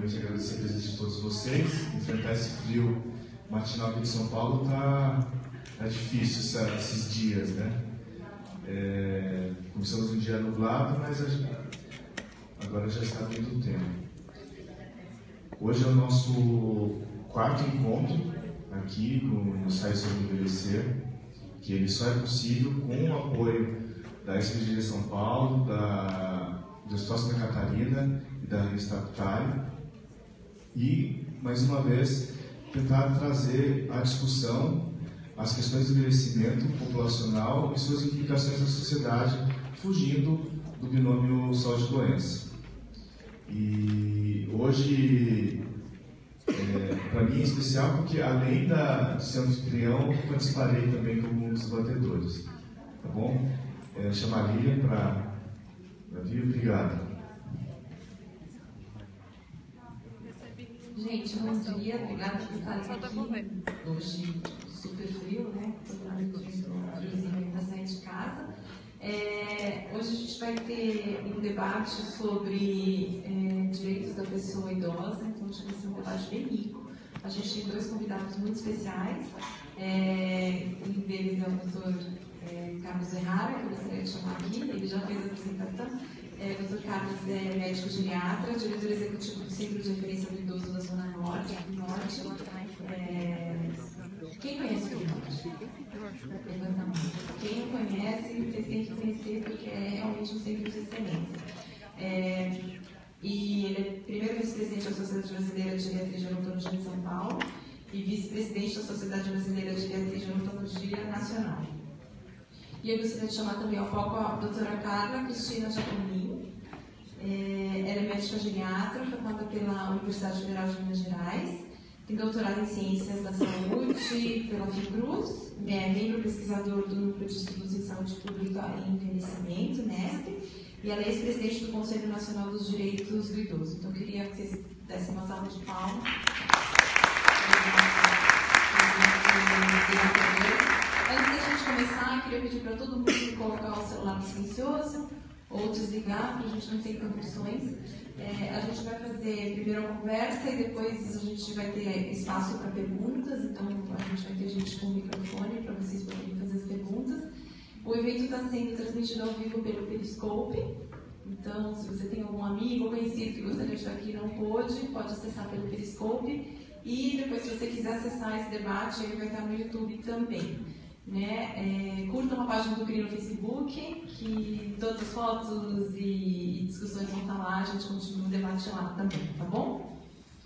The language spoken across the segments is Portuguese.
primeiramente agradecer a presença de todos vocês. Enfrentar esse frio matinal aqui de São Paulo tá difícil esses dias, né? Começamos um dia nublado, mas agora já está vindo o tempo. Hoje é o nosso quarto encontro aqui no Ensaio sobre Envelhecer, que ele só é possível com o apoio da SPG de São Paulo, do Hospital Santa Catarina e da revista Aptar. E, mais uma vez, tentar trazer à discussão as questões do envelhecimento populacional e suas implicações na sociedade, fugindo do binômio saúde-doença. E hoje, para mim é especial porque, além de ser anfitrião, participarei também como um dos debatedores. Tá bom? Chamo a Lilian para vir. Obrigado. Gente, bom dia. Obrigada por estarem aqui. Hoje, super frio, né? Todo mundo friozinho ainda sai de casa. Hoje a gente vai ter um debate sobre direitos da pessoa idosa, então acho que vai ser um debate bem rico. A gente tem dois convidados muito especiais, um deles é o Dr. Carlos Errara, que eu gostaria de chamar aqui, ele já fez a apresentação. O Dr. Carlos é médico geriatra, diretor executivo do Centro de Referência do Idoso da Zona Norte. Quem conhece o Norte? Quem não conhece, vocês têm que conhecer, porque é realmente um centro de excelência. E ele é primeiro vice-presidente da Sociedade Brasileira de Geriatria e Gerontologia de São Paulo e vice-presidente da Sociedade Brasileira de Geriatria e Gerontologia Nacional. E eu gostaria de chamar também ao foco a doutora Carla Cristina Giacomini. Ela é médica geriatra, formada pela Universidade Federal de Minas Gerais, tem doutorado em Ciências da Saúde pela Fiocruz, membro pesquisador do Núcleo de Estudos em Saúde Pública e Envelhecimento, NESP, e ela é ex-presidente do Conselho Nacional dos Direitos do Idoso. Então, eu queria que vocês dessem uma salva de palmas. Antes da gente começar, eu queria pedir para todo mundo colocar o celular no silencioso ou desligar, para a gente não ter interrupções. A gente vai fazer primeiro a conversa e depois a gente vai ter espaço para perguntas, então a gente vai ter gente com microfone para vocês poderem fazer as perguntas. O evento está sendo transmitido ao vivo pelo Periscope, então se você tem algum amigo ou conhecido que gostaria de estar aqui e não pode acessar pelo Periscope. E depois, se você quiser acessar esse debate, ele vai estar no YouTube também. Curtam a página do CRI no Facebook, que todas as fotos e discussões vão estar lá, a gente continua o debate lá também, tá bom?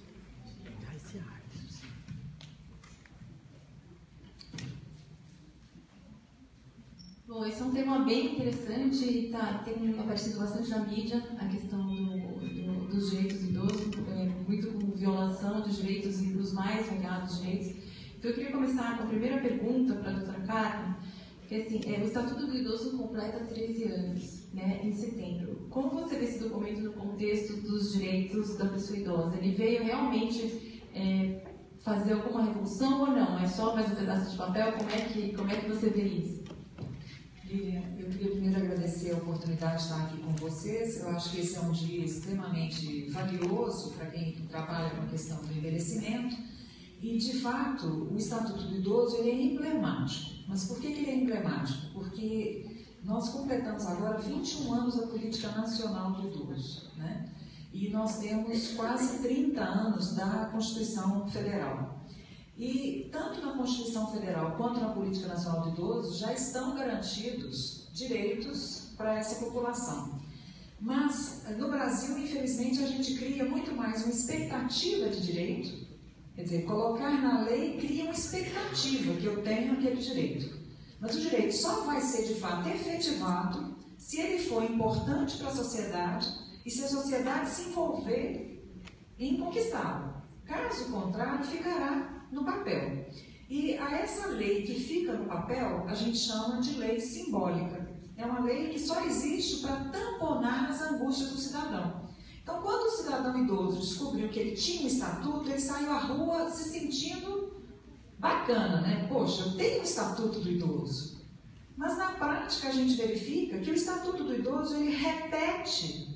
Bom, esse é um tema bem interessante, tem aparecido bastante na mídia, a questão dos direitos do idoso, muito com violação dos direitos e dos mais variados direitos. Então, eu queria começar com a primeira pergunta para a doutora Carla, que assim, o Estatuto do Idoso completa 13 anos, né, em setembro. Como você vê esse documento no contexto dos direitos da pessoa idosa? Ele veio realmente fazer alguma revolução ou não? É só mais um pedaço de papel? Como é que você vê isso? Lilian, eu queria primeiro agradecer a oportunidade de estar aqui com vocês. Eu acho que esse é um dia extremamente valioso para quem trabalha com a questão do envelhecimento. E, de fato, o Estatuto do Idoso ele é emblemático. Mas por que ele é emblemático? Porque nós completamos agora 21 anos da Política Nacional do Idoso, né? E nós temos quase 30 anos da Constituição Federal. E tanto na Constituição Federal quanto na Política Nacional do Idoso já estão garantidos direitos para essa população. Mas, no Brasil, infelizmente, a gente cria muito mais uma expectativa de direito. Quer dizer, colocar na lei cria uma expectativa que eu tenho aquele direito. Mas o direito só vai ser, de fato, efetivado se ele for importante para a sociedade e se a sociedade se envolver em conquistá-lo. Caso contrário, ficará no papel. E a essa lei que fica no papel, a gente chama de lei simbólica. É uma lei que só existe para tamponar as angústias do cidadão. Então, quando o cidadão idoso descobriu que ele tinha um estatuto, ele saiu à rua se sentindo bacana, né? Poxa, eu tenho o estatuto do idoso. Mas, na prática, a gente verifica que o estatuto do idoso, ele repete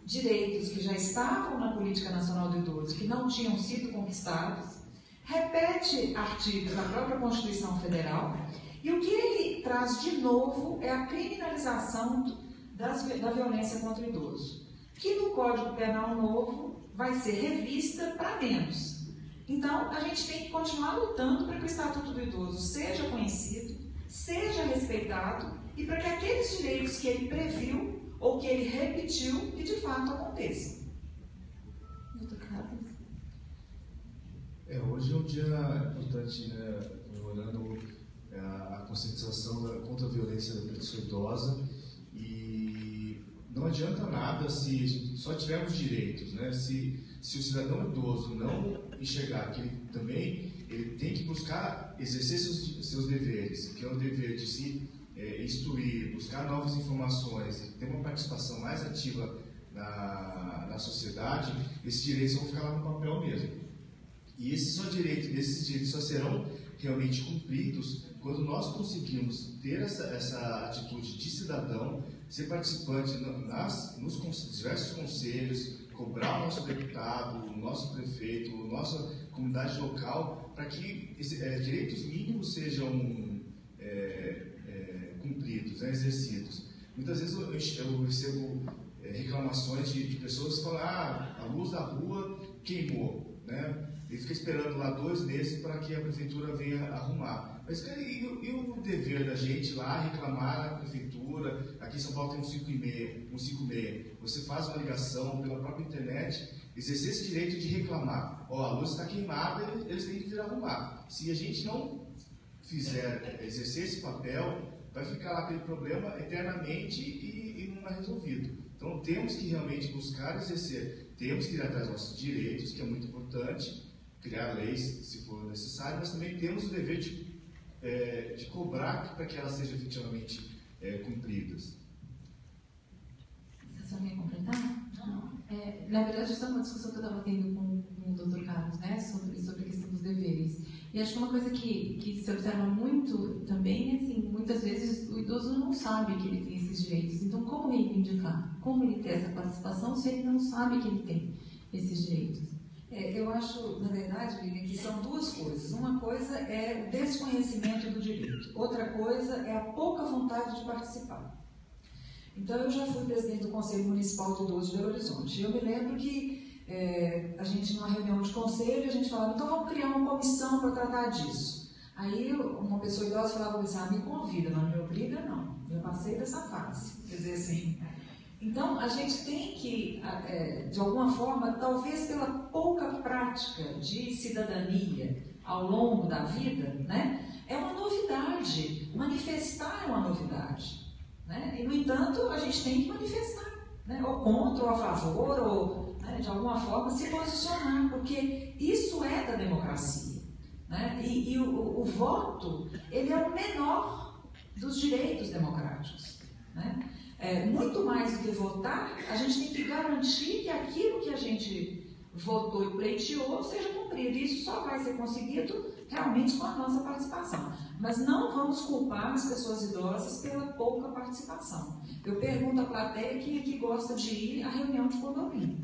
direitos que já estavam na Política Nacional do Idoso, que não tinham sido conquistados, repete artigos da própria Constituição Federal, e o que ele traz de novo é a criminalização da violência contra o idoso, que no Código Penal novo vai ser revista para menos. Então, a gente tem que continuar lutando para que o Estatuto do Idoso seja conhecido, seja respeitado e para que aqueles direitos que ele previu ou que ele repetiu, que de fato aconteçam. Doutor Carlos? Hoje é um dia importante, né, comemorando a conscientização contra a violência da pessoa idosa, e não adianta nada se só tivermos direitos, né? Se o cidadão idoso não enxergar que ele tem que buscar exercer seus deveres, que é o dever de se instruir, buscar novas informações, ter uma participação mais ativa na sociedade, esses direitos vão ficar lá no papel mesmo. E esses direitos só serão realmente cumpridos quando nós conseguimos ter essa atitude de cidadão, ser participante nos diversos conselhos, cobrar o nosso deputado, o nosso prefeito, a nossa comunidade local, para que direitos mínimos sejam cumpridos, né, exercidos. Muitas vezes eu recebo reclamações de pessoas que falam: a luz da rua queimou, né? E fica esperando lá 2 meses para que a prefeitura venha arrumar. Mas, cara, e o dever da gente lá reclamar na prefeitura? Aqui em São Paulo tem um 156. Você faz uma ligação pela própria internet, exercer esse direito de reclamar. A luz está queimada, eles têm que vir arrumar. Se a gente não exercer esse papel, vai ficar lá aquele problema eternamente e não é resolvido. Então, temos que realmente buscar exercer, temos que ir atrás dos nossos direitos, que é muito importante, criar leis se for necessário, mas também temos o dever de cobrar para que elas sejam efetivamente cumpridas. Você só quer completar? Não. Na verdade, isso é uma discussão que eu estava tendo com o Dr. Carlos, né, sobre a questão dos deveres. E acho que uma coisa que se observa muito também é assim, muitas vezes o idoso não sabe que ele tem esses direitos. Então, como reivindicar? Como ele ter essa participação se ele não sabe que ele tem esses direitos? Eu acho, na verdade, Lilian, que são 2 coisas. Uma coisa é o desconhecimento do direito. Outra coisa é a pouca vontade de participar. Então, eu já fui presidente do Conselho Municipal do Idoso de Belo Horizonte. E eu me lembro que a gente, numa reunião de conselho, a gente falava: então vamos criar uma comissão para tratar disso. Aí uma pessoa idosa falava assim: me convida, não me obriga, não. Eu passei dessa fase. Quer dizer assim... Então, a gente tem que, de alguma forma, talvez pela pouca prática de cidadania ao longo da vida, né, é uma novidade. Manifestar é uma novidade. Né? E, no entanto, a gente tem que manifestar, né, ou contra, ou a favor, ou, né, de alguma forma, se posicionar, porque isso é da democracia. Né? E o voto, ele é o menor dos direitos democráticos. Né? Muito mais do que votar, a gente tem que garantir que aquilo que a gente votou e pleiteou seja cumprido. E isso só vai ser conseguido realmente com a nossa participação. Mas não vamos culpar as pessoas idosas pela pouca participação. Eu pergunto à plateia quem é que gosta de ir à reunião de condomínio.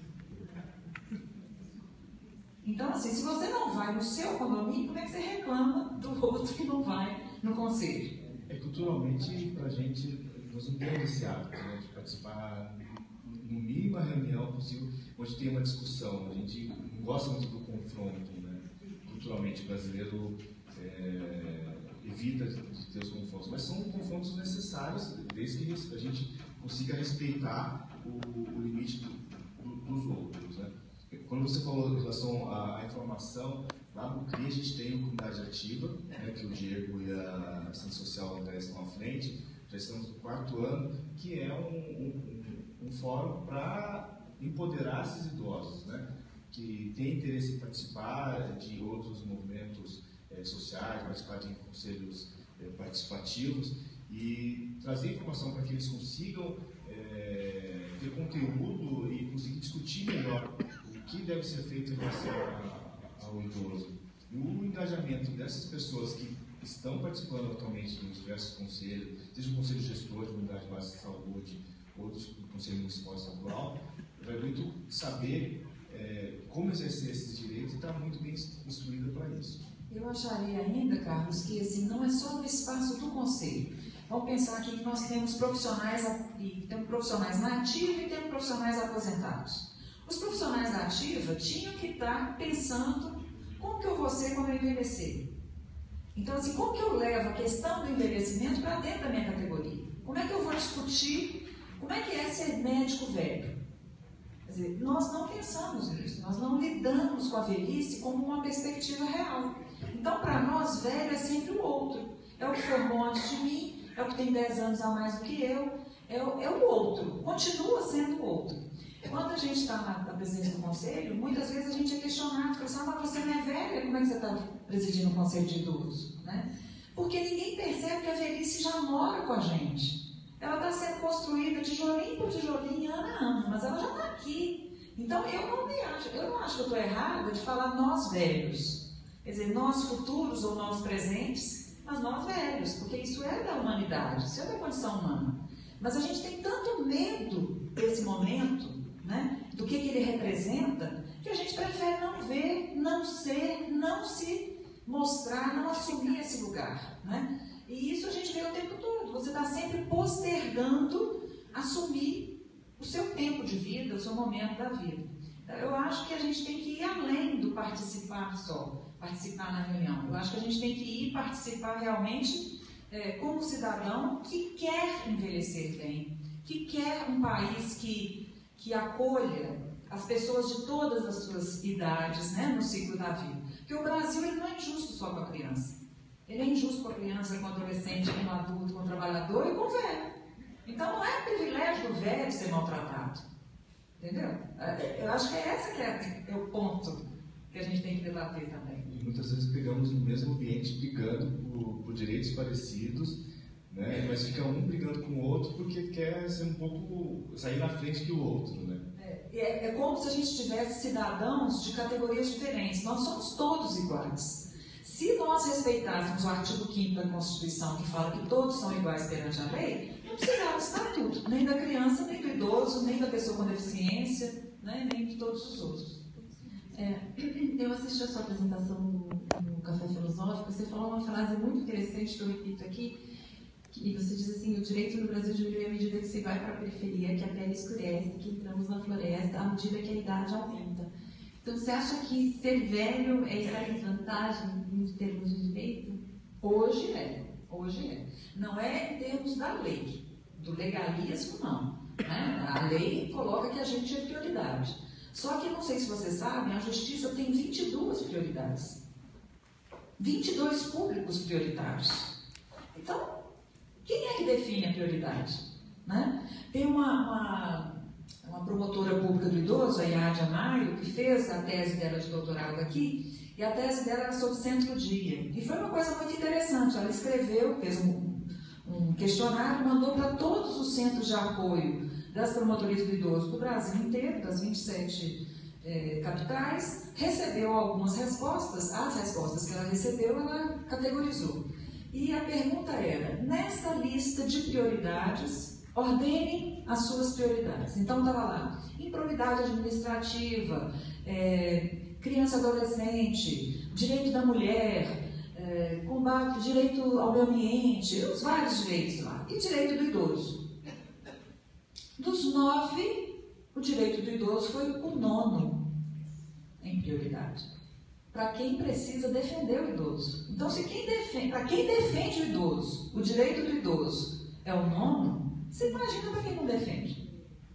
Então, assim, se você não vai no seu condomínio, como é que você reclama do outro que não vai no conselho? Culturalmente, para a gente, nós não temos esse hábito, né, de participar no mínima reunião possível, onde tem uma discussão. A gente não gosta muito do confronto, né? Culturalmente, o brasileiro evita de ter os confrontos, mas são confrontos necessários, desde que a gente consiga respeitar o limite dos outros. Né? Quando você falou em relação à informação, lá no CRI a gente tem uma comunidade ativa, né, que o Diego e a Assistência Social André estão à frente. Já estamos no 4º ano, que é um fórum para empoderar esses idosos, né, que têm interesse em participar de outros movimentos sociais, participar de conselhos participativos e trazer informação para que eles consigam ter conteúdo e conseguir discutir melhor o que deve ser feito em relação ao idoso. E o engajamento dessas pessoas que estão participando atualmente dos diversos conselhos, seja o conselho gestor de unidade básica de saúde, outros do Conselho Municipal Estadual, vai muito saber como exercer esses direitos e está muito bem instruída para isso. Eu acharia ainda, Carlos, que assim, não é só no espaço do Conselho. Vamos pensar aqui que nós temos profissionais na ativa e temos profissionais aposentados. Os profissionais da ativa tinham que estar pensando como que eu vou ser quando eu envelhecer. Então, assim, como que eu levo a questão do envelhecimento para dentro da minha categoria? Como é que eu vou discutir como é que é ser médico velho? Quer dizer, nós não pensamos nisso, nós não lidamos com a velhice como uma perspectiva real. Então, para nós, velho é sempre o outro. É o que formou antes de mim, é o que tem 10 anos a mais do que eu, é o outro, continua sendo o outro. Quando a gente está na presidência do conselho, muitas vezes a gente é questionado, fala assim, mas você não é velha, como é que você está presidindo um conselho de idoso? Né? Porque ninguém percebe que a velhice já mora com a gente. Ela está sendo construída tijolinho por tijolinho, ano a ano, mas ela já está aqui. Então eu não acho que eu estou errada de falar nós velhos. Quer dizer, nós futuros ou nós presentes, mas nós velhos, porque isso é da humanidade, isso é da condição humana. Mas a gente tem tanto medo desse momento, né, do que ele representa, que a gente prefere não ver, não ser, não se mostrar, não assumir esse lugar. Né? E isso a gente vê o tempo todo. Você está sempre postergando assumir o seu tempo de vida, o seu momento da vida. Eu acho que a gente tem que ir além do participar só, participar na reunião. Eu acho que a gente tem que ir participar realmente como cidadão que quer envelhecer bem, que quer um país que acolha as pessoas de todas as suas idades, né, no ciclo da vida. Porque o Brasil ele não é injusto só com a criança. Ele é injusto com a criança, com o adolescente, com o adulto, com o trabalhador e com o velho. Então não é privilégio do velho ser maltratado. Entendeu? Eu acho que esse que é o ponto que a gente tem que debater também. E muitas vezes pegamos no mesmo ambiente brigando por direitos parecidos, né? Mas fica um brigando com o outro porque quer ser um pouco sair na frente que o outro, né? É como se a gente tivesse cidadãos de categorias diferentes. Nós somos todos iguais. Se nós respeitássemos o artigo 5º da Constituição, que fala que todos são iguais perante a lei, não precisava o estatuto, nem da criança, nem do idoso, nem da pessoa com deficiência, né? Nem de todos os outros. Eu assisti a sua apresentação no Café Filosófico, você falou uma frase muito interessante que eu repito aqui, e você diz assim, o direito no Brasil diminui à medida que se vai para a periferia, que a pele escurece, que entramos na floresta, à medida que a idade aumenta. Então, você acha que ser velho é estar em desvantagem em termos de direito? Hoje é. Não é em termos da lei, do legalismo não. Né? A lei coloca que a gente é prioridade. Só que, não sei se vocês sabem, a justiça tem 22 prioridades. 22 públicos prioritários. Então, quem é que define a prioridade? Né? Tem uma promotora pública do idoso, a Iade Amaio, que fez a tese dela de doutorado aqui, e a tese dela era sobre centro-dia. E foi uma coisa muito interessante. Ela escreveu, fez um questionário, mandou para todos os centros de apoio das promotorias do idoso do Brasil inteiro, das 27 capitais, recebeu algumas respostas. As respostas que ela recebeu, ela categorizou. E a pergunta era, nesta lista de prioridades, ordene as suas prioridades. Então estava lá, improbidade administrativa, criança e adolescente, direito da mulher, combate, direito ao meio ambiente, os vários direitos lá, e direito do idoso. Dos 9, o direito do idoso foi o 9º em prioridade. Para quem precisa defender o idoso. Então, para quem defende o idoso, o direito do idoso é o 9º, você imagina para quem não defende.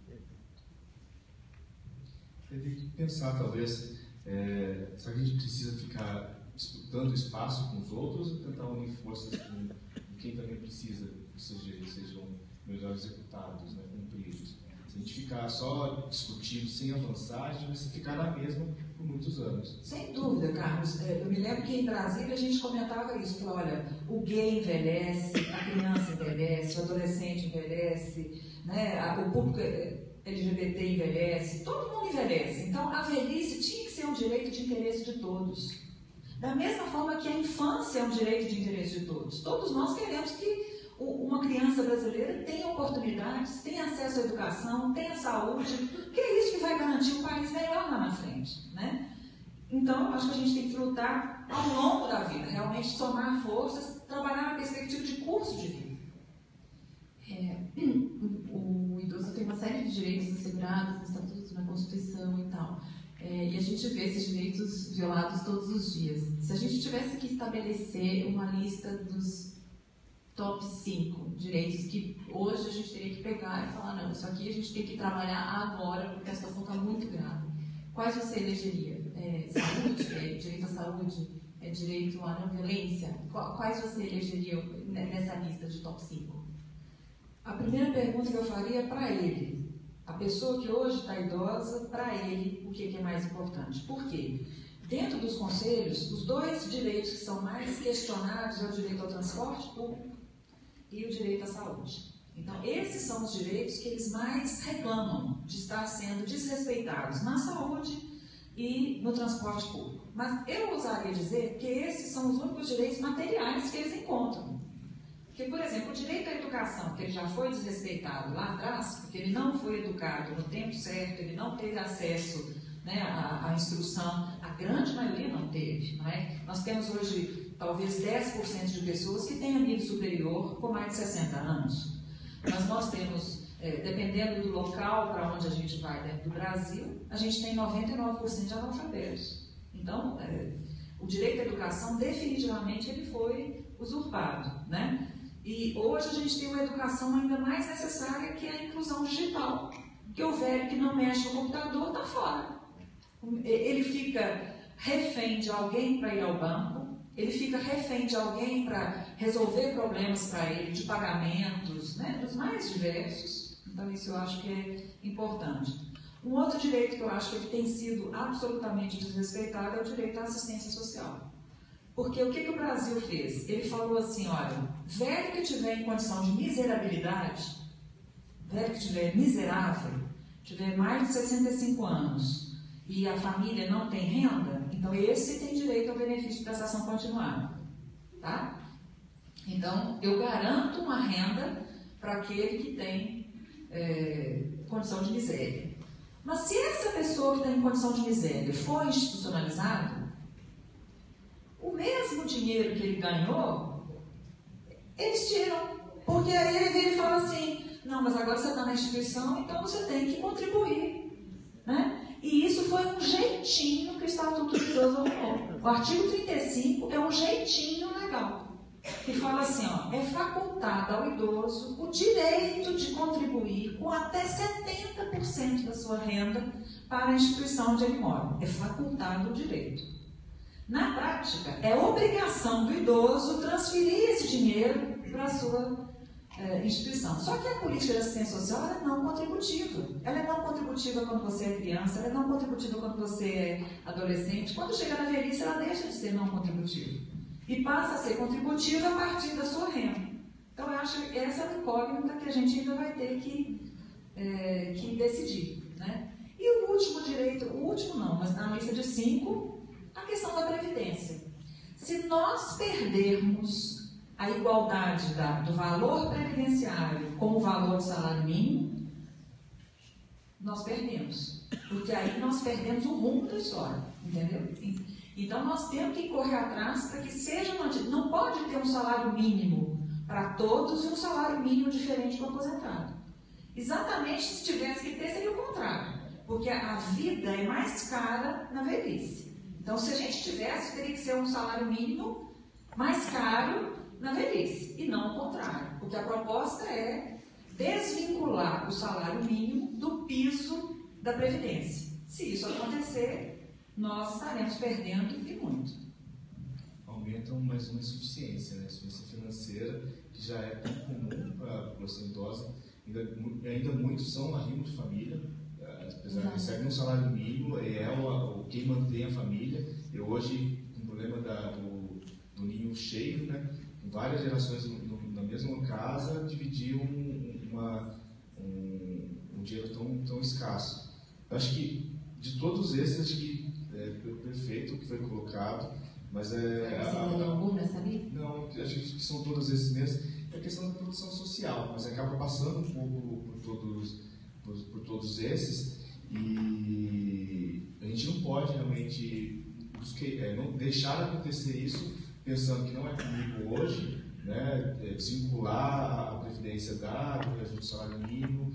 Tem que pensar, talvez, se a gente precisa ficar disputando espaço com os outros ou tentar unir forças com quem também precisa que esses direitos sejam melhor executados, né, cumpridos. Se a gente ficar só discutindo sem avançar, a gente vai ficar na mesma por muitos anos. Sem dúvida, Carlos. Eu me lembro que em Brasília a gente comentava isso. Falava, olha, o gay envelhece, a criança envelhece, o adolescente envelhece, né, o público LGBT envelhece, todo mundo envelhece. Então, a velhice tinha que ser um direito de interesse de todos. Da mesma forma que a infância é um direito de interesse de todos. Todos nós queremos que uma criança brasileira tem oportunidades, tem acesso à educação, tem a saúde, que é isso que vai garantir um país melhor lá na frente, né? Então, eu acho que a gente tem que lutar ao longo da vida, realmente somar forças, trabalhar na perspectiva de curso de vida. O idoso tem uma série de direitos assegurados no Estatuto, na Constituição e tal. E a gente vê esses direitos violados todos os dias. Se a gente tivesse que estabelecer uma lista dos top 5 direitos que hoje a gente teria que pegar e falar, não, isso aqui a gente tem que trabalhar agora porque a situação está muito grave. Quais você elegeria? Saúde? Direito à saúde? Direito à não violência? Quais você elegeria nessa lista de top 5? A primeira pergunta que eu faria é para ele. A pessoa que hoje está idosa, para ele, o que é mais importante? Por quê? Dentro dos conselhos, os dois direitos que são mais questionados é o direito ao transporte público e o direito à saúde. Então, esses são os direitos que eles mais reclamam de estar sendo desrespeitados na saúde e no transporte público. Mas eu ousaria dizer que esses são os únicos direitos materiais que eles encontram. Porque, por exemplo, o direito à educação, que ele já foi desrespeitado lá atrás, porque ele não foi educado no tempo certo, ele não teve acesso, né, à instrução, a grande maioria não teve. Não é? Nós temos hoje talvez 10% de pessoas que têm nível superior com mais de 60 anos. Mas nós temos, dependendo do local para onde a gente vai dentro do Brasil, a gente tem 99% de analfabetos. Então, o direito à educação definitivamente ele foi usurpado, né? E hoje a gente tem uma educação ainda mais necessária, que é a inclusão digital. Porque o velho que não mexe no computador está fora. Ele fica refém de alguém para ir ao banco, ele fica refém de alguém para resolver problemas para ele, de pagamentos, né, dos mais diversos. Então isso eu acho que é importante. Um outro direito que eu acho que ele tem sido absolutamente desrespeitado é o direito à assistência social. Porque o que o Brasil fez? Ele falou assim, olha, velho que tiver em condição de miserabilidade, velho que tiver miserável, tiver mais de 65 anos e a família não tem renda, então esse tem direito ao benefício de prestação continuada. Tá? Então, eu garanto uma renda para aquele que tem condição de miséria. Mas se essa pessoa que está em condição de miséria for institucionalizada, o mesmo dinheiro que ele ganhou, eles tiram. Porque aí ele fala assim, não, mas agora você está na instituição, então você tem que contribuir. Né? E isso foi um jeitinho que o Estatuto do Idoso arrumou. O artigo 35 é um jeitinho legal. Que fala assim, ó, é facultado ao idoso o direito de contribuir com até 70% da sua renda para a instituição onde ele mora. É facultado o direito. Na prática, é obrigação do idoso transferir esse dinheiro para a sua instituição. Só que a política de assistência social ela é não contributiva. Ela é não contributiva quando você é criança, ela é não contributiva quando você é adolescente. Quando chega na velhice, ela deixa de ser não contributiva. E passa a ser contributiva a partir da sua renda. Então, eu acho que essa é a incógnita que a gente ainda vai ter que decidir. Né? E o último direito, o último não, mas na lista de 5, a questão da previdência. Se nós perdermos a igualdade do valor previdenciário com o valor do salário mínimo, nós perdemos. Porque aí nós perdemos o rumo da história, entendeu? Então nós temos que correr atrás para que seja mantido. Não pode ter um salário mínimo para todos e um salário mínimo diferente para o aposentado. Exatamente se tivesse que ter, seria o contrário. Porque a vida é mais cara na velhice. Então, se a gente tivesse, teria que ser um salário mínimo mais caro na velhice, e não o contrário. Porque a proposta é desvincular o salário mínimo do piso da Previdência. Se isso acontecer, nós estaremos perdendo e muito. Aumentam mais uma insuficiência, né? Insuficiência financeira, que já é tão comum para a população idosa, ainda muitos são arrimo de família. Apesar de recebem um salário mínimo, quem mantém a família. Eu hoje, com o problema do ninho cheio, né, várias gerações na mesma casa dividiam um dinheiro tão escasso. Eu acho que, de todos esses, acho que é perfeito o que foi colocado, mas Você mudou algum nessa lista? Não, acho que são todos esses mesmos. que é a questão da produção social, mas acaba passando um pouco por todos esses, e a gente não pode realmente não deixar acontecer isso pensando que não é comigo hoje, né, desvincular a previdência da ajuda do salário mínimo,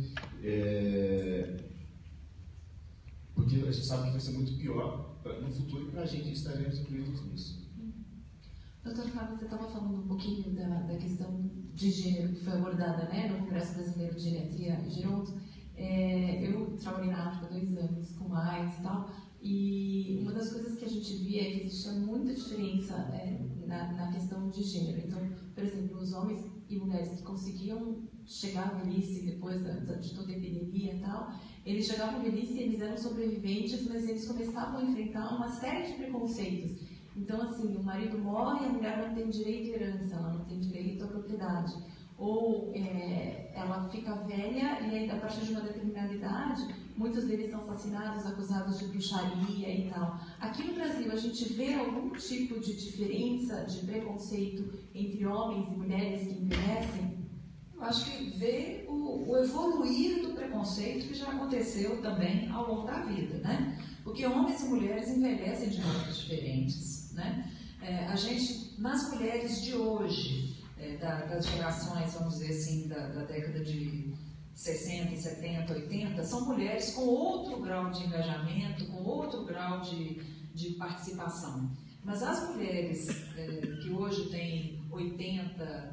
porque a gente sabe que vai ser muito pior no futuro e para a gente estaremos incluídos nisso. Doutor Fábio, você estava falando um pouquinho da questão de gênero que foi abordada, né, no Congresso Brasileiro de Geriatria e Geronto. Eu trabalhei na África 2 anos com AIDS e tal, e uma das coisas que a gente via é que existia muita diferença na questão de gênero. Então, por exemplo, os homens e mulheres que conseguiam chegar à velhice depois de toda a epidemia e tal, eles chegavam à velhice e eles eram sobreviventes, mas eles começavam a enfrentar uma série de preconceitos. Então, assim, o marido morre e a mulher não tem direito à herança, ela não tem direito à propriedade. Ou ela fica velha e aí, a partir de uma determinada idade, muitos deles são assassinados, acusados de bruxaria e tal. Aqui no Brasil, a gente vê algum tipo de diferença, de preconceito entre homens e mulheres que envelhecem? Eu acho que vê o evoluir do preconceito que já aconteceu também ao longo da vida, né? Porque homens e mulheres envelhecem de maneiras diferentes, né? A gente, nas mulheres de hoje, das gerações, vamos dizer assim, da década de 60, 70, 80, são mulheres com outro grau de engajamento, com outro grau de participação. Mas as mulheres que hoje têm 80,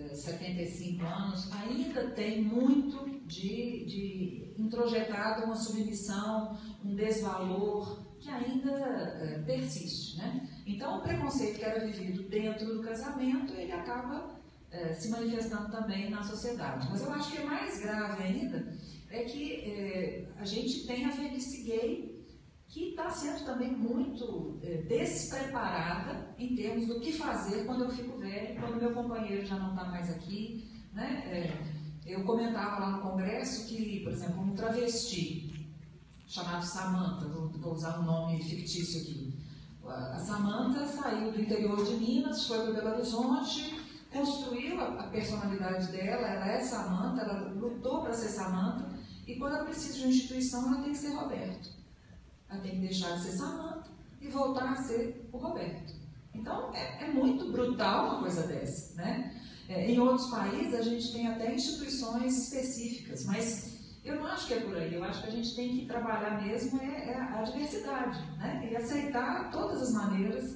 75 anos, ainda tem muito de introjetado uma submissão, um desvalor que ainda persiste, né? Então, o preconceito que era vivido dentro do casamento, ele acaba se manifestando também na sociedade. Mas eu acho que é mais grave ainda é que a gente tem a velhice gay, que está sendo também muito despreparada em termos do que fazer quando eu fico velho, quando meu companheiro já não está mais aqui, né? Eu comentava lá no congresso que, por exemplo, um travesti chamado Samantha, vou usar um nome fictício aqui. A Samantha saiu do interior de Minas, foi para Belo Horizonte, construiu a personalidade dela, ela é Samantha, ela lutou para ser Samantha, e quando ela precisa de uma instituição, ela tem que ser Roberto. Ela tem que deixar de ser Samantha e voltar a ser o Roberto. Então, é muito brutal uma coisa dessa, né? Em outros países, a gente tem até instituições específicas, mas eu não acho que é por aí. Eu acho que a gente tem que trabalhar mesmo a diversidade, né? E aceitar todas as maneiras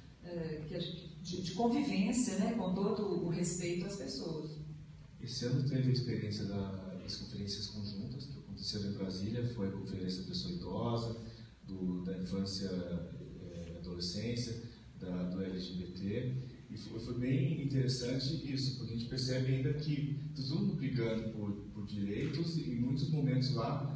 de convivência, né? Com todo o respeito às pessoas. Esse ano teve a experiência das conferências conjuntas que aconteceram em Brasília, foi a conferência da pessoa idosa, da infância e adolescência, do LGBT, e foi bem interessante isso, porque a gente percebe ainda que todo mundo brigando por direitos, e em muitos momentos lá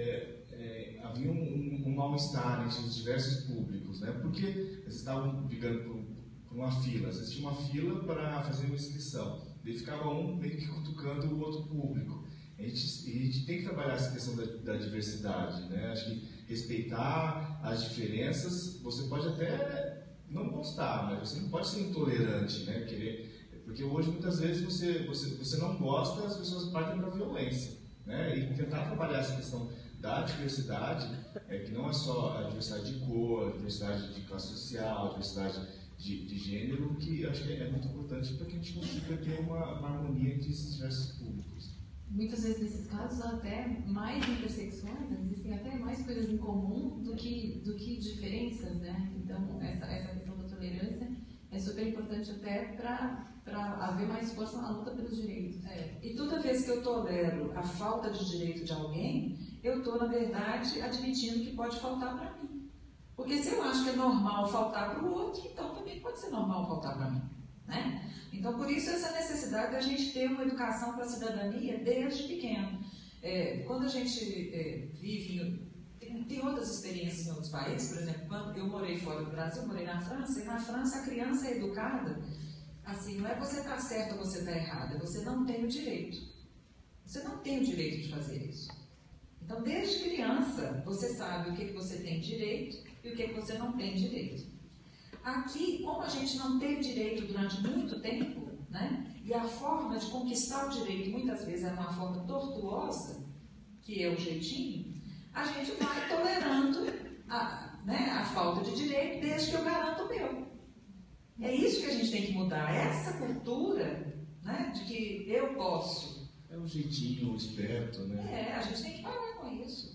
havia um mal-estar entre os diversos públicos, né? Porque eles estavam brigando por uma fila, às vezes tinha uma fila para fazer uma inscrição, daí ficava um meio que cutucando o outro público. A gente tem que trabalhar essa questão da diversidade, né? Acho que respeitar as diferenças, você pode até não gostar, mas você não pode ser intolerante, né? Porque hoje muitas vezes você não gosta, as pessoas partem para a violência, né? E tentar trabalhar essa questão da diversidade, que não é só a diversidade de cor, a diversidade de classe social, a diversidade de gênero, que acho que é muito importante para que a gente consiga ter uma harmonia entre esses diversos públicos. Muitas vezes, nesses casos, há até mais intersecções, existem até mais coisas em comum do que diferenças, né? Então, essa questão da tolerância é super importante até para haver mais força na luta pelos direitos. E toda vez que eu tolero a falta de direito de alguém, eu estou, na verdade, admitindo que pode faltar para mim. Porque se eu acho que é normal faltar para o outro, então também pode ser normal faltar para mim, né? Então, por isso, essa necessidade da gente ter uma educação para a cidadania desde pequeno. Quando a gente vive... Tem outras experiências em outros países, por exemplo, quando eu morei fora do Brasil, eu morei na França, e na França a criança é educada, assim, não é você está certo ou você está errado, é você não tem o direito. Você não tem o direito de fazer isso. Então, desde criança, você sabe o que você tem direito e o que você não tem direito. Aqui, como a gente não teve direito durante muito tempo, né? E a forma de conquistar o direito, muitas vezes, é uma forma tortuosa, que é o jeitinho, a gente vai tolerando a falta de direito desde que eu garanto o meu. É isso que a gente tem que mudar, essa cultura, né, de que eu posso. É um jeitinho, esperto, né? A gente tem que parar com isso.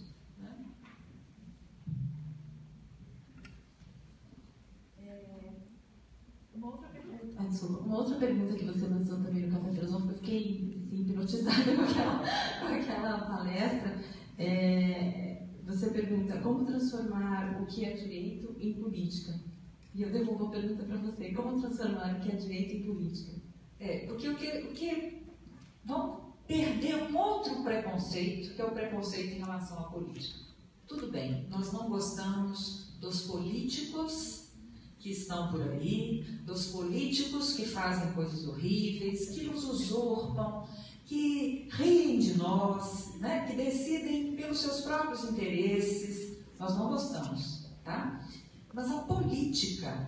Uma outra pergunta que você lançou também no Café Filosófico, eu fiquei assim, hipnotizada com aquela palestra. Você pergunta como transformar o que é direito em política. E eu devolvo a pergunta para você: como transformar o que é direito em política? Porque vamos perder um outro preconceito, que é o preconceito em relação à política. Tudo bem, nós não gostamos dos políticos que estão por aí, dos políticos que fazem coisas horríveis, que nos usurpam, que riem de nós, né? Que decidem pelos seus próprios interesses. Nós não gostamos, tá? Mas a política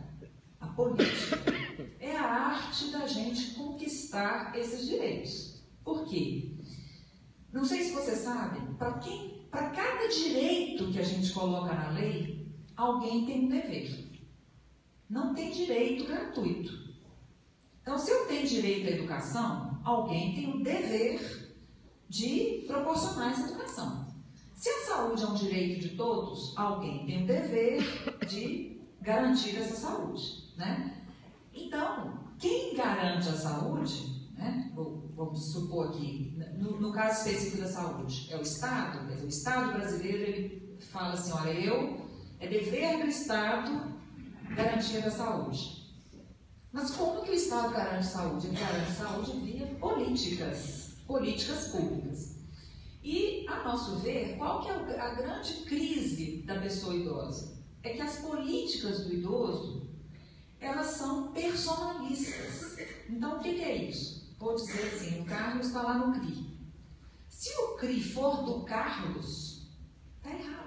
é a arte da gente conquistar esses direitos. Por quê? Não sei se você sabe, para cada direito que a gente coloca na lei, alguém tem um dever. Não tem direito gratuito. Então, se eu tenho direito à educação, alguém tem o dever de proporcionar essa educação. Se a saúde é um direito de todos, alguém tem o dever de garantir essa saúde, né? Então, quem garante a saúde, né? Vamos supor aqui, no caso específico da saúde, é o Estado. O Estado brasileiro, ele fala assim, olha, é dever do Estado garantia da saúde. Mas como que o Estado garante saúde? Ele garante saúde via políticas públicas. E, a nosso ver, qual que é a grande crise da pessoa idosa? É que as políticas do idoso, elas são personalistas. Então, o que é isso? Vou dizer assim, o Carlos está lá no CRI. Se o CRI for do Carlos, está errado.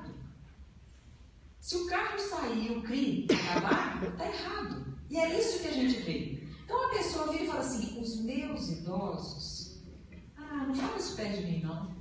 Se o Carlos sair e o CRI acabar, está errado. E é isso que a gente vê. Então a pessoa vira e fala assim, os meus idosos, não fala isso perto de mim, não.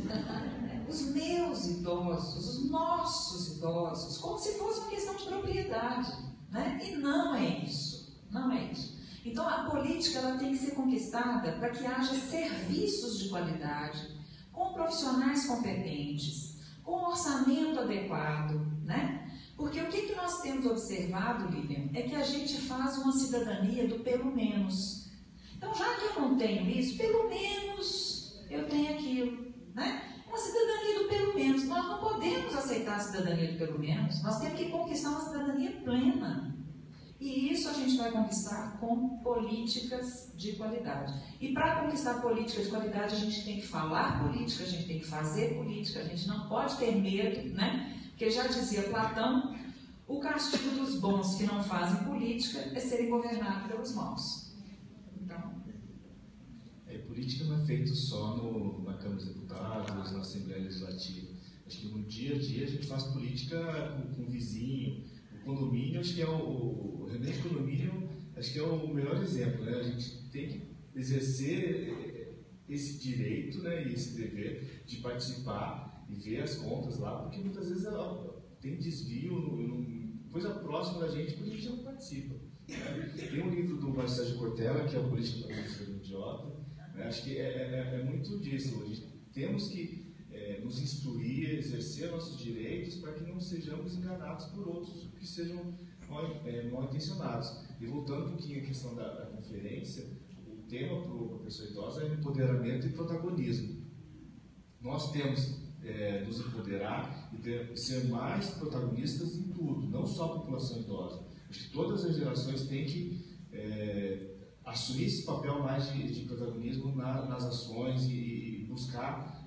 Os meus idosos, os nossos idosos, como se fosse uma questão de propriedade, né? E não é isso. Não é isso. Então a política ela tem que ser conquistada para que haja serviços de qualidade, com profissionais competentes, com orçamento adequado, né? Porque o que nós temos observado, Lilian, é que a gente faz uma cidadania do pelo menos. Então, já que eu não tenho isso, pelo menos eu tenho aquilo, né? Uma cidadania do pelo menos. Nós não podemos aceitar a cidadania do pelo menos. Nós temos que conquistar uma cidadania plena. E isso a gente vai conquistar com políticas de qualidade. E para conquistar política de qualidade, a gente tem que falar política, a gente tem que fazer política, a gente não pode ter medo, né? Porque já dizia Platão, o castigo dos bons que não fazem política é serem governados pelos maus. Então... política não é feito só na Câmara dos Deputados, na Assembleia Legislativa. Acho que no dia a dia a gente faz política com o vizinho. O condomínio, acho que é o remédio condomínio, acho que é o melhor exemplo, né? A gente tem que exercer esse direito, né, e esse dever de participar e ver as contas lá, porque muitas vezes tem desvio, coisa próxima da gente, porque a gente não participa. Né? Tem um livro do Mário Sérgio Cortella, que é o Política para Ser Idiota, né? Acho que é muito disso. A gente temos que nos instruir, exercer nossos direitos para que não sejamos enganados por outros que sejam mal intencionados. E voltando um pouquinho à questão da conferência, o tema para a pessoa idosa é empoderamento e protagonismo. Nós temos nos empoderar e ser mais protagonistas em tudo, não só a população idosa. Acho que todas as gerações têm que assumir esse papel mais de protagonismo nas ações e buscar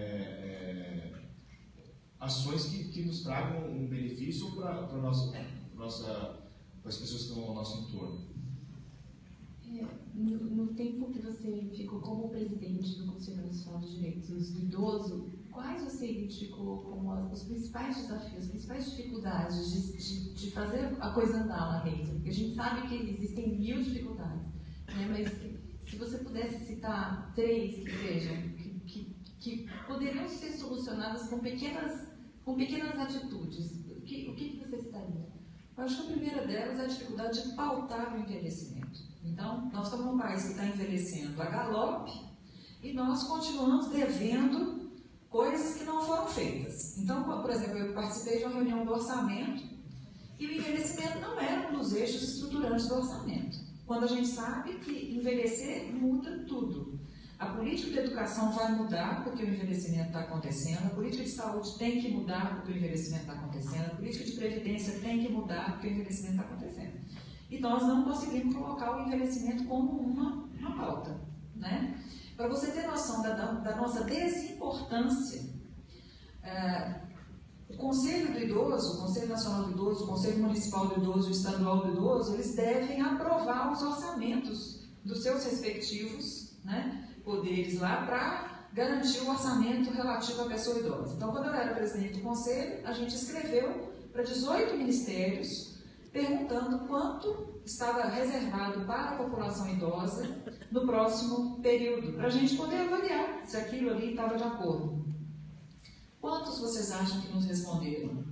ações que nos tragam um benefício para as pessoas que estão ao nosso entorno. No tempo que você ficou como presidente do Conselho Nacional de Direitos do Idoso, quais você identificou como os principais desafios, as principais dificuldades de fazer a coisa andar lá dentro? Porque a gente sabe que existem 1000 dificuldades, né? Mas se você pudesse citar 3 que sejam, que poderiam ser solucionadas com pequenas atitudes, o que você citaria? Eu acho que a primeira delas é a dificuldade de pautar o envelhecimento. Então, nós estamos num país que está envelhecendo a galope e nós continuamos devendo coisas que não foram feitas. Então, por exemplo, eu participei de uma reunião do orçamento e o envelhecimento não era um dos eixos estruturantes do orçamento. Quando a gente sabe que envelhecer muda tudo. A política de educação vai mudar porque o envelhecimento está acontecendo, a política de saúde tem que mudar porque o envelhecimento está acontecendo, a política de previdência tem que mudar porque o envelhecimento está acontecendo. E nós não conseguimos colocar o envelhecimento como uma pauta, né? Para você ter noção da nossa desimportância, o Conselho do Idoso, o Conselho Nacional do Idoso, o Conselho Municipal do Idoso e o Estadual do Idoso, eles devem aprovar os orçamentos dos seus respectivos, né, poderes lá para garantir o orçamento relativo à pessoa idosa. Então, quando eu era presidente do Conselho, a gente escreveu para 18 ministérios perguntando quanto estava reservado para a população idosa no próximo período, para a gente poder avaliar se aquilo ali estava de acordo. Quantos vocês acham que nos responderam?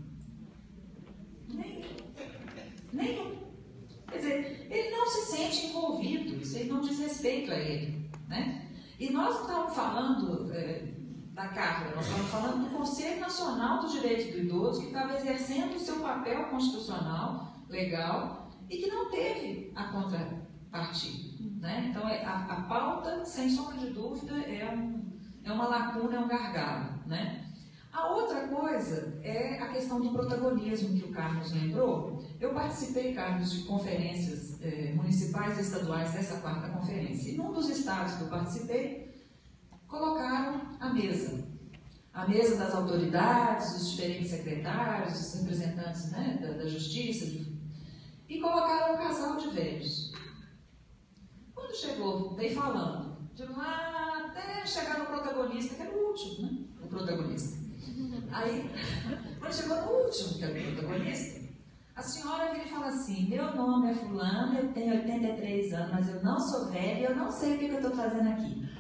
Nenhum. Quer dizer, ele não se sente envolvido, isso aí não diz respeito a ele, né? E nós não estávamos falando da Carla, nós estávamos falando do Conselho Nacional dos Direitos do Idoso, que estava exercendo o seu papel constitucional, legal, e que não teve a contrapartida, né? Então, a pauta, sem sombra de dúvida, é uma lacuna, é um gargalo, né? A outra coisa é a questão do protagonismo que o Carlos lembrou. Eu participei, Carlos, de conferências municipais e estaduais dessa 4ª conferência. E num dos estados que eu participei, colocaram a mesa das autoridades, dos diferentes secretários, dos representantes, né, da justiça, e colocaram um casal de velhos. Quando chegou, veio falando, de lá até chegar no protagonista, que era o último, né? O protagonista. Aí, quando chegou no último, que era o protagonista, a senhora vira e fala assim: meu nome é fulano, eu tenho 83 anos, mas eu não sou velha e eu não sei o que eu estou fazendo aqui.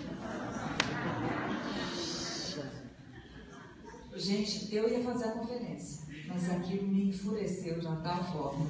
Gente, eu ia fazer a conferência, mas aquilo me enfureceu de uma tal forma.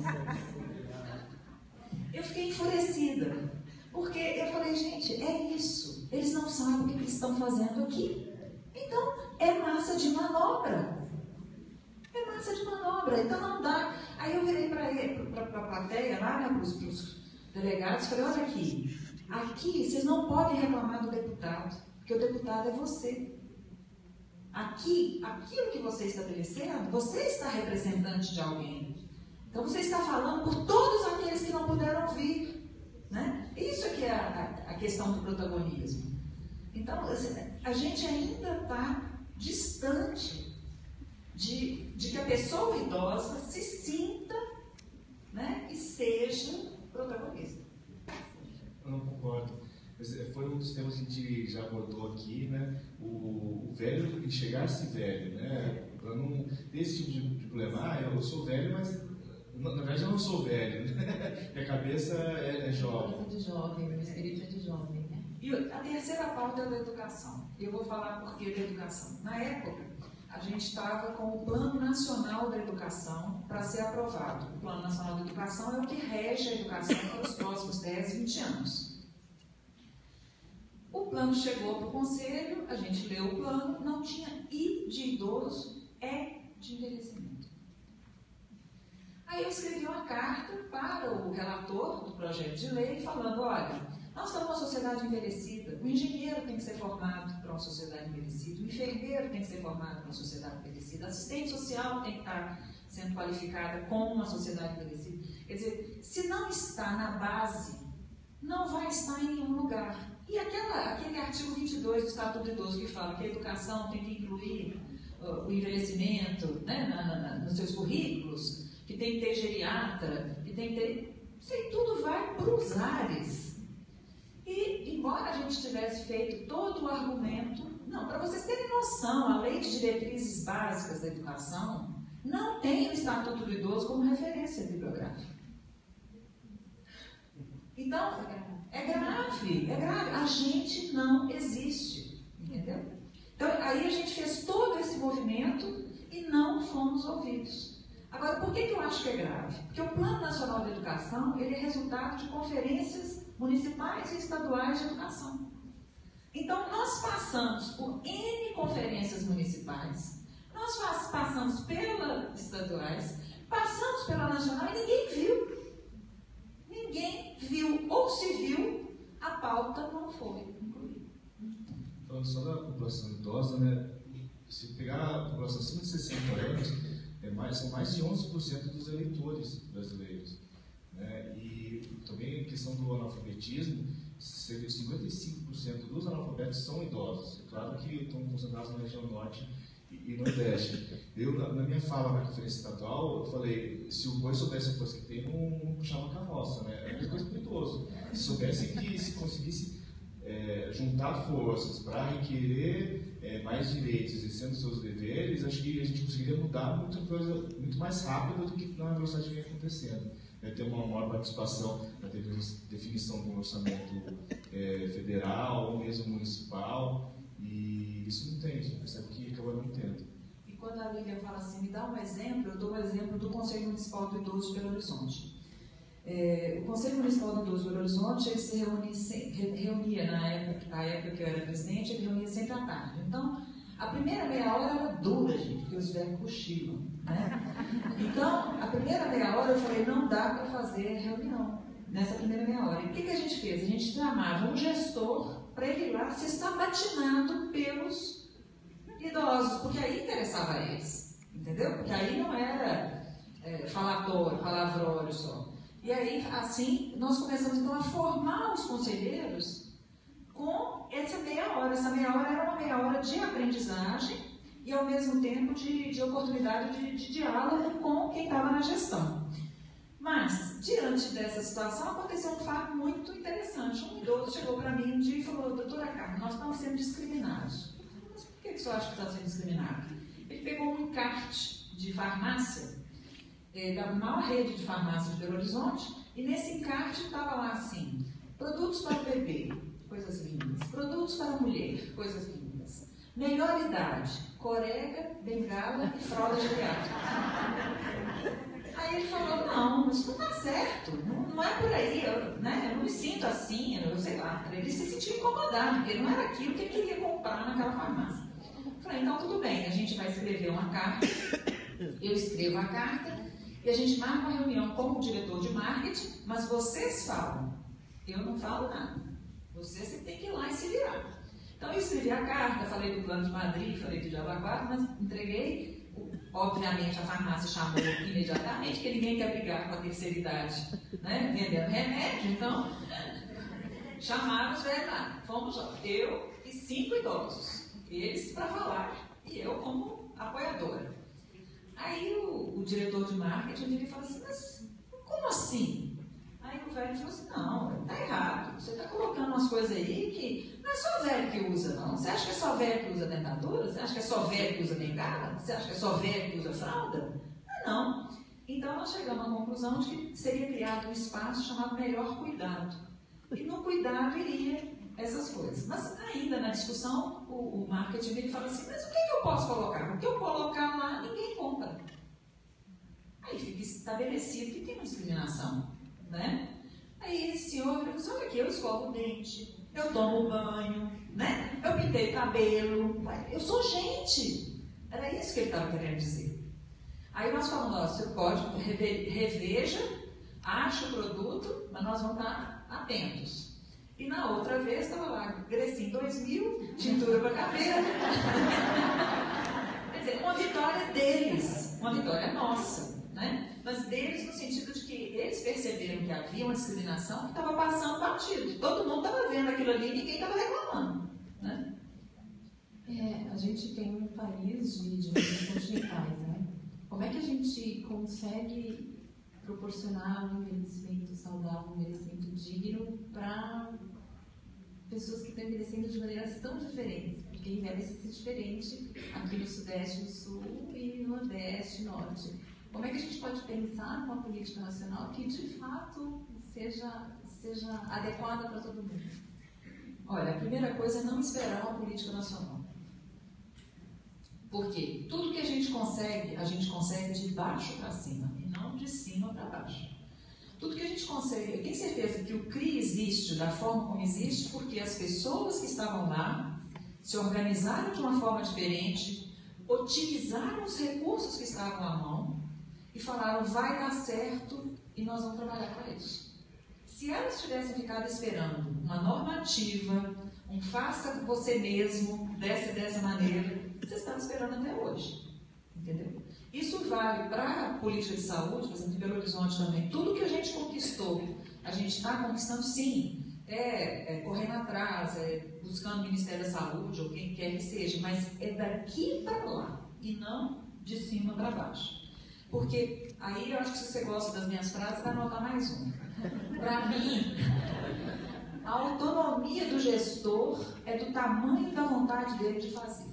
Eu fiquei enfurecida, porque eu falei, gente, é isso. Eles não sabem o que eles estão fazendo aqui. Então, é massa de manobra. É massa de manobra. Então, não dá. Aí eu virei para a plateia, lá, né, para os delegados, falei, olha aqui, vocês não podem reclamar do deputado, porque o deputado é você. Aqui, aquilo que você está estabelecendo, você está representante de alguém. Então, você está falando por todos aqueles que não puderam vir, né? Isso que é a questão do protagonismo. Então, a gente ainda está distante de que a pessoa idosa se sinta, né, e seja protagonista. Eu não concordo. Foi um dos temas que a gente já abordou aqui, né? O velho enxergar-se velho, né? Para não ter esse tipo de problema. Eu sou velho, mas na verdade eu não sou velho, né? Minha cabeça é jovem. É de jovem, meu espírito é de jovem, né? E a terceira pauta é da educação. Eu vou falar por que da educação. Na época, a gente estava com o Plano Nacional da Educação para ser aprovado. O Plano Nacional da Educação é o que rege a educação para os próximos 10, 20 anos. O plano chegou para o conselho, a gente leu o plano, não tinha I de idoso, E de envelhecimento. Aí eu escrevi uma carta para o relator do projeto de lei, falando, olha, nós estamos numa sociedade envelhecida, o engenheiro tem que ser formado para uma sociedade envelhecida, o enfermeiro tem que ser formado para uma sociedade envelhecida, a assistente social tem que estar sendo qualificada como uma sociedade envelhecida. Quer dizer, se não está na base, não vai estar em nenhum lugar. E aquele artigo 22 do Estatuto do Idoso que fala que a educação tem que incluir o envelhecimento, né, nos seus currículos, que tem que ter geriatra, que tem que ter... Isso aí tudo vai para os ares. E, embora a gente tivesse feito todo o argumento... Não, para vocês terem noção, a Lei de Diretrizes Básicas da Educação não tem o Estatuto do Idoso como referência bibliográfica. Então, é grave. A gente não existe, entendeu? Então, aí a gente fez todo esse movimento e não fomos ouvidos. Agora, por que eu acho que é grave? Porque o Plano Nacional de Educação, ele é resultado de conferências municipais e estaduais de educação. Então, nós passamos por N conferências municipais, nós passamos pelas estaduais, passamos pela nacional e ninguém viu. Ninguém viu, ou se viu, a pauta não foi incluída. Falando só da população idosa, né? Se pegar a população acima de 60 anos, são mais de 11% dos eleitores brasileiros. Né? E também a questão do analfabetismo, cerca de 55% dos analfabetos são idosos. É claro que estão concentrados na região norte e nordeste. Eu, na minha fala na conferência estadual, eu falei, se o boi soubesse a força que tem, não puxava a carroça, né? É a mesma coisa para o idoso. Se soubesse que se conseguisse juntar forças para requerer mais direitos, exercendo seus deveres, acho que a gente conseguiria mudar muita coisa muito mais rápido do que na velocidade que vem acontecendo. Ter uma maior participação na definição de um orçamento federal ou mesmo municipal, e isso não tem, a gente percebe que acaba não tendo. E quando a Lívia fala assim, me dá um exemplo, eu dou um exemplo do Conselho Municipal do Idoso de Belo Horizonte. O Conselho Municipal do Idoso de Belo Horizonte, ele se reunia na época que eu era presidente, ele reunia sempre à tarde. Então, a primeira meia hora era dura, gente, porque os velhos cochilam, né? Então, a primeira meia hora eu falei, não dá para fazer reunião nessa primeira meia hora. E o que a gente fez? A gente chamava um gestor para ele ir lá ser sabatinado pelos idosos, porque aí interessava a eles, entendeu? Porque aí não era falatório, palavrório só. E aí, assim, nós começamos então a formar os conselheiros com essa meia hora. Essa meia hora era uma meia hora de aprendizagem e, ao mesmo tempo, de oportunidade de diálogo com quem estava na gestão. Mas, diante dessa situação, aconteceu um fato muito interessante. Um idoso chegou para mim um dia e falou, doutora Carmen, nós estamos sendo discriminados. Eu falei, mas por que o senhor acha que está sendo discriminado? Ele pegou um encarte de farmácia, da maior rede de farmácia de Belo Horizonte, e nesse encarte estava lá assim, produtos para o bebê, coisas lindas, produtos para a mulher, coisas lindas, melhor idade, corega, bengala e fralda geriátrica. Aí ele falou, não, isso não está certo, não é por aí, eu não me sinto assim, eu sei lá. Ele se sentiu incomodado, porque não era aquilo que ele queria comprar naquela farmácia. Eu falei, então tudo bem, a gente vai escrever uma carta, eu escrevo a carta, e a gente marca uma reunião com o diretor de marketing, mas vocês falam, eu não falo nada. Você tem que ir lá e se virar. Então eu escrevi a carta, falei do Plano de Madrid, falei do Jabaquara, mas entreguei. Obviamente a farmácia chamou imediatamente, porque ninguém quer brigar com a terceira idade, né? Vendendo remédio, então chamaram os velhos lá. Fomos eu e 5 idosos, eles para falar e eu como apoiadora. Aí o diretor de marketing ele falou assim, mas como assim? Aí o velho falou assim, não, está errado, você está colocando umas coisas aí que não é só velho que usa, não. Você acha que é só velho que usa dentadura? Você acha que é só velho que usa bengala? Você acha que é só velho que usa fralda? Não. Então nós chegamos à conclusão de que seria criado um espaço chamado Melhor Cuidado. E no cuidado iria essas coisas. Mas ainda na discussão, o marketing ele fala assim, mas o que eu posso colocar? O que eu colocar lá, ninguém compra. Aí fica estabelecido que tem uma discriminação. Né? Aí esse senhor falou assim, olha aqui, eu escovo o dente, eu tomo banho, né? Eu pintei cabelo, eu sou gente. Era isso que ele estava querendo dizer. Aí nós falamos, ó, você pode, reveja, acha o produto, mas nós vamos estar atentos. E na outra vez estava lá, Grecin 2000, tintura para cabelo. Quer dizer, uma vitória deles, uma vitória nossa, né? Mas deles no sentido de que eles perceberam que havia uma discriminação que estava passando batido. Todo mundo estava vendo aquilo ali e ninguém estava reclamando. Né? A gente tem um país de regiões continentais, né? Como é que a gente consegue proporcionar um envelhecimento saudável, um envelhecimento digno para pessoas que estão envelhecendo de maneiras tão diferentes? Porque envelhece diferente aqui no Sudeste, no Sul e no Nordeste, Norte. Como é que a gente pode pensar numa política nacional que, de fato, seja seja adequada para todo mundo? Olha, a primeira coisa é não esperar uma política nacional. Porque tudo que a gente consegue de baixo para cima, e não de cima para baixo. Tudo que a gente consegue, eu tenho certeza que o CRI existe da forma como existe, porque as pessoas que estavam lá se organizaram de uma forma diferente, otimizaram os recursos que estavam à mão e falaram, vai dar certo e nós vamos trabalhar para isso. Se elas tivessem ficado esperando uma normativa, um faça você mesmo, dessa maneira, vocês estavam esperando até hoje. Entendeu? Isso vale para a política de saúde, por exemplo, em Belo Horizonte também. Tudo que a gente conquistou, a gente está conquistando sim. Correndo atrás, buscando o Ministério da Saúde, ou quem quer que seja, mas é daqui para lá, e não de cima para baixo. Porque aí eu acho que se você gosta das minhas frases, vai anotar mais uma. Para mim, a autonomia do gestor é do tamanho da vontade dele de fazer.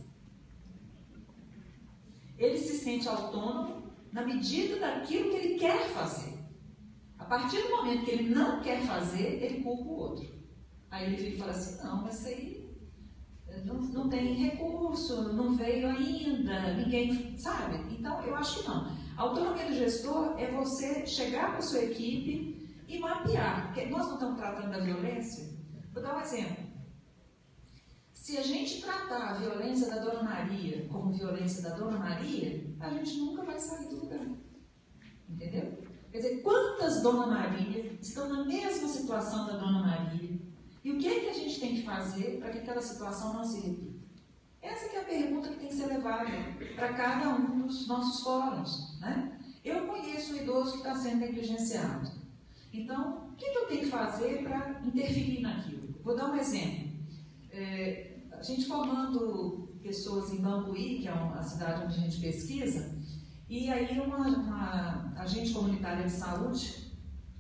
Ele se sente autônomo na medida daquilo que ele quer fazer. A partir do momento que ele não quer fazer, ele culpa o outro. Aí ele fica e fala assim, não, mas isso aí não tem recurso, não veio ainda, ninguém sabe. Então, eu acho que não. A autonomia do gestor é você chegar com a sua equipe e mapear. Porque nós não estamos tratando da violência. Vou dar um exemplo. Se a gente tratar a violência da Dona Maria como violência da Dona Maria, a gente nunca vai sair do lugar. Entendeu? Quer dizer, quantas Dona Maria estão na mesma situação da Dona Maria? E o que é que a gente tem que fazer para que aquela situação não se repita? Essa que é a pergunta que tem que ser levada para cada um dos nossos fóruns. Né? Eu conheço um idoso que está sendo negligenciado. Então, o que eu tenho que fazer para interferir naquilo? Vou dar um exemplo. A gente formando pessoas em Bambuí, que é a cidade onde a gente pesquisa, e aí uma agente comunitária de saúde,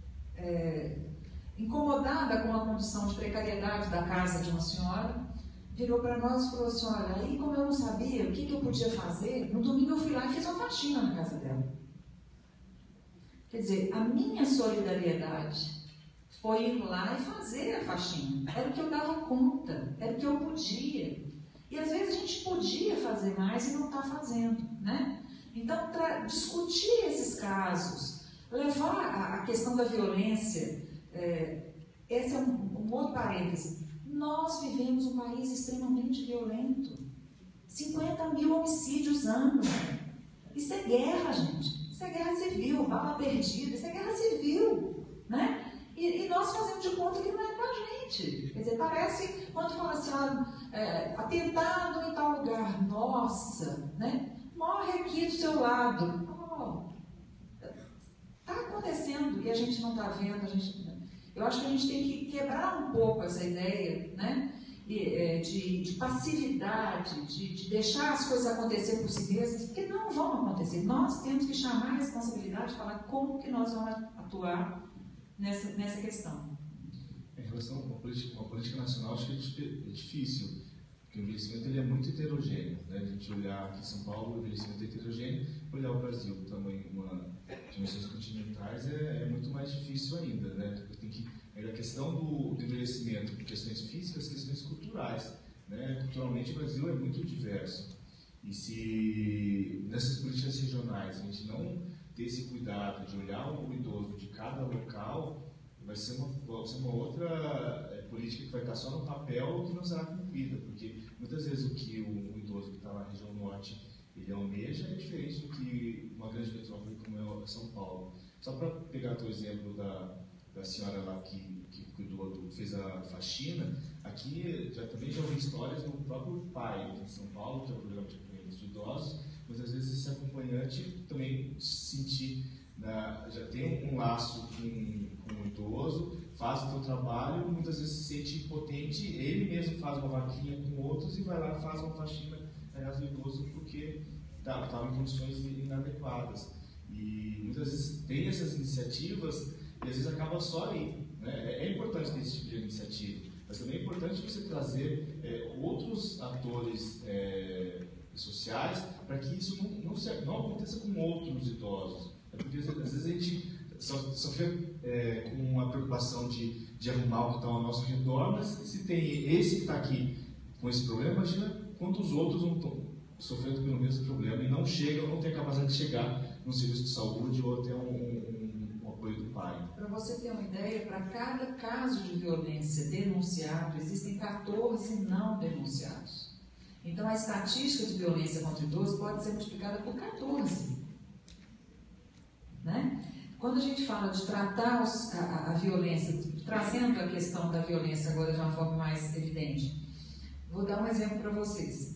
incomodada com a condição de precariedade da casa de uma senhora, virou para nós e falou assim, olha, aí como eu não sabia o que eu podia fazer, no domingo eu fui lá e fiz uma faxina na casa dela. Quer dizer, a minha solidariedade foi ir lá e fazer a faxina. Era o que eu dava conta, era o que eu podia. E às vezes a gente podia fazer mais e não está fazendo, né? Então, para discutir esses casos, levar a questão da violência, esse é um outro parêntese. Nós vivemos um país extremamente violento. 50 mil homicídios ano. Isso é guerra, gente. Isso é guerra civil, bala perdida. Isso é guerra civil, né? E nós fazemos de conta que não é com a gente. Quer dizer, parece, quando fala assim, atentado em tal lugar, nossa, né? Morre aqui do seu lado. Está acontecendo e a gente não está vendo. Eu acho que a gente tem que quebrar um pouco essa ideia, né? De passividade, de deixar as coisas acontecer por si mesmas, porque não vão acontecer. Nós temos que chamar a responsabilidade e falar como que nós vamos atuar nessa questão. Em relação a uma política nacional, acho que é difícil, porque o envelhecimento ele é muito heterogêneo. Né? A gente olhar aqui em São Paulo, o envelhecimento é heterogêneo, olhar o Brasil, o tamanho de dimensões continentais, é muito mais difícil ainda. Né? Tem que, a questão do envelhecimento, por questões físicas, questões culturais. Né? Culturalmente, o Brasil é muito diverso. E se nessas políticas regionais a gente não ter esse cuidado de olhar o idoso de cada local, vai ser uma outra política que vai estar só no papel que não será cumprida, porque muitas vezes o que o idoso que está na região norte ele almeja é diferente do que uma grande metrópole como é São Paulo. Só para pegar o exemplo da senhora lá que fez a faxina, aqui também já ouvi histórias do próprio pai em São Paulo, que é o programa de acompanhamento de idosos, muitas vezes esse acompanhante também já tem um laço com o idoso, faz o seu trabalho, muitas vezes se sente impotente, ele mesmo faz uma vaquinha com outros e vai lá e faz uma faxina na casa do idoso porque estava em condições inadequadas. E muitas vezes tem essas iniciativas e às vezes acaba só aí. Né? É importante ter esse tipo de iniciativa, mas também é importante você trazer outros atores sociais para que isso não aconteça com outros idosos. Porque às vezes a gente sofrer com uma preocupação de arrumar o que está ao nosso redor, mas se tem esse que está aqui com esse problema, imagina quantos outros não estão sofrendo pelo mesmo problema e não chegam, não têm a capacidade de chegar no serviço de saúde ou até um apoio do pai. Para você ter uma ideia, para cada caso de violência denunciado, existem 14 não denunciados. Então, a estatística de violência contra idosos pode ser multiplicada por 14. Né? Quando a gente fala de tratar a violência, trazendo a questão da violência agora de uma forma mais evidente, vou dar um exemplo para vocês.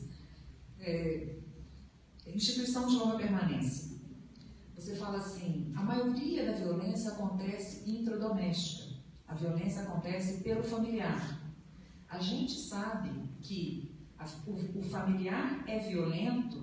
Instituição de longa permanência. Você fala assim, a maioria da violência acontece intradoméstica. A violência acontece pelo familiar. A gente sabe que o familiar é violento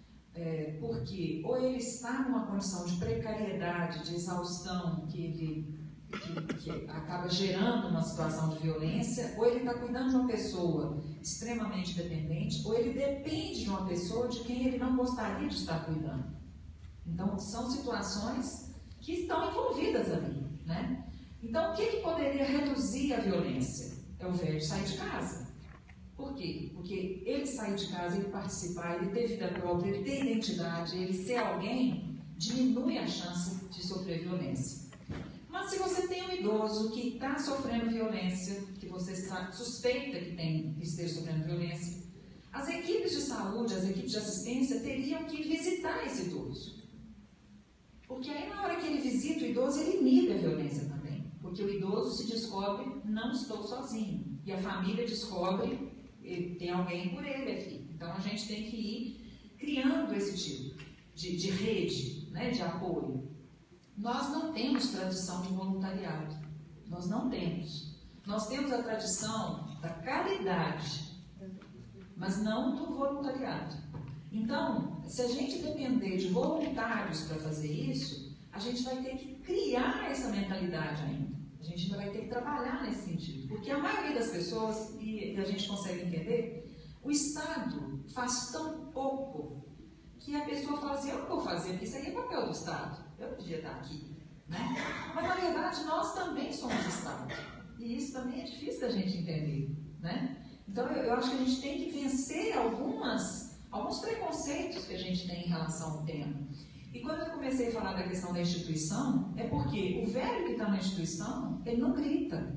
porque ou ele está numa condição de precariedade, de exaustão, que acaba gerando uma situação de violência, ou ele está cuidando de uma pessoa extremamente dependente, ou ele depende de uma pessoa de quem ele não gostaria de estar cuidando. Então, são situações que estão envolvidas ali, né? Então, o que poderia reduzir a violência? É o velho sair de casa. Por quê? Porque ele sair de casa, ele participar, ele ter vida própria, ele ter identidade, ele ser alguém, diminui a chance de sofrer violência. Mas se você tem um idoso que está sofrendo violência, que você suspeita que esteja sofrendo violência, as equipes de saúde, as equipes de assistência teriam que visitar esse idoso. Porque aí na hora que ele visita o idoso, ele inibe a violência também. Porque o idoso se descobre, não estou sozinho. E a família descobre, tem alguém por ele aqui. Então a gente tem que ir criando esse tipo de rede, né, de apoio. Nós não temos tradição de voluntariado. Nós não temos. Nós temos a tradição da caridade, mas não do voluntariado. Então, se a gente depender de voluntários para fazer isso, a gente vai ter que criar essa mentalidade ainda. A gente ainda vai ter que trabalhar nesse sentido. Porque a maioria das pessoas, e a gente consegue entender, o Estado faz tão pouco que a pessoa fala assim, eu não vou fazer, porque isso aí é papel do Estado. Eu podia estar aqui. Né? Mas, na verdade, nós também somos Estado. E isso também é difícil da gente entender. Né? Então, eu acho que a gente tem que vencer alguns preconceitos que a gente tem em relação ao tema. E quando eu comecei a falar da questão da instituição, é porque o velho que está na instituição, ele não grita.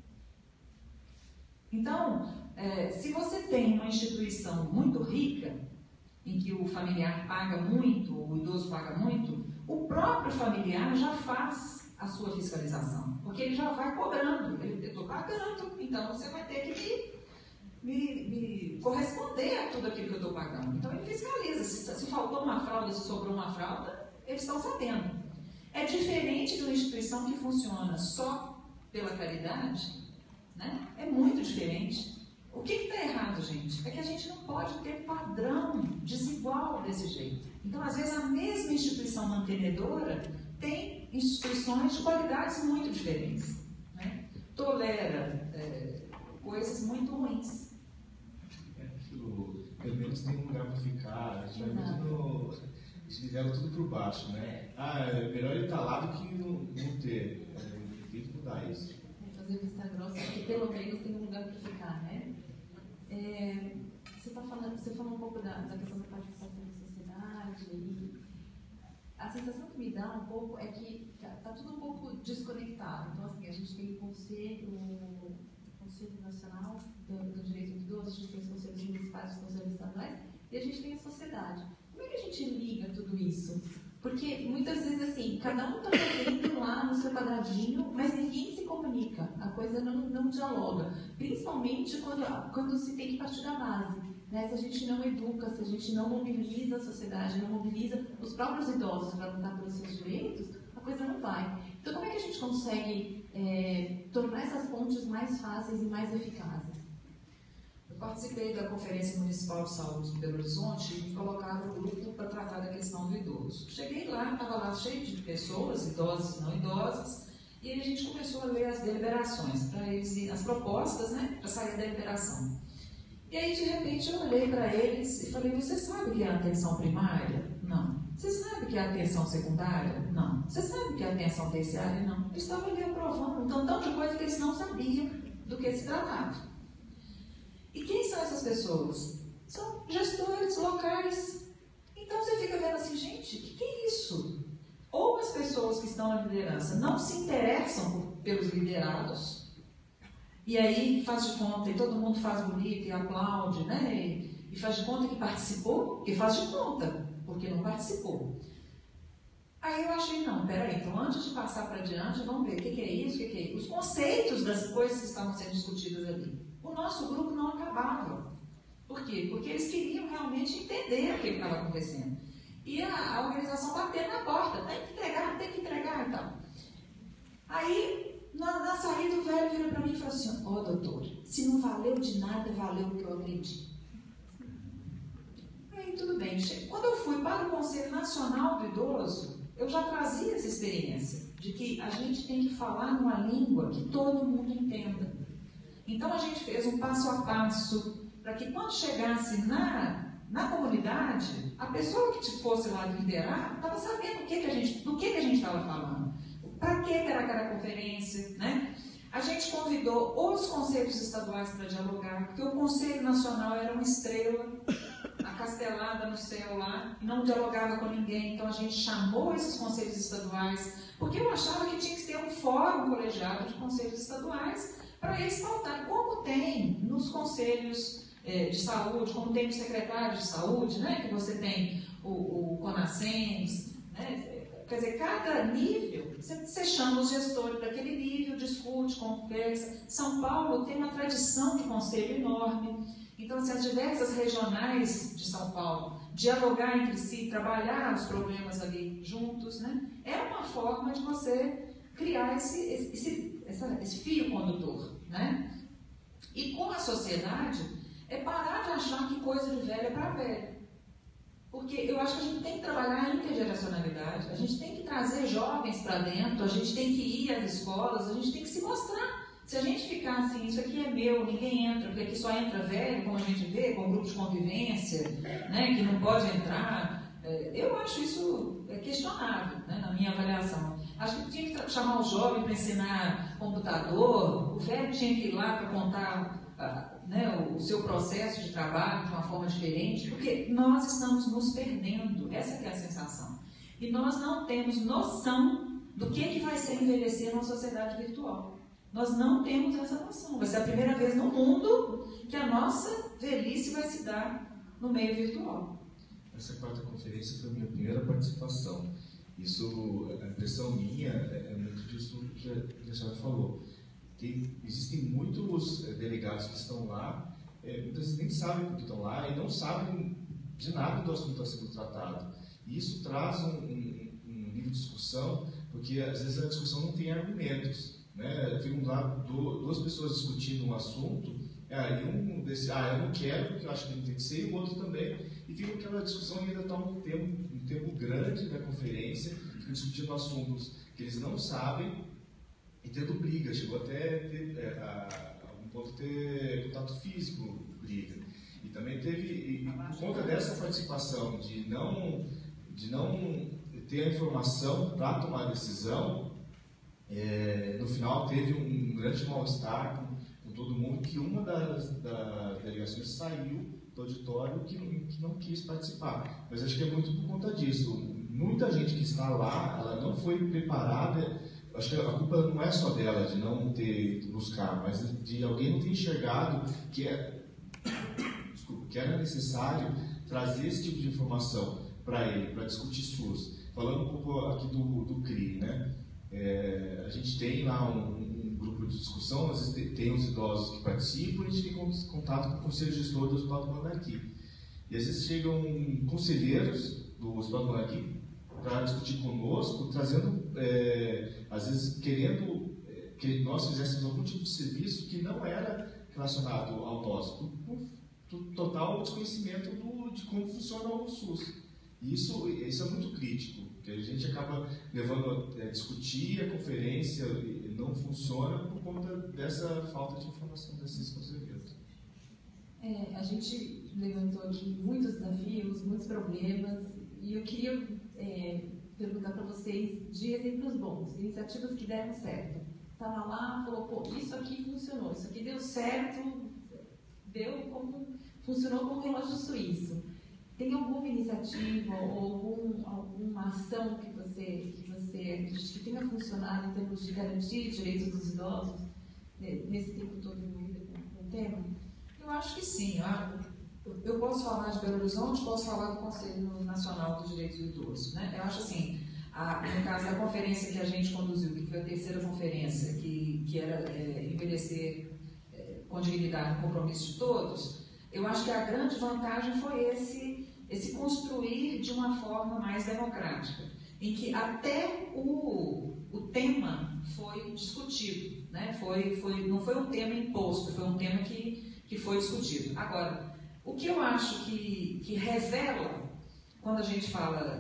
Então, se você tem uma instituição muito rica, em que o familiar paga muito, o idoso paga muito, o próprio familiar já faz a sua fiscalização, porque ele já vai cobrando. Eu estou pagando, então você vai ter que me corresponder a tudo aquilo que eu estou pagando. Então ele fiscaliza. Se faltou uma fralda, se sobrou uma fralda, eles estão sabendo. É diferente de uma instituição que funciona só pela caridade, né? É muito diferente. O que está errado, gente? É que a gente não pode ter padrão desigual desse jeito. Então, às vezes, a mesma instituição mantenedora tem instituições de qualidades muito diferentes. Né? Tolera coisas muito ruins. Pelo menos tem um lugar para ficar. A gente vai muito eles fizeram tudo por baixo, né? É melhor ele estar lá do que não ter. Tem que mudar isso. Fazer vista grossa, porque pelo menos tem um lugar para ficar, né? Você falou um pouco da questão da participação da sociedade e a sensação que me dá um pouco é que está tudo um pouco desconectado. Então, assim, a gente tem o Conselho Nacional do Direito do Idoso, a gente tem os conselhos municipais, os conselhos estaduais e a gente tem a sociedade. Como é que a gente liga tudo isso? Porque muitas vezes, assim, cada um está fazendo lá no seu quadradinho, mas ninguém se comunica, a coisa não dialoga. Principalmente quando se tem que partir da base. Né? Se a gente não educa, se a gente não mobiliza a sociedade, não mobiliza os próprios idosos para lutar pelos seus direitos, a coisa não vai. Então, como é que a gente consegue tornar essas pontes mais fáceis e mais eficazes? Eu participei da Conferência Municipal de Saúde de Belo Horizonte e me colocaram no grupo para tratar da questão do idoso. Cheguei lá, estava lá cheio de pessoas, idosas e não idosas, e aí a gente começou a ler as deliberações, as propostas, né, para sair da deliberação. E aí, de repente, eu olhei para eles e falei, você sabe o que é a atenção primária? Não. Você sabe sabe o que é atenção secundária? Não. Você sabe o que é atenção terciária? Não. Eles estavam ali aprovando um tantão de coisa que eles não sabiam do que se tratava. E quem são essas pessoas? São gestores locais. Então você fica vendo assim, gente, o que é isso? Ou as pessoas que estão na liderança não se interessam pelos liderados, e aí faz de conta, e todo mundo faz bonito e aplaude, né? E faz de conta que participou, e faz de conta, porque não participou. Aí eu achei, não, peraí, então antes de passar para diante, vamos ver o que é isso, o que é isso. Os conceitos das coisas que estavam sendo discutidas ali. O nosso grupo não acabava. Por quê? Porque eles queriam realmente entender o que estava acontecendo. E a organização batendo na porta, tem que entregar e tal. Aí, na saída, o velho virou para mim e falou assim, ó, doutor, se não valeu de nada, valeu o que eu aprendi. Aí, tudo bem. Quando eu fui para o Conselho Nacional do Idoso, eu já trazia essa experiência de que a gente tem que falar numa língua que todo mundo entenda. Então, a gente fez um passo a passo para que quando chegasse na comunidade, a pessoa que fosse lá liderar estava sabendo do que a gente estava falando. Para que era aquela conferência, né? A gente convidou os conselhos estaduais para dialogar, porque o Conselho Nacional era uma estrela acastelada no céu lá, não dialogava com ninguém, então a gente chamou esses conselhos estaduais, porque eu achava que tinha que ter um fórum colegiado de conselhos estaduais para eles pautarem, como tem nos conselhos de saúde, como tem no secretário de saúde, né, que você tem o CONASEMS, né, quer dizer, cada nível, você chama os gestores daquele nível, discute, conversa. São Paulo tem uma tradição de conselho enorme, então assim, as diversas regionais de São Paulo, dialogar entre si, trabalhar os problemas ali juntos, né, é uma forma de você criar esse fio condutor, né? E com a sociedade, é parar de achar que coisa de velho é para velho. Porque eu acho que a gente tem que trabalhar a intergeracionalidade, a gente tem que trazer jovens para dentro, a gente tem que ir às escolas, a gente tem que se mostrar. Se a gente ficar assim, isso aqui é meu, ninguém entra, porque aqui só entra velho, como a gente vê, com grupo de convivência, né, que não pode entrar, eu acho isso questionável, né, na minha avaliação. Acho que tinha que chamar o jovem para ensinar computador, o velho tinha que ir lá para contar o seu processo de trabalho de uma forma diferente, porque nós estamos nos perdendo, essa que é a sensação. E nós não temos noção do que vai ser envelhecer numa sociedade virtual. Nós não temos essa noção. Vai ser a primeira vez no mundo que a nossa velhice vai se dar no meio virtual. Essa quarta conferência foi a minha primeira participação. Isso, a impressão minha é muito disso que a senhora falou. Existem muitos delegados que estão lá, muitas vezes nem sabem porque estão lá e não sabem de nada do assunto que está sendo tratado. E isso traz um nível de discussão, porque às vezes a discussão não tem argumentos. Né? Ficam lá duas pessoas discutindo um assunto, e um desse, eu não quero, porque eu acho que não tem que ser, e o outro também, e fica aquela discussão ainda está um tempo grande da conferência, ficam discutindo assuntos que eles não sabem, e tendo briga, chegou até a um ponto ter contato físico, briga. E também teve, por conta dessa participação, de não ter a informação para tomar a decisão, no final teve um grande mal-estar com todo mundo, que uma das delegações saiu do auditório que não quis participar. Mas acho que é muito por conta disso. Muita gente que está lá, ela não foi preparada. Acho que a culpa não é só dela de não ter buscado, mas de alguém não ter enxergado que era necessário trazer esse tipo de informação para ele, para discutir SUS. Falando um pouco aqui do CRI, né? A gente tem lá um grupo de discussão, às vezes tem os idosos que participam, e a gente tem contato com o conselho gestor do Hospital do Mandaqui. E às vezes chegam conselheiros do Hospital do Mandaqui para discutir conosco, trazendo, às vezes querendo que nós fizéssemos algum tipo de serviço que não era relacionado ao nosso, por total desconhecimento de como funciona o SUS. E isso é muito crítico, porque a gente acaba levando a discutir a conferência e não funciona por conta dessa falta de informação desses conselheiros. A gente levantou aqui muitos desafios, muitos problemas, e eu queria perguntar para vocês de exemplos bons, de iniciativas que deram certo. Estava lá, falou, pô, isso aqui funcionou, isso aqui deu certo, funcionou como relógio suíço. Tem alguma iniciativa ou alguma ação que você acredita que tenha funcionado em termos de garantir direitos dos idosos nesse tempo todo envolvido com o tema? Eu acho que sim. Eu posso falar de Belo Horizonte, posso falar do Conselho Nacional dos Direitos do Idoso. Né? Eu acho assim, no caso da conferência que a gente conduziu, que foi a terceira conferência, que era envelhecer com dignidade, com compromisso de todos, eu acho que a grande vantagem foi esse construir de uma forma mais democrática, em que até o tema foi discutido, né? Não foi um tema imposto, foi um tema que foi discutido. Agora, o que eu acho que revela, quando a gente fala,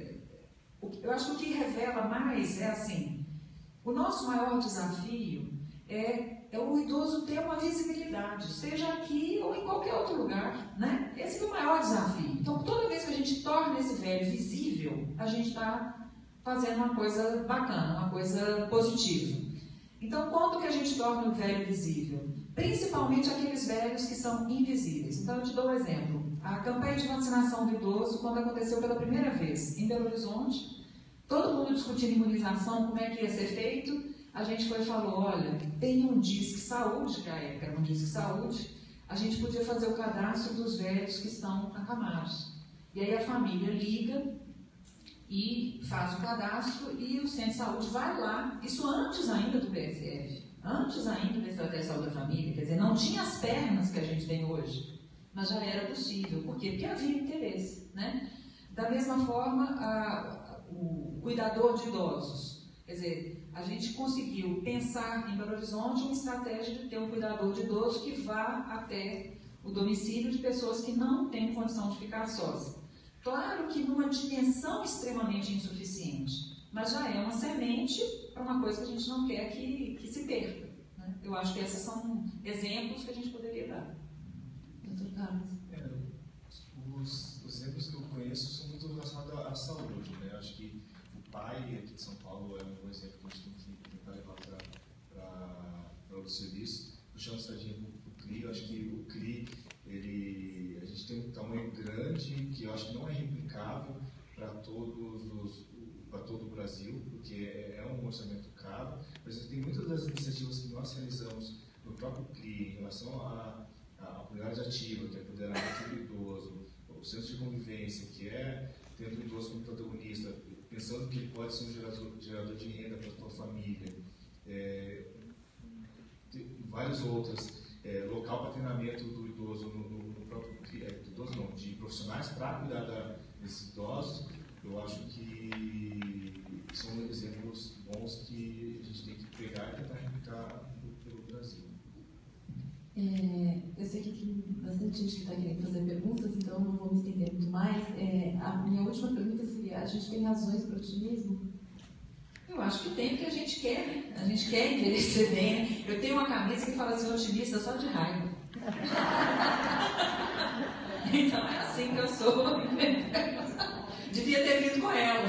eu acho que o que revela mais é assim, o nosso maior desafio é o idoso ter uma visibilidade, seja aqui ou em qualquer outro lugar, né? Esse é o maior desafio. Então, toda vez que a gente torna esse velho visível, a gente está fazendo uma coisa bacana, uma coisa positiva. Então, quando que a gente torna o velho visível? Principalmente aqueles velhos que são invisíveis. Então, eu te dou um exemplo. A campanha de vacinação do idoso, quando aconteceu pela primeira vez em Belo Horizonte, todo mundo discutindo imunização, como é que ia ser feito, a gente foi e falou, olha, tem um Disque Saúde, que na época era um Disque Saúde, a gente podia fazer o cadastro dos velhos que estão acamados. E aí a família liga e faz o cadastro e o Centro de Saúde vai lá, isso antes ainda do PSF, antes ainda da Estratégia de Saúde da Família, quer dizer, não tinha as pernas que a gente tem hoje, mas já era possível. Por quê? Porque havia interesse, né? Da mesma forma, o cuidador de idosos, quer dizer, a gente conseguiu pensar em Belo Horizonte uma estratégia de ter um cuidador de idoso que vá até o domicílio de pessoas que não têm condição de ficar sós. Claro que numa dimensão extremamente insuficiente, mas já é uma semente para uma coisa que a gente não quer que se perca. Né? Eu acho que esses são exemplos que a gente poderia dar. Dr. Carlos? Os exemplos que eu conheço são muito relacionados à saúde. Né? Eu acho que o pai aqui de São Paulo é um exemplo que a gente tem que tentar levar para o serviço. Puxando essa sardinha para o CRI, eu acho que o CRI, a gente tem um tamanho grande que eu acho que não é replicável para todo o Brasil, porque é um orçamento caro, mas tem muitas das iniciativas que nós realizamos no próprio CRI em relação à comunidade ativa, que é empoderamento do idoso, o centro de convivência, que é tendo o idoso como protagonista, pensando que ele pode ser um gerador de renda para a sua família, várias outras, local para treinamento do idoso no próprio idoso não, de profissionais para cuidar desses idosos. Eu acho que são exemplos bons que a gente tem que pegar e tentar replicar pelo Brasil. Eu sei que tem bastante gente que está querendo fazer perguntas, então não vou me estender muito mais. A minha última pergunta seria, a gente tem razões para o otimismo? Eu acho que tem, porque a gente quer, né? A gente quer envelhecer bem, né? Eu tenho uma camisa que fala assim, otimista só de raiva. Então é assim que eu sou. Devia ter vindo com ela.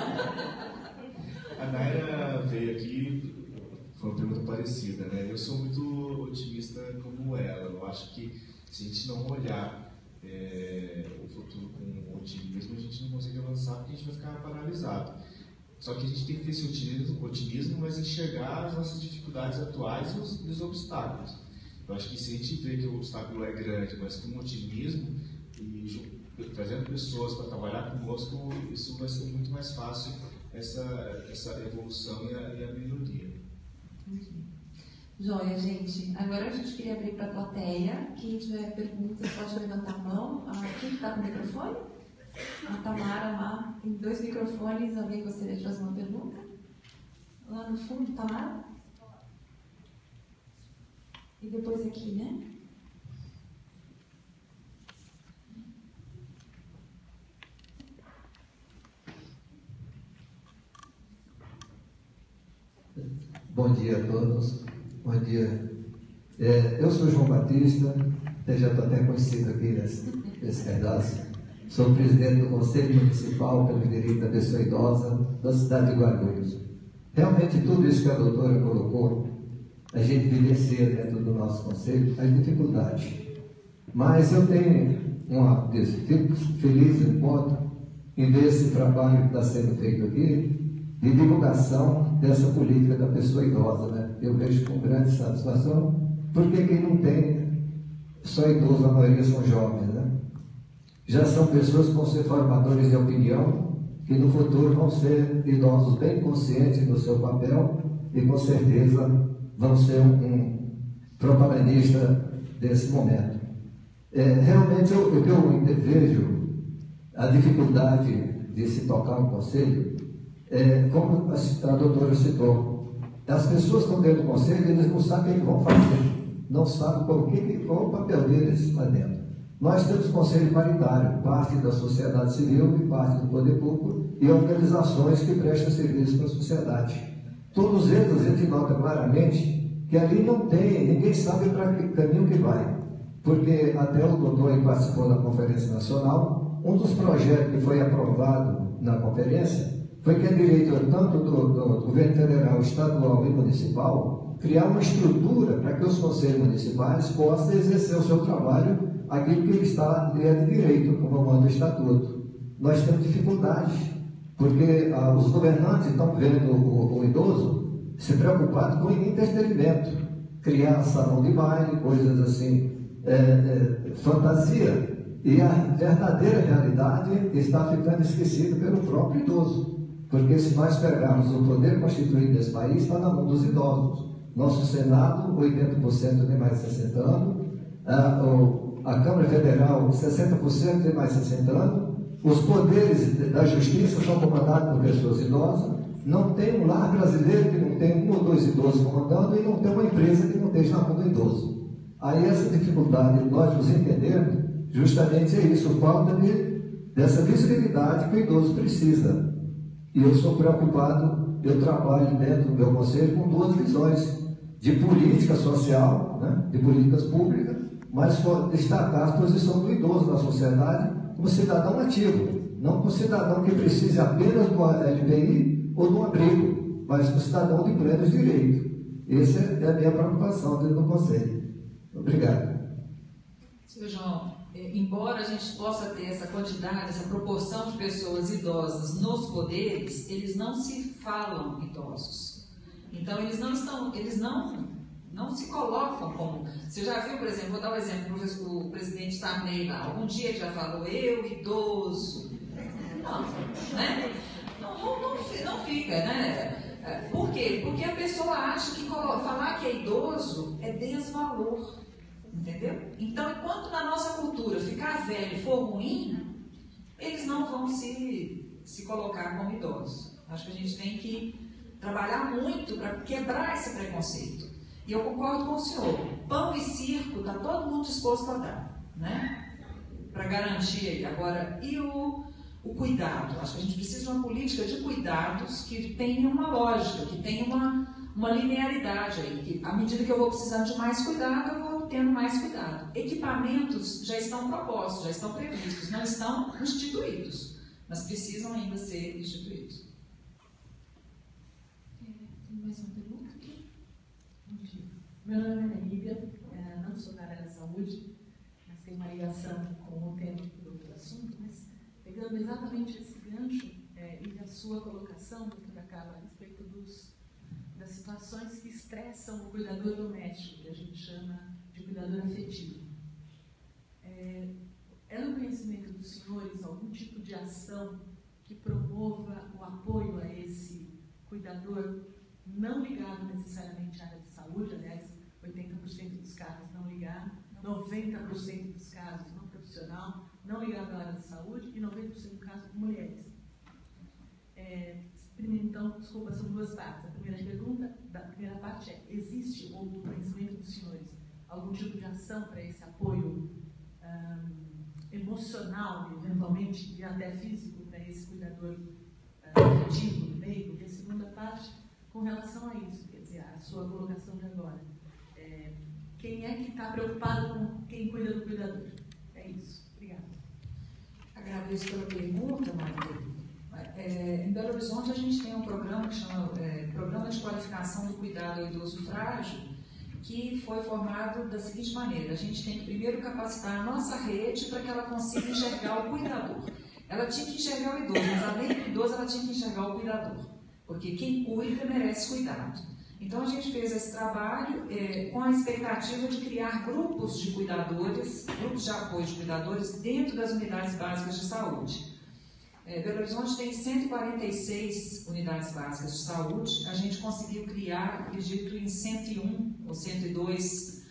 A Naira veio aqui, foi uma pergunta parecida, né? Eu sou muito otimista como ela. Eu acho que se a gente não olhar o futuro com otimismo, a gente não consegue avançar porque a gente vai ficar paralisado. Só que a gente tem que ter esse otimismo, mas enxergar as nossas dificuldades atuais e os obstáculos. Eu acho que se a gente vê que o obstáculo é grande, mas com otimismo e trazendo pessoas para trabalhar conosco, isso vai ser muito mais fácil, essa evolução e a melhoria. Joia, gente. Agora a gente queria abrir para a plateia. Quem tiver perguntas pode levantar a mão. Quem está com o microfone? A Tamara lá, tem 2 microfones. Alguém gostaria de fazer uma pergunta? Lá no fundo, Tamara? E depois aqui, né? Bom dia a todos. Bom dia. Eu sou João Batista, já estou até conhecido aqui desse pedaço. sou presidente do Conselho Municipal pelo Direito da Pessoa Idosa da cidade de Guarulhos. Realmente tudo isso que a doutora colocou, a gente vivencia dentro do nosso conselho as dificuldades. Mas eu fico feliz em ponto em ver esse trabalho que está sendo feito aqui de divulgação dessa política da pessoa idosa, né? Eu vejo com grande satisfação, porque quem não tem só idoso, a maioria são jovens, né? Já são pessoas que vão ser formadores de opinião, que no futuro vão ser idosos bem conscientes do seu papel e com certeza vão ser um propagandista desse momento. Realmente eu vejo a dificuldade de se tocar um conselho, como a doutora citou. As pessoas que estão dentro do conselho, eles não sabem o que vão fazer, não sabem qual o papel deles lá dentro. Nós temos conselho paritário, parte da sociedade civil e parte do poder público e organizações que prestam serviço para a sociedade. Todos eles, a gente nota claramente que ali não tem, ninguém sabe para que caminho que vai. Porque até o doutor aí participou da Conferência Nacional, um dos projetos que foi aprovado na conferência foi que é direito tanto do governo federal, estadual e municipal criar uma estrutura para que os conselhos municipais possam exercer o seu trabalho, aquilo que está de direito, como manda o Estatuto. Nós temos dificuldades, porque os governantes estão vendo o idoso se preocupado com entretenimento, criar salão de baile, coisas assim, fantasia, e a verdadeira realidade está ficando esquecida pelo próprio idoso, porque se nós pegarmos o poder constituído desse país, está na mão dos idosos. Nosso Senado, 80% tem mais de 60 anos, a Câmara Federal, 60% tem mais de 60 anos, os poderes da justiça são comandados por pessoas idosas, não tem um lar brasileiro que não tem 1 ou 2 idosos comandando e não tem uma empresa que não esteja na mão do idoso. Aí essa dificuldade, nós nos entendemos, justamente é isso, falta dessa visibilidade que o idoso precisa. E eu sou preocupado, eu trabalho dentro do meu conselho com 2 visões, de política social, né, de políticas públicas, mas destacar a posição do idoso na sociedade como cidadão ativo, não como cidadão que precise apenas do LPI ou do abrigo, mas como cidadão de plenos direitos. Essa é a minha preocupação dentro do conselho. Obrigado. Senhor João, embora a gente possa ter essa quantidade, essa proporção de pessoas idosas nos poderes, eles não se falam idosos. Então, eles não se colocam como... Você já viu, por exemplo, vou dar um exemplo, o presidente Sarney lá, algum dia ele já falou, eu, idoso. Não, né? Não fica, né? Por quê? Porque a pessoa acha que falar que é idoso é desvalor. Entendeu? Então, enquanto na nossa cultura ficar velho for ruim, eles não vão se colocar como idosos. Acho que a gente tem que trabalhar muito para quebrar esse preconceito. E eu concordo com o senhor. Pão e circo está todo mundo disposto a dar, né? Para garantir aí. Agora, e o cuidado? Acho que a gente precisa de uma política de cuidados que tenha uma lógica, que tenha uma linearidade aí. Que à medida que eu vou precisando de mais cuidado, eu vou tendo mais cuidado. Equipamentos já estão propostos, já estão previstos, não estão instituídos, mas precisam ainda ser instituídos. Tem mais uma pergunta aqui? Bom dia. Meu nome é Ana Lívia, não sou da área da saúde, mas tenho uma ligação com o tema do assunto, mas pegando exatamente esse gancho e a sua colocação, doutora Carla, a respeito das situações que estressam o cuidador doméstico, que a gente chama de cuidador afetivo. É no conhecimento dos senhores algum tipo de ação que promova o apoio a esse cuidador não ligado necessariamente à área de saúde, aliás, 80% dos casos não ligado, 90% dos casos não profissional, não ligado à área de saúde e 90% dos casos mulheres. Então, desculpa, são 2 partes. A primeira parte é, existe, ou do conhecimento dos senhores, algum tipo de ação para esse apoio emocional, eventualmente, e até físico, para esse cuidador afetivo, leigo? E a segunda parte, com relação a isso, quer dizer, a sua colocação de agora. Quem é que está preocupado com quem cuida do cuidador? É isso. Obrigada. Agradeço pela pergunta, Maria. Em Belo Horizonte, a gente tem um programa que chama Programa de Qualificação do Cuidado ao Idoso Frágil, que foi formado da seguinte maneira: a gente tem que primeiro capacitar a nossa rede para que ela consiga enxergar o cuidador. Ela tinha que enxergar o idoso, mas além do idoso, ela tinha que enxergar o cuidador, porque quem cuida merece cuidado. Então, a gente fez esse trabalho com a expectativa de criar grupos de cuidadores, grupos de apoio de cuidadores dentro das unidades básicas de saúde. Belo Horizonte tem 146 unidades básicas de saúde. A gente conseguiu criar, acredito, em 101 ou 102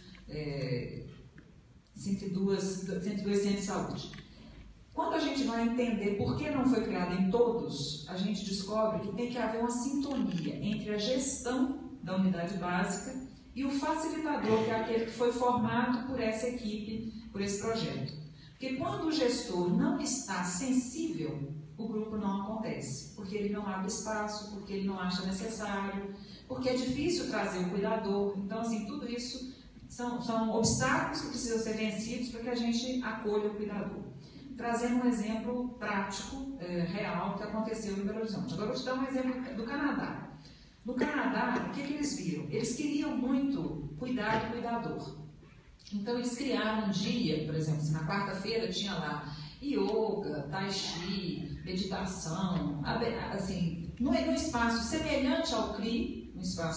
centros de saúde. Quando a gente vai entender por que não foi criado em todos, a gente descobre que tem que haver uma sintonia entre a gestão da unidade básica e o facilitador, que é aquele que foi formado por essa equipe, por esse projeto. Porque quando o gestor não está sensível, o grupo não acontece, porque ele não abre espaço, porque ele não acha necessário, porque é difícil trazer o cuidador. Então, assim, tudo isso são obstáculos que precisam ser vencidos para que a gente acolha o cuidador. Trazendo um exemplo prático, real, que aconteceu em Belo Horizonte. Agora eu vou te dar um exemplo do Canadá. No Canadá, o que eles viram? Eles queriam muito cuidar do cuidador. Então, eles criaram um dia, por exemplo, na quarta-feira tinha lá yoga, tai chi, meditação, assim, no espaço semelhante ao CRI,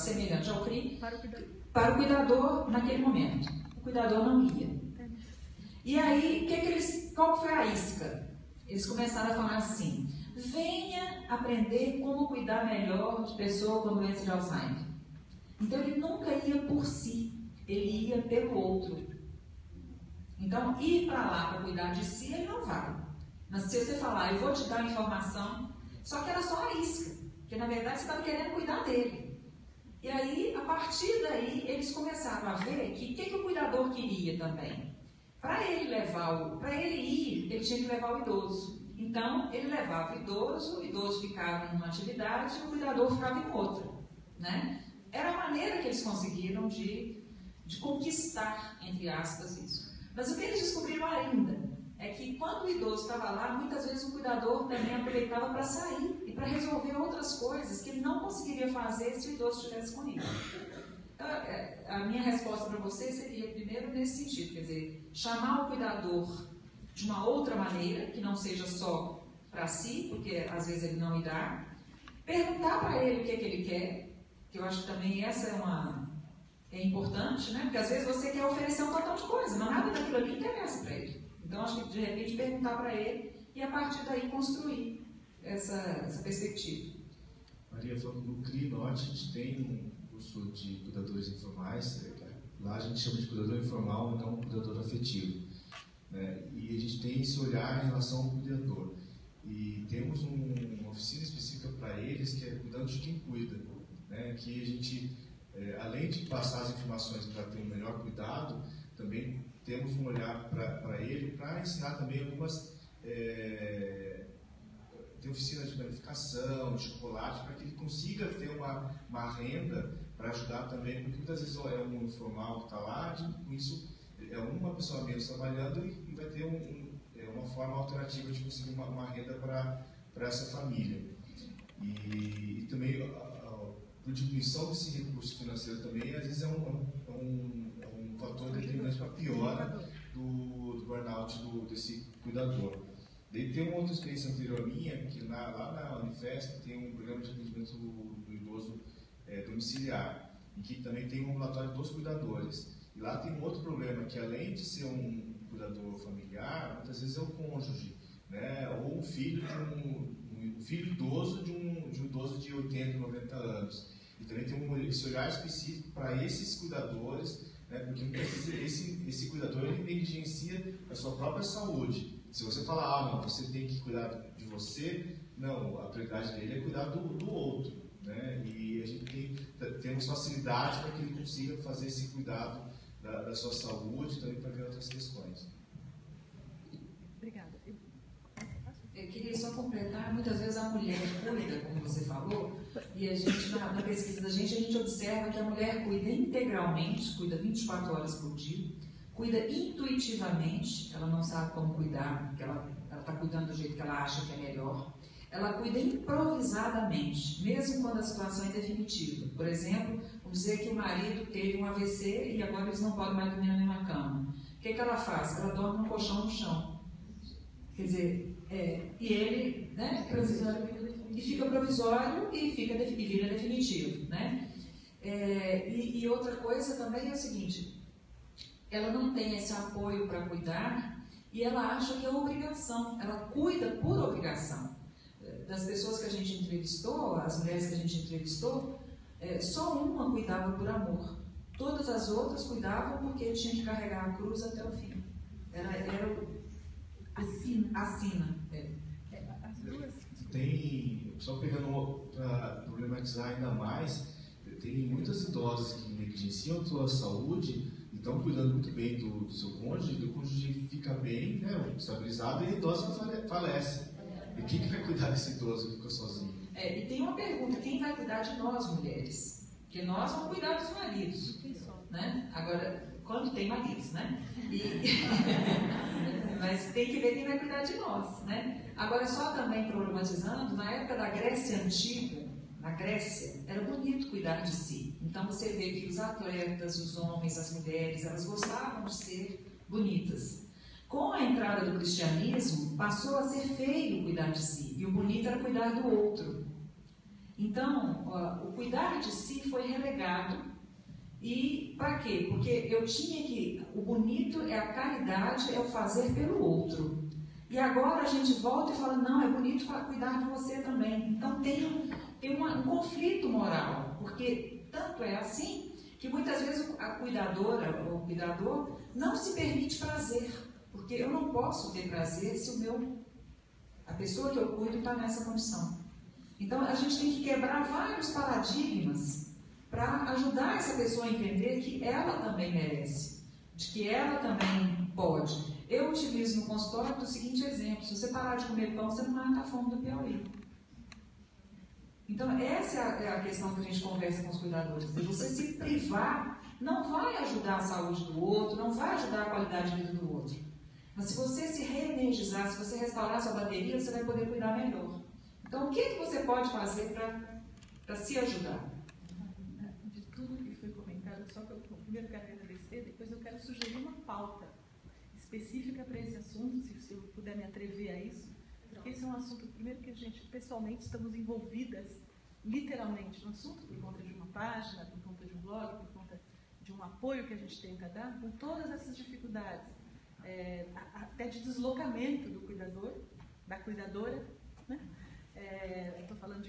para o cuidador naquele momento. O cuidador não ia. E aí, qual foi a isca? Eles começaram a falar assim: venha aprender como cuidar melhor de pessoa com doença de Alzheimer. Então, ele nunca ia por si, ele ia pelo outro. Então, ir para lá para cuidar de si, ele não vai. Mas se você falar, eu vou te dar informação, só que era só a isca, porque na verdade você estava querendo cuidar dele. E aí, a partir daí, eles começaram a ver que o que o cuidador queria também. Para ele ir, ele tinha que levar o idoso. Então, ele levava o idoso ficava em uma atividade e o cuidador ficava em outra. Né? Era a maneira que eles conseguiram de conquistar, entre aspas, isso. Mas o que eles descobriram ainda é que quando o idoso estava lá, muitas vezes o cuidador também aproveitava para sair e para resolver outras coisas que ele não conseguiria fazer se o idoso estivesse com ele. Então, a minha resposta para você seria, primeiro, nesse sentido, quer dizer, chamar o cuidador de uma outra maneira, que não seja só para si, porque às vezes ele não irá, perguntar para ele o que ele quer, que eu acho que também essa é importante, né? Porque às vezes você quer oferecer um total de coisa, mas nada daquilo ali interessa para ele. Então, acho que de repente perguntar para ele e a partir daí construir essa perspectiva. Maria, falando do CRI Norte, a gente tem um curso de cuidadores informais. Lá a gente chama de cuidador informal, não cuidador afetivo. Né? E a gente tem esse olhar em relação ao cuidador. E temos uma oficina específica para eles, que é cuidando de quem cuida. Né? Que a gente, além de passar as informações para ter um melhor cuidado, também temos um olhar para ele, para ensinar também algumas... tem oficina de planificação, de chocolate, para que ele consiga ter uma renda para ajudar também, porque muitas vezes é um informal que está lá, com isso é uma pessoa menos trabalhando e vai ter uma forma alternativa de conseguir uma renda para essa família. E também por diminuição desse recurso financeiro também, às vezes é um fator determinante para a piora do burnout desse cuidador. Daí tem uma outra experiência anterior minha, que lá na Unifesp tem um programa de atendimento do idoso domiciliar, em que também tem um ambulatório dos cuidadores. E lá tem um outro problema, que além de ser um cuidador familiar, muitas vezes é o cônjuge, né? Ou um filho filho idoso de um idoso de 80, 90 anos. E também tem esse olhar específico para esses cuidadores, né? Porque muitas vezes esse cuidador ele negligencia a sua própria saúde. Se você falar, não, você tem que cuidar de você, não, a prioridade dele é cuidar do outro. Né? E a gente temos facilidade para que ele consiga fazer esse cuidado da sua saúde, também para ver outras questões. Obrigada. Eu queria só completar, muitas vezes a mulher cuida, como você falou, e a gente, na pesquisa da gente observa que a mulher cuida integralmente, cuida 24 horas por dia, cuida intuitivamente, ela não sabe como cuidar, porque ela está cuidando do jeito que ela acha que é melhor. Ela cuida improvisadamente, mesmo quando a situação é definitiva. Por exemplo, vamos dizer que o marido teve um AVC e agora eles não podem mais dormir na mesma cama. O que ela faz? Ela dorme num colchão no chão. Quer dizer, e ele, né, e fica provisório e vira definitivo, né? E outra coisa também é o seguinte, ela não tem esse apoio para cuidar e ela acha que é obrigação, ela cuida por obrigação. Das pessoas que a gente entrevistou, as mulheres que a gente entrevistou, só uma cuidava por amor. Todas as outras cuidavam porque tinha que carregar a cruz até o fim. Era a sina. As duas. Tem, só pegando para problematizar ainda mais, tem muitas idosas que negligenciam a sua saúde e estão cuidando muito bem do seu cônjuge, o cônjuge fica bem, né, estabilizado, e a idosa falece. E quem que vai cuidar desse idoso que ficou sozinho? E tem uma pergunta, quem vai cuidar de nós, mulheres? Porque nós vamos cuidar dos maridos. Né? Agora, quando tem maridos, né? Mas tem que ver quem vai cuidar de nós, né? Agora, só também problematizando, na época da Grécia Antiga, na Grécia, era bonito cuidar de si. Então, você vê que os atletas, os homens, as mulheres, elas gostavam de ser bonitas. Com a entrada do cristianismo, passou a ser feio cuidar de si, e o bonito era cuidar do outro. Então, o cuidar de si foi relegado. E para quê? Porque eu tinha que... O bonito é a caridade, é o fazer pelo outro. E agora a gente volta e fala, não, é bonito cuidar de você também. Então tem um conflito moral, porque tanto é assim que muitas vezes a cuidadora ou o cuidador não se permite prazer. Porque eu não posso ter prazer se a pessoa que eu cuido está nessa condição. Então, a gente tem que quebrar vários paradigmas para ajudar essa pessoa a entender que ela também merece, de que ela também pode. Eu utilizo no consultório o seguinte exemplo, se você parar de comer pão, você não mata a fome do Piauí. Então, essa é a questão que a gente conversa com os cuidadores. Você se privar não vai ajudar a saúde do outro, não vai ajudar a qualidade de vida do outro. Mas se você se reenergizar, se você restaurar sua bateria, você vai poder cuidar melhor. Então, o que você pode fazer para se ajudar? De tudo que foi comentado, só que eu primeiro quero agradecer, depois eu quero sugerir uma pauta específica para esse assunto, se eu puder me atrever a isso, porque esse é um assunto, primeiro, que a gente, pessoalmente, estamos envolvidas, literalmente, no assunto, por conta de uma página, por conta de um blog, por conta de um apoio que a gente tenta dar, com todas essas dificuldades. Até de deslocamento do cuidador, da cuidadora, né? Estamos falando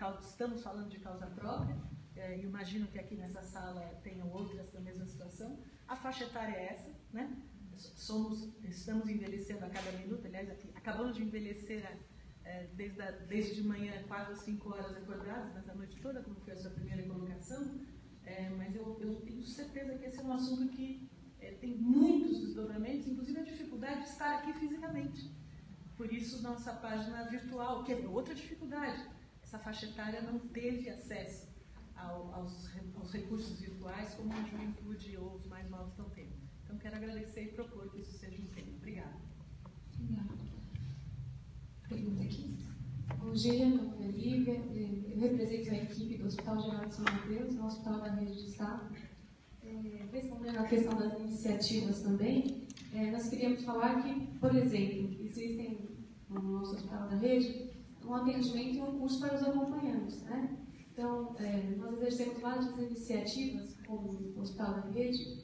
de causa própria, imagino que aqui nessa sala tenham outras da mesma situação. A faixa etária é essa, né? Estamos envelhecendo a cada minuto, aliás, acabamos de envelhecer desde de manhã 4 ou 5 horas acordados, nessa noite toda, como foi a sua primeira colocação, mas eu tenho certeza que esse é um assunto que tem muitos desdobramentos, inclusive a dificuldade de estar aqui fisicamente. Por isso, nossa página virtual, que é outra dificuldade. Essa faixa etária não teve acesso aos recursos virtuais como a juventude ou os mais novos estão tendo. Então, quero agradecer e propor que isso seja um tema. Obrigada. Obrigada. Pergunta aqui. Bom dia, meu nome é Lívia. Eu represento a equipe do Hospital Geral de São Mateus, no Hospital da Rede de Estado. Respondendo à questão das iniciativas também, nós queríamos falar que, por exemplo, existem no nosso Hospital da Rede um atendimento e um curso para os acompanhantes, né? Então, nós exercemos várias iniciativas como o Hospital da Rede,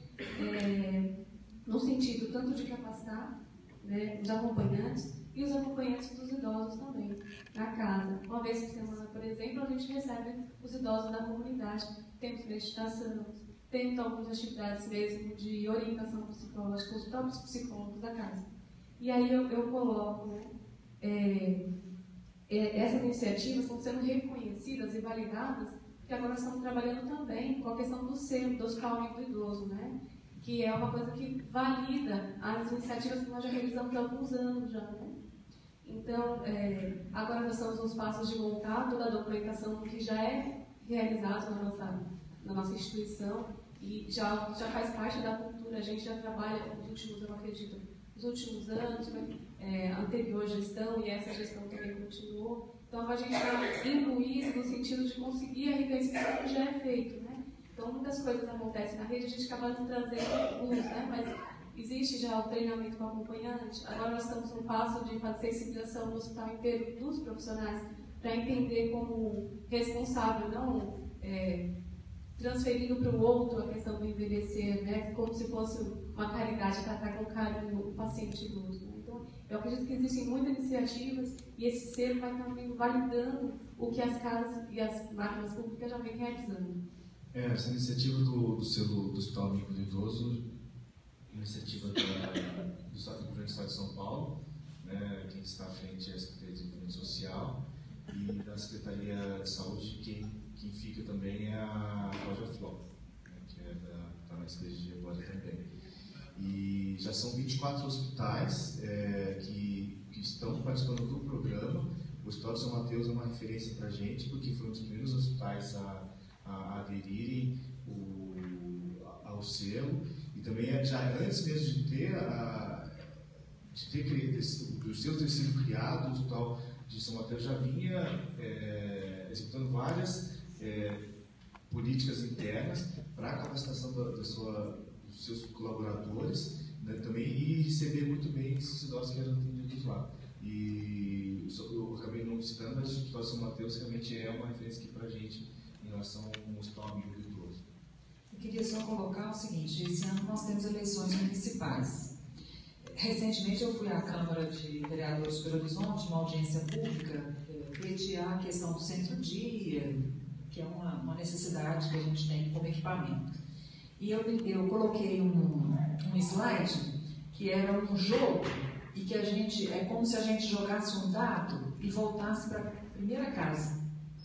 no sentido tanto de capacitar, né, os acompanhantes e os acompanhantes dos idosos também, na casa. Uma vez por semana, por exemplo, a gente recebe os idosos da comunidade, temos meditação, temos algumas atividades mesmo de orientação psicológica, os próprios psicólogos da casa. E aí eu coloco, né, essas iniciativas estão sendo reconhecidas e validadas, porque agora estamos trabalhando também com a questão do SEM, do Hospital do Idoso, né? Que é uma coisa que valida as iniciativas que nós já realizamos há alguns anos já, né? Então, agora nós estamos nos passos de montar toda a documentação que já é realizada na nossa instituição e já faz parte da cultura. A gente já trabalha nos últimos, eu acredito, nos últimos anos, a anterior gestão e essa gestão também continuou. Então, a gente está imbuído no sentido de conseguir a enriquecimento que já é feito, né? Então, muitas coisas acontecem na rede, a gente acaba não trazendo luz, né? Mas existe já o treinamento com acompanhante. Agora nós estamos no passo de fazer sensibilização no hospital inteiro dos profissionais para entender como responsável, não transferindo para o outro a questão do envelhecer, né? Como se fosse uma caridade, tratar com carinho o paciente idoso. Né? Então, eu acredito que existem muitas iniciativas e esse selo vai também validando o que as casas e as máquinas públicas já vêm realizando. Essa iniciativa do selo do Hospital Amigo do Idoso, iniciativa do Governo do Estado de São Paulo, né? Quem está à frente é a Secretaria de Desenvolvimento Social, e da Secretaria de Saúde, quem fica também é a Cláudia Fló, né, que está na SDG agora também. E já são 24 hospitais que estão participando do programa. O Hospital de São Mateus é uma referência para a gente, porque foi um dos primeiros hospitais a aderirem ao selo, e também já antes mesmo de ter o selo ter sido criado, o Hospital de São Mateus já vinha executando várias políticas internas para a capacitação dos seus colaboradores, né, também, e receber muito bem esses idosos que eram atendidos lá. E eu acabei não citando, mas o Hospital de São Mateus realmente é uma referência aqui para a gente em relação ao Hospital Amigo do Idoso. Eu queria só colocar o seguinte: esse ano nós temos eleições municipais. Recentemente eu fui à Câmara de Vereadores de Belo Horizonte, uma audiência pública, pleitear a questão do centro-dia, que é uma necessidade que a gente tem como equipamento. E eu coloquei um slide que era um jogo, e que é como se a gente jogasse um dado e voltasse para a primeira casa.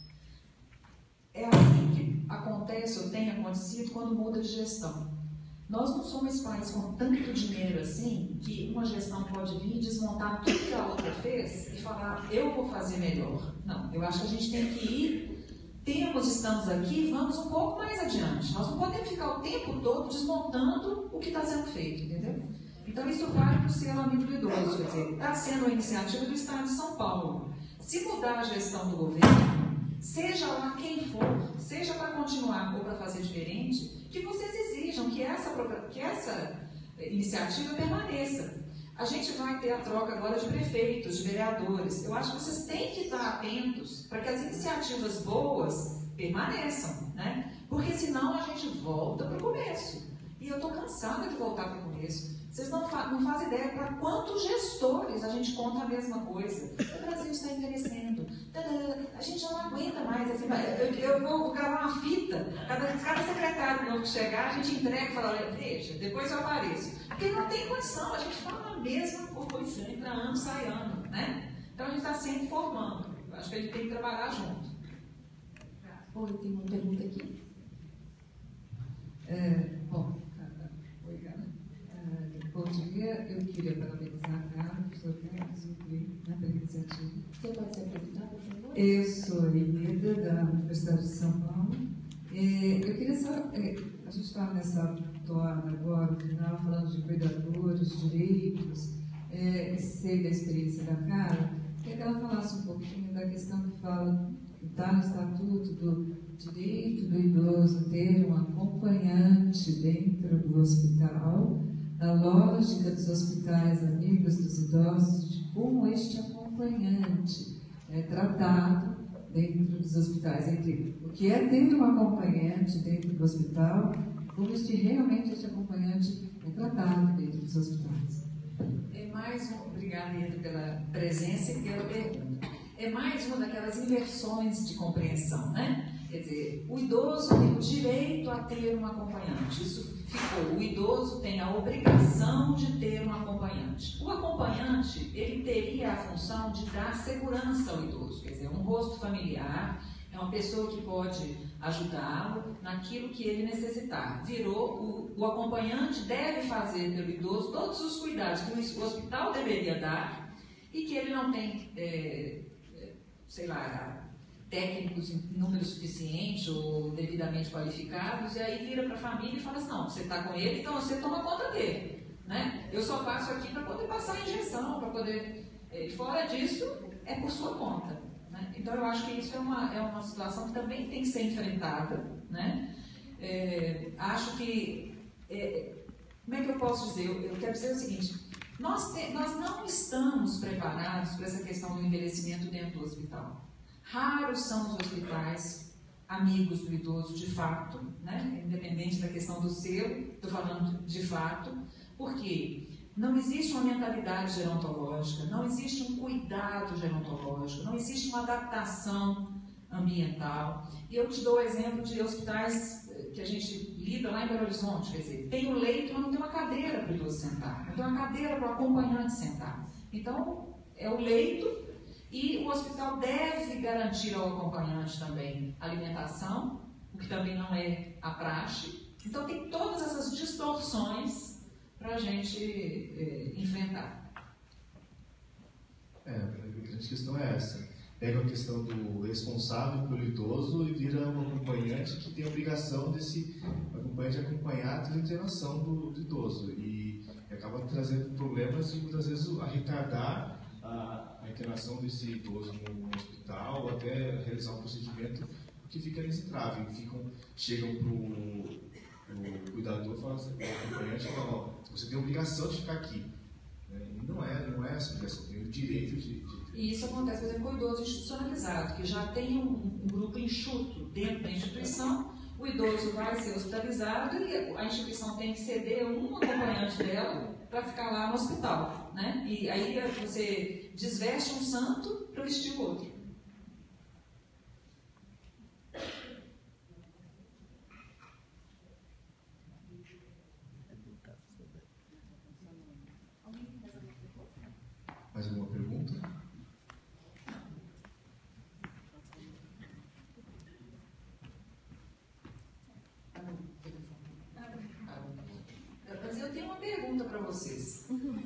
É assim que acontece ou tem acontecido quando muda de gestão. Nós não somos país com tanto dinheiro assim, que uma gestão pode vir desmontar tudo que a outra fez e falar, eu vou fazer melhor. Não, eu acho que a gente tem que ir, estamos aqui, vamos um pouco mais adiante. Nós não podemos ficar o tempo todo desmontando o que está sendo feito, entendeu? Então, isso vale para o selo Amigo do Idoso, quer dizer, está sendo uma iniciativa do Estado de São Paulo. Se mudar a gestão do governo, seja lá quem for, seja para continuar ou para fazer diferente, que vocês exijam que essa iniciativa permaneça. A gente vai ter a troca agora de prefeitos, de vereadores. Eu acho que vocês têm que estar atentos para que as iniciativas boas permaneçam, né? Porque senão a gente volta para o começo. E eu estou cansada de voltar para o começo. Vocês não fazem ideia para quantos gestores a gente conta a mesma coisa. O Brasil está envelhecendo. A gente já não aguenta mais. Assim, eu vou gravar uma fita. Cada secretário novo que chegar, a gente entrega e fala, veja, depois eu apareço. Porque não tem condição. A gente fala a mesma coisa. Entra ano, sai ano. Né? Então a gente está sempre formando. Eu acho que a gente tem que trabalhar junto. Oi, tem uma pergunta aqui. Bom dia, eu queria parabenizar a Carla, professor Carlos, pela iniciativa. Você pode se apresentar, por favor? Eu sou Emília, da Universidade de São Paulo. Eu queria só, a gente estava nessa toada agora, no final, falando de cuidadores, direitos, sei da experiência da Carla, queria que ela falasse um pouquinho da questão que fala, está no Estatuto do direito do idoso ter um acompanhante dentro do hospital, a lógica dos hospitais amigos dos idosos, de como este acompanhante é tratado dentro dos hospitais, entre o que é ter um acompanhante dentro do hospital, como realmente este acompanhante é tratado dentro dos hospitais. Obrigada, Pedro, pela presença e pela pergunta. É mais uma daquelas inversões de compreensão, né? Quer dizer, o idoso tem o direito a ter um acompanhante. Isso ficou. O idoso tem a obrigação de ter um acompanhante. O acompanhante, ele teria a função de dar segurança ao idoso. Quer dizer, um rosto familiar, é uma pessoa que pode ajudá-lo naquilo que ele necessitar. O acompanhante deve fazer pelo idoso todos os cuidados que o hospital deveria dar e que ele não tem, técnicos em número suficiente ou devidamente qualificados, e aí vira para a família e fala assim, não, você está com ele, então você toma conta dele. né? Eu só passo aqui para poder passar a injeção, para poder... fora disso, é por sua conta, né? Então, eu acho que isso é uma situação que também tem que ser enfrentada, né? Acho que... como é que eu posso dizer? Eu quero dizer o seguinte, nós não estamos preparados para essa questão do envelhecimento dentro do hospital. Raros são os hospitais amigos do idoso de fato, né? Independente da questão do selo, estou falando de fato, porque não existe uma mentalidade gerontológica, não existe um cuidado gerontológico, não existe uma adaptação ambiental. E eu te dou o exemplo de hospitais que a gente lida lá em Belo Horizonte, quer dizer, tem o leito, mas não tem uma cadeira para o idoso sentar, não tem uma cadeira para o acompanhante sentar. Então, é o leito. E o hospital deve garantir ao acompanhante também alimentação, o que também não é a praxe. Então, tem todas essas distorções para a gente enfrentar. A grande questão é essa. Pega a questão do responsável pelo idoso e vira um acompanhante que tem a obrigação desse acompanhante acompanhar a internação do idoso. E acaba trazendo problemas e muitas vezes a retardar a internação desse idoso no hospital ou até realizar um procedimento que fica nesse trave. Chegam para o cuidador e falam assim, o acompanhante fala, você tem a obrigação de ficar aqui. E não é essa obrigação, tem o direito de... E isso acontece, por exemplo, com o idoso institucionalizado, que já tem um grupo enxuto dentro da instituição, o idoso vai ser hospitalizado e a instituição tem que ceder um acompanhante dela para ficar lá no hospital, né? E aí você desveste um santo para vestir o outro. Mais alguma pergunta? Mas eu tenho uma pergunta para vocês.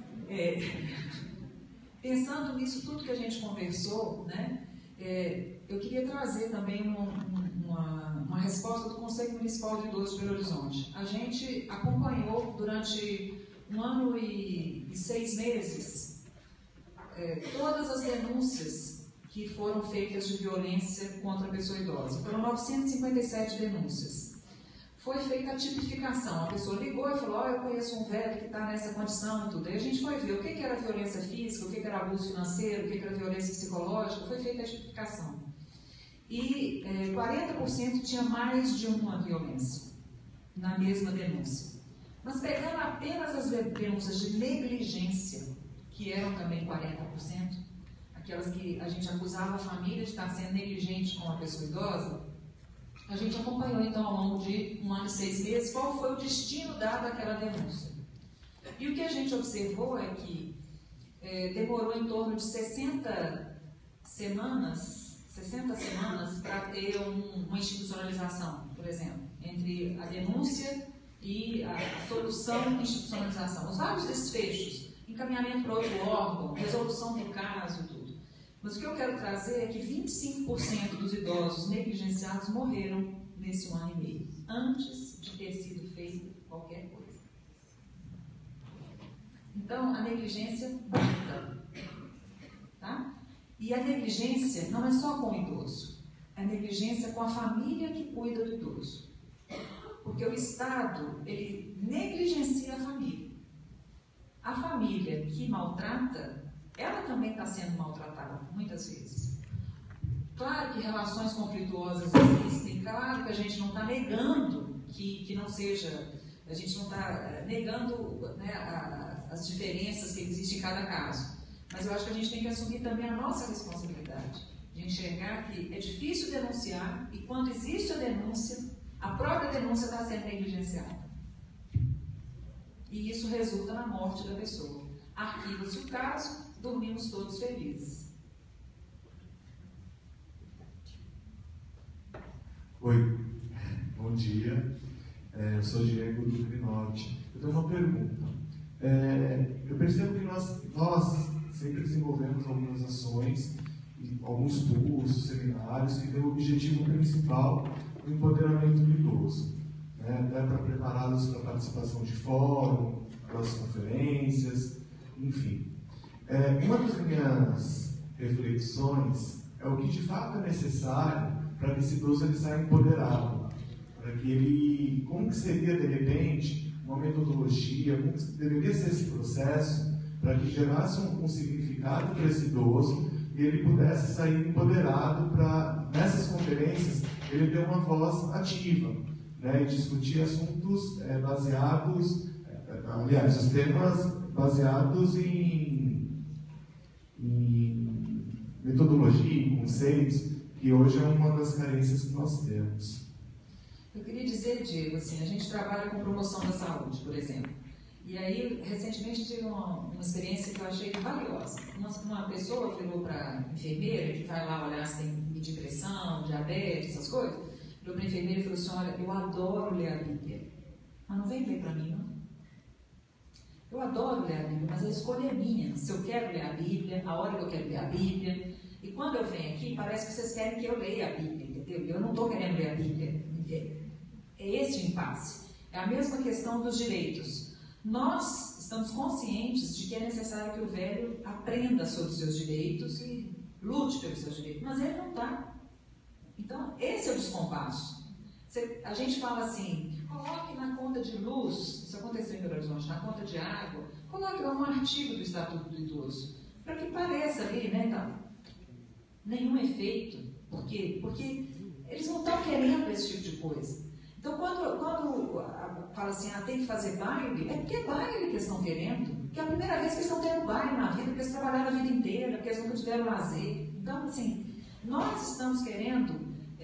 Pensando nisso tudo que a gente conversou, né, eu queria trazer também uma resposta do Conselho Municipal de Idosos de Belo Horizonte. A gente acompanhou durante 1 ano e 6 meses todas as denúncias que foram feitas de violência contra a pessoa idosa. Foram 957 denúncias. Foi feita a tipificação. A pessoa ligou e falou, eu conheço um velho que está nessa condição e tudo. Aí a gente foi ver o que era violência física, o que era abuso financeiro, o que era violência psicológica. Foi feita a tipificação. E 40% tinha mais de uma violência na mesma denúncia. Mas pegando apenas as denúncias de negligência, que eram também 40%, aquelas que a gente acusava a família de estar sendo negligente com a pessoa idosa, a gente acompanhou, então, ao longo de 1 ano e 6 meses, qual foi o destino dado àquela denúncia. E o que a gente observou é que demorou em torno de 60 semanas para ter uma institucionalização, por exemplo, entre a denúncia e a solução e institucionalização. Os vários desfechos, encaminhamento para outro órgão, resolução do caso e tudo. Mas o que eu quero trazer é que 25% dos idosos negligenciados morreram nesse 1 ano e meio, antes de ter sido feita qualquer coisa. Então, a negligência mata. Tá? E a negligência não é só com o idoso, é a negligência com a família que cuida do idoso. Porque o Estado, ele negligencia a família. A família que maltrata, ela também está sendo maltratada, muitas vezes. Claro que relações conflituosas existem, claro que a gente não está negando que não seja, a gente não está negando, né, as diferenças que existem em cada caso. Mas eu acho que a gente tem que assumir também a nossa responsabilidade, de enxergar que é difícil denunciar e quando existe a denúncia, a própria denúncia está sendo negligenciada. E isso resulta na morte da pessoa. Arquiva-se o caso, dormimos todos felizes. Oi, bom dia. Eu sou o Diego do Rio Norte. Eu tenho uma pergunta. Eu percebo que nós sempre desenvolvemos algumas ações, alguns cursos, seminários, que têm o objetivo principal o empoderamento do idoso. Até para prepará-los para a participação de fórum, pelas conferências, enfim. Uma das minhas reflexões é o que de fato é necessário para que esse idoso ele saia empoderado, para que ele, como que seria de repente uma metodologia, como que deveria ser esse processo para que gerasse um significado para esse idoso e ele pudesse sair empoderado para, nessas conferências, ele ter uma voz ativa, né, e discutir assuntos baseados, aliás, os temas baseados em metodologia, em conceitos, que hoje é uma das carências que nós temos. Eu queria dizer, Diego, assim, a gente trabalha com promoção da saúde, por exemplo. E aí, recentemente, tive uma experiência que eu achei valiosa. Uma pessoa virou para a enfermeira, que vai lá olhar se tem medir pressão, diabetes, essas coisas. Virou para a enfermeira e falou assim: olha, eu adoro ler a Bíblia. Mas não vem ler para mim, não. Eu adoro ler a Bíblia, mas a escolha é minha. Se eu quero ler a Bíblia, a hora que eu quero ler a Bíblia. E quando eu venho aqui, parece que vocês querem que eu leia a Bíblia, entendeu? Eu não estou querendo ler a Bíblia. É esse o impasse. É a mesma questão dos direitos. Nós estamos conscientes de que é necessário que o velho aprenda sobre os seus direitos e lute pelos seus direitos, mas ele não está. Então, esse é o descompasso. A gente fala assim, coloque na conta de luz, isso aconteceu em Belo Horizonte, na conta de água, coloque lá um artigo do Estatuto do Idoso, para que pareça ali, né, então, nenhum efeito. Por quê? Porque eles não estão querendo esse tipo de coisa. Então, quando fala assim, tem que fazer baile, é porque é baile que eles estão querendo, porque é a primeira vez que eles estão tendo baile na vida, porque eles trabalharam a vida inteira, porque eles nunca tiveram lazer. Então, assim, nós estamos querendo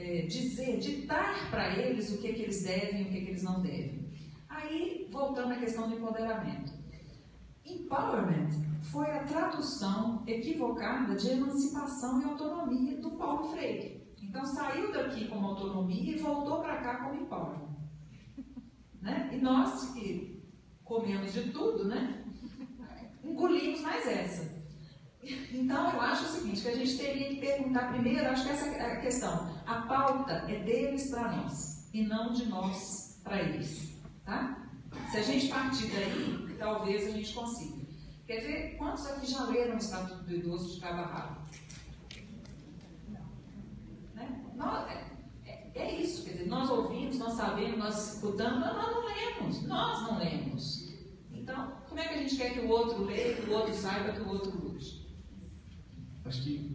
ditar para eles o que eles devem e o que eles não devem. Aí, voltando à questão do empoderamento. Empowerment foi a tradução equivocada de emancipação e autonomia do Paulo Freire. Então, saiu daqui como autonomia e voltou para cá como empowerment. Né? E nós, que comemos de tudo, né? Engolimos mais essa. Então, eu acho o seguinte, que a gente teria que perguntar primeiro, acho que essa é a questão. A pauta é deles para nós, e não de nós para eles. Tá? Se a gente partir daí, talvez a gente consiga. Quer ver quantos aqui já leram o Estatuto do Idoso de cabo a rabo? Né? É isso, quer dizer, nós ouvimos, nós sabemos, nós escutamos, mas nós não lemos. Então, como é que a gente quer que o outro leia, que o outro saiba, que o outro lute? Acho que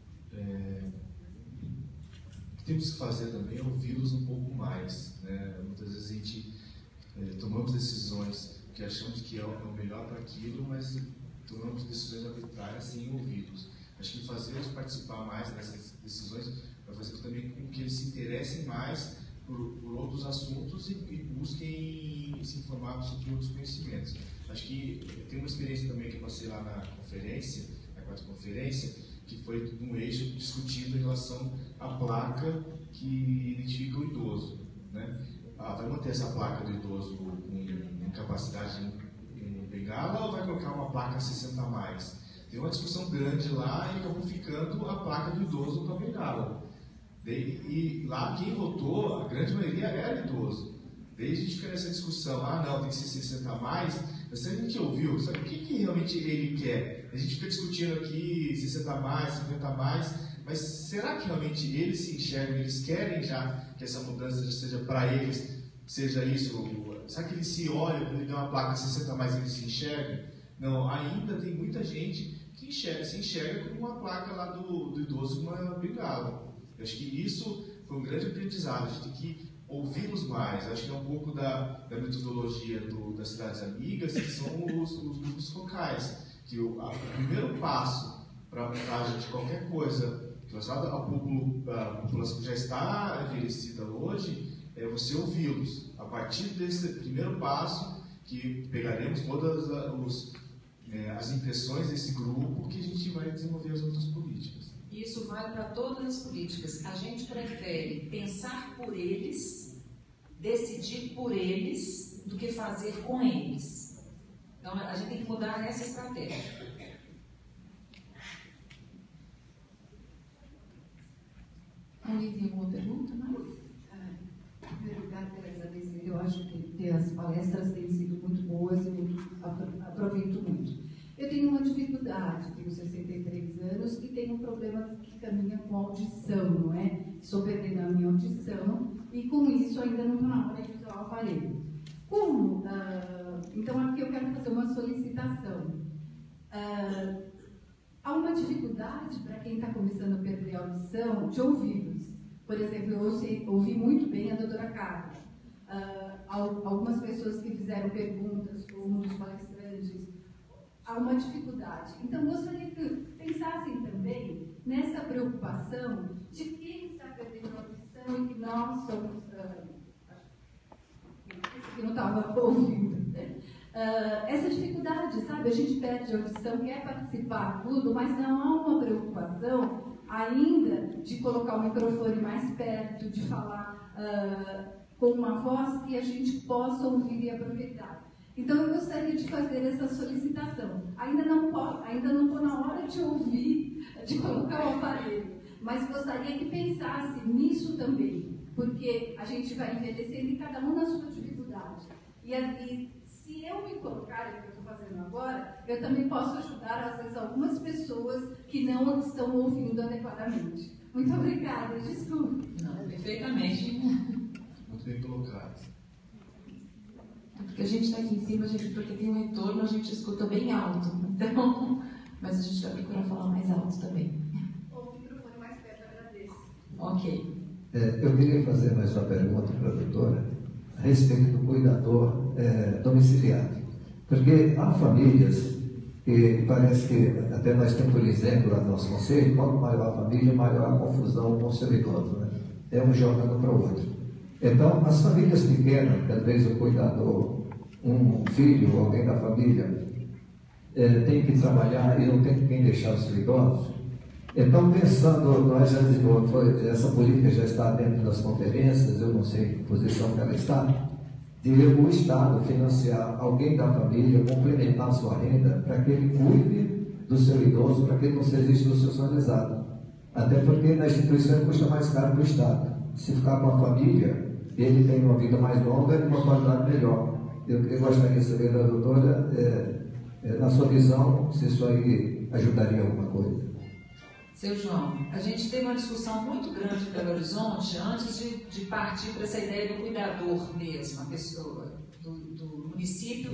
o que temos que fazer também é ouvi-los um pouco mais, né? Muitas vezes a gente tomamos decisões que achamos que é o melhor para aquilo, mas tomamos decisões arbitrárias sem ouvi-los. Acho que fazê-los participar mais dessas decisões vai fazer também com que eles se interessem mais por outros assuntos e busquem se informar sobre outros conhecimentos. Acho que tem uma experiência também que eu passei lá na conferência, na quarta conferência, que foi num eixo discutindo em relação à placa que identifica o idoso, né? Vai manter essa placa do idoso com capacidade em bengala ou vai colocar uma placa 60 a mais? Tem uma discussão grande lá e acabou ficando a placa do idoso com a bengala. E lá quem votou, a grande maioria era idoso. Daí a gente fica nessa discussão, não, tem que ser 60 a mais, mas se a gente ouviu, sabe o que realmente ele quer? A gente fica discutindo aqui 60 a mais, 50 a mais, mas será que realmente eles se enxergam, eles querem já que essa mudança seja para eles, seja isso? Será que eles se olham, quando ele dá uma placa 60 a mais, eles se enxergam? Não, ainda tem muita gente que se enxerga como uma placa lá do idoso com uma bengala. Eu acho que isso foi um grande aprendizado, a gente tem que ouvi-los mais. Eu acho que é um pouco da metodologia das cidades amigas, que são os grupos focais, que o primeiro passo para a montagem de qualquer coisa relacionada à população que já está envelhecida hoje, é você ouvi-los. A partir desse primeiro passo, que pegaremos todas as impressões desse grupo, que a gente vai desenvolver as outras políticas. Isso vale para todas as políticas. A gente prefere pensar por eles, decidir por eles, do que fazer com eles. Então, a gente tem que mudar essa estratégia. Alguém tem alguma pergunta, mais? Em primeiro lugar, quero agradecer. Eu acho que as palestras têm sido muito boas e muito oriento muito. Eu tenho uma dificuldade, tenho 63 anos e tenho um problema que caminha com audição, não é? Estou perdendo a minha audição e com isso ainda não estou na hora de usar o aparelho. Como? Então aqui eu quero fazer uma solicitação. Há uma dificuldade para quem está começando a perder a audição de ouvidos. Por exemplo, eu ouvi muito bem a doutora Carla. Algumas pessoas que fizeram perguntas, um dos palestrantes, há uma dificuldade. Então, gostaria que pensassem também nessa preocupação de quem está perdendo a audição e que nós somos... que não estava ouvindo. Essa dificuldade, sabe? A gente perde a audição, quer participar, tudo, mas não há uma preocupação ainda de colocar o microfone mais perto, de falar com uma voz que a gente possa ouvir e aproveitar. Então, eu gostaria de fazer essa solicitação. Ainda não estou na hora de ouvir, de colocar o aparelho, mas gostaria que pensasse nisso também, porque a gente vai envelhecendo e cada um na sua dificuldade. E se eu me colocar, o que eu estou fazendo agora, eu também posso ajudar, às vezes, algumas pessoas que não estão ouvindo adequadamente. Muito obrigada, desculpe. Não, perfeitamente. Muito bem colocado. Porque a gente está aqui em cima, porque tem um retorno, a gente escuta bem alto. Então, mas a gente vai procurar falar mais alto também. Ou o microfone mais perto, agradeço. Ok. Eu queria fazer mais uma pergunta para a doutora a respeito do cuidador domiciliar. Porque há famílias que parece que, até nós temos por exemplo lá no nosso conselho, quanto maior a família, maior a confusão com o seu idoso, né? É um jogando para o outro. Então, as famílias pequenas, que às vezes o cuidador, um filho ou alguém da família, tem que trabalhar e não tem quem deixar os seus idosos. Então, pensando, nós já desenvolvemos, essa política já está dentro das conferências, eu não sei em que posição que ela está, de o Estado financiar alguém da família, complementar a sua renda, para que ele cuide do seu idoso, para que ele não seja institucionalizado. Até porque na instituição custa mais caro para o Estado. Se ficar com a família, ele tem uma vida mais longa e uma qualidade melhor. Eu gostaria de saber da doutora, na sua visão, se isso aí ajudaria alguma coisa. Seu João, a gente teve uma discussão muito grande em Belo Horizonte antes de partir para essa ideia do cuidador mesmo, a pessoa do município.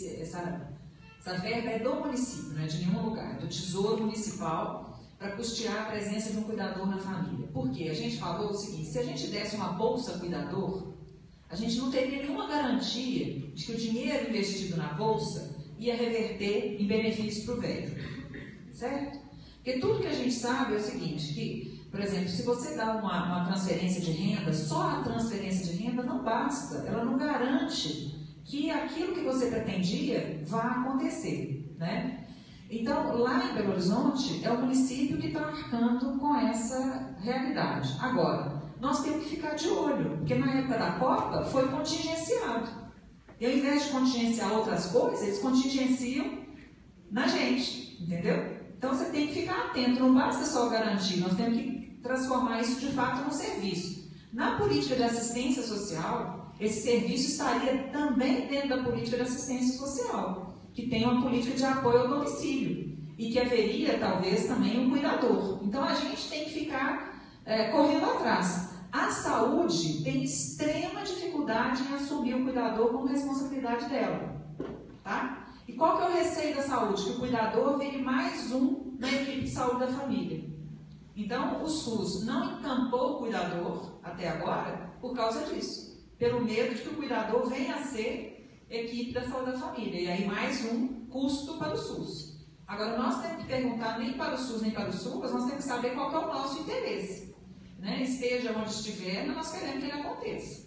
Essa verba é do município, não é de nenhum lugar, do Tesouro Municipal, para custear a presença de um cuidador na família. Por quê? A gente falou o seguinte: se a gente desse uma bolsa cuidador, a gente não teria nenhuma garantia de que o dinheiro investido na bolsa ia reverter em benefício para o velho. Certo? Porque tudo que a gente sabe é o seguinte, que, por exemplo, se você dá uma transferência de renda, só a transferência de renda não basta, ela não garante que aquilo que você pretendia vá acontecer, né? Então, lá em Belo Horizonte, é o município que está arcando com essa realidade. Agora, nós temos que ficar de olho, porque na época da Copa foi contingenciado. E ao invés de contingenciar outras coisas, eles contingenciam na gente, entendeu? Então, você tem que ficar atento, não basta só garantir, nós temos que transformar isso de fato num serviço. Na política de assistência social, esse serviço estaria também dentro da política de assistência social, que tem uma política de apoio ao domicílio e que haveria, talvez, também um cuidador. Então, a gente tem que ficar correndo atrás. A saúde tem extrema dificuldade em assumir o cuidador como responsabilidade dela, tá? E qual que é o receio da saúde? Que o cuidador vire mais um na equipe de saúde da família. Então, o SUS não encampou o cuidador até agora por causa disso. Pelo medo de que o cuidador venha a ser equipe da saúde da família. E aí mais um custo para o SUS. Agora, nós temos que perguntar nem para o SUS nem para o SUS, nós temos que saber qual que é o nosso interesse. Né? Esteja onde estiver, mas nós queremos que ele aconteça.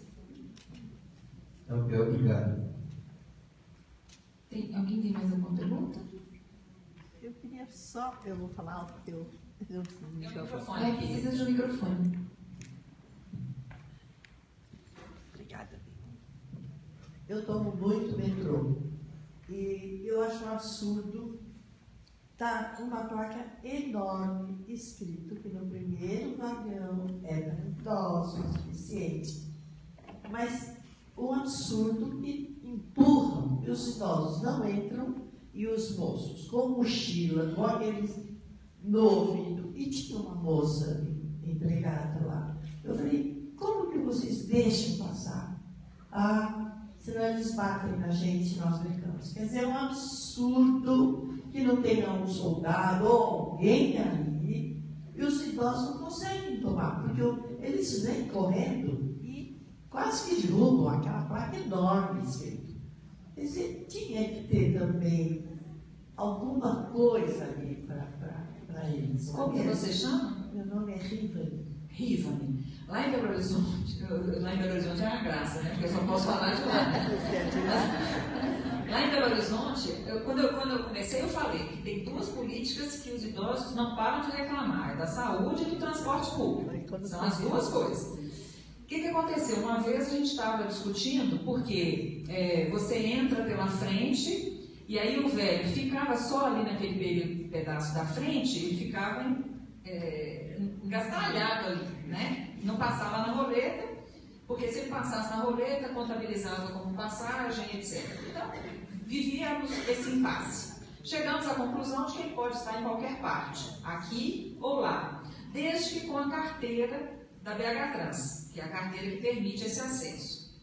Ok, obrigado. Alguém tem mais alguma pergunta? Eu queria só, eu vou falar alto porque eu preciso do microfone. Precisa de um microfone. Obrigada. Eu tomo muito metrô e eu acho um absurdo tá uma placa enorme escrito que no primeiro vagão é para idosos o suficiente, mas um absurdo que empurram e os idosos não entram e os moços, com mochila, com aqueles no ouvido, e tinha uma moça empregada lá. Eu falei, como que vocês deixam passar? Senão eles batem na gente se nós brincamos. Quer dizer, é um absurdo que não tenha um soldado ou alguém ali, e os idosos não conseguem tomar, porque eles vêm correndo e quase que derrubam aquela placa enorme escrito. Quer dizer, tinha que ter também alguma coisa ali para eles. Como que você chama? Meu nome é Rivani. Rivani. Lá em Belo Horizonte é uma graça, né? Porque eu só posso falar de lá. Lá em Belo Horizonte, quando eu comecei, eu falei que tem duas políticas que os idosos não param de reclamar, é da saúde e do transporte público. São as duas coisas. O que aconteceu? Uma vez a gente estava discutindo, porque você entra pela frente e aí o velho ficava só ali naquele pedaço da frente, ele ficava engastalhado ali, né? Não passava na roleta, porque se ele passasse na roleta, contabilizava como passagem, etc. Então, vivíamos esse impasse. Chegamos à conclusão de que ele pode estar em qualquer parte, aqui ou lá, desde que com a carteira da BH Trans, que é a carteira que permite esse acesso.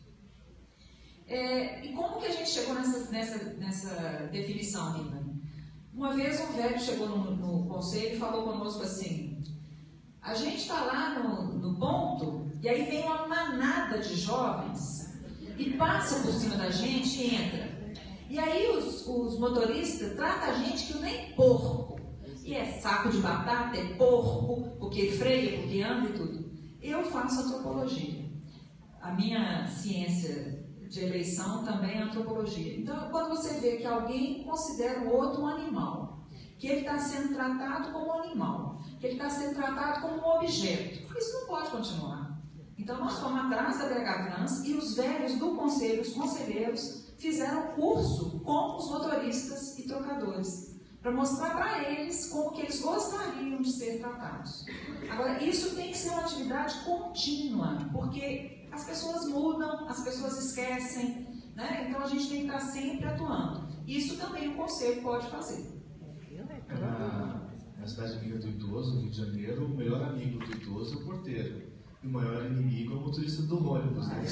E como que a gente chegou nessa definição, Rita? Uma vez um velho chegou no conselho e falou conosco assim, a gente está lá no ponto, e aí vem uma manada de jovens e passa por cima da gente e entra. E aí os motoristas tratam a gente que nem porco. E é saco de batata, é porco, porque freia, porque anda e tudo. Eu faço antropologia. A minha ciência de eleição também é antropologia. Então, quando você vê que alguém considera o outro um animal, que ele está sendo tratado como um animal, que ele está sendo tratado como um objeto, isso não pode continuar. Então, nós fomos atrás da BH Trans e os velhos do conselho, os conselheiros, fizeram curso com os motoristas e trocadores, para mostrar para eles como que eles gostariam de ser tratados. Agora, isso tem que ser uma atividade contínua, porque as pessoas mudam, as pessoas esquecem, né? Então a gente tem que estar sempre atuando. Isso também o conselho pode fazer. Na cidade amiga do idoso, no Rio de Janeiro, o melhor amigo do idoso é o porteiro. E o maior inimigo é o motorista do ônibus, né?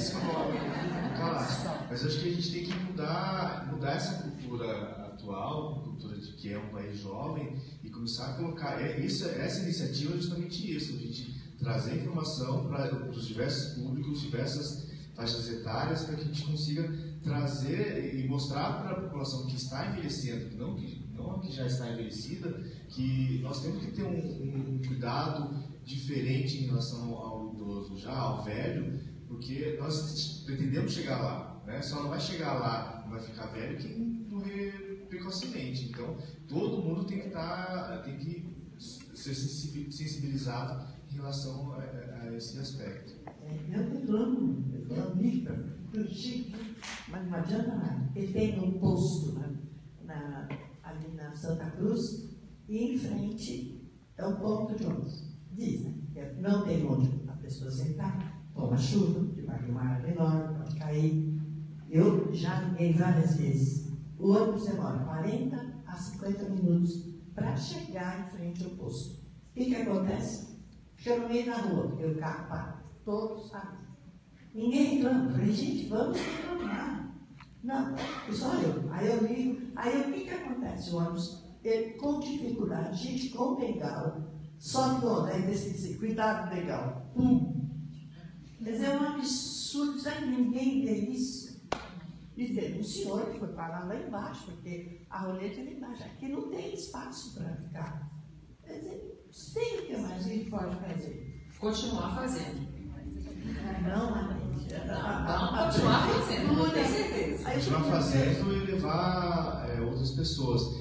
Mas acho que a gente tem que mudar essa cultura atual, cultura de que é um país jovem, e começar a colocar essa iniciativa é justamente isso, a gente trazer informação para os diversos públicos, diversas faixas etárias, para que a gente consiga trazer e mostrar para a população que está envelhecendo, não a que já está envelhecida, que nós temos que ter um cuidado diferente em relação ao idoso, já ao velho, porque nós pretendemos chegar lá, né? Só não vai chegar lá, não vai ficar velho quem morrer precocemente. Então, todo mundo tem que ser sensibilizado em relação a esse aspecto. Eu reclamo isso, mas não adianta nada. Ele tem um posto ali na Santa Cruz e em frente é um ponto de ônibus. Dizem que não tem onde a pessoa sentar, toma chuva, debaixo de uma árvore enorme, pode cair. Eu já liguei várias vezes. O ônibus demora 40 a 50 minutos para chegar em frente ao posto. O que acontece? Fica no meio da rua, porque o carro para. Todos sabem. Ninguém reclama. Eu falei, gente, vamos reclamar. Não, só eu. Aí eu ligo. Aí o que acontece? O ônibus, ele, com dificuldade, gente com bengala, sobe no onda, aí decide, cuidado, legal. Pum! Mas é um absurdo, sabe? Ninguém vê isso. E teve um senhor que foi parar lá embaixo, porque a roleta é lá embaixo. Aqui não tem espaço para ficar. Quer dizer, sei o que mais a gente pode fazer. Continuar fazendo. Não, vamos continuar fazendo, tenho certeza. Continuar fazendo e levar outras pessoas.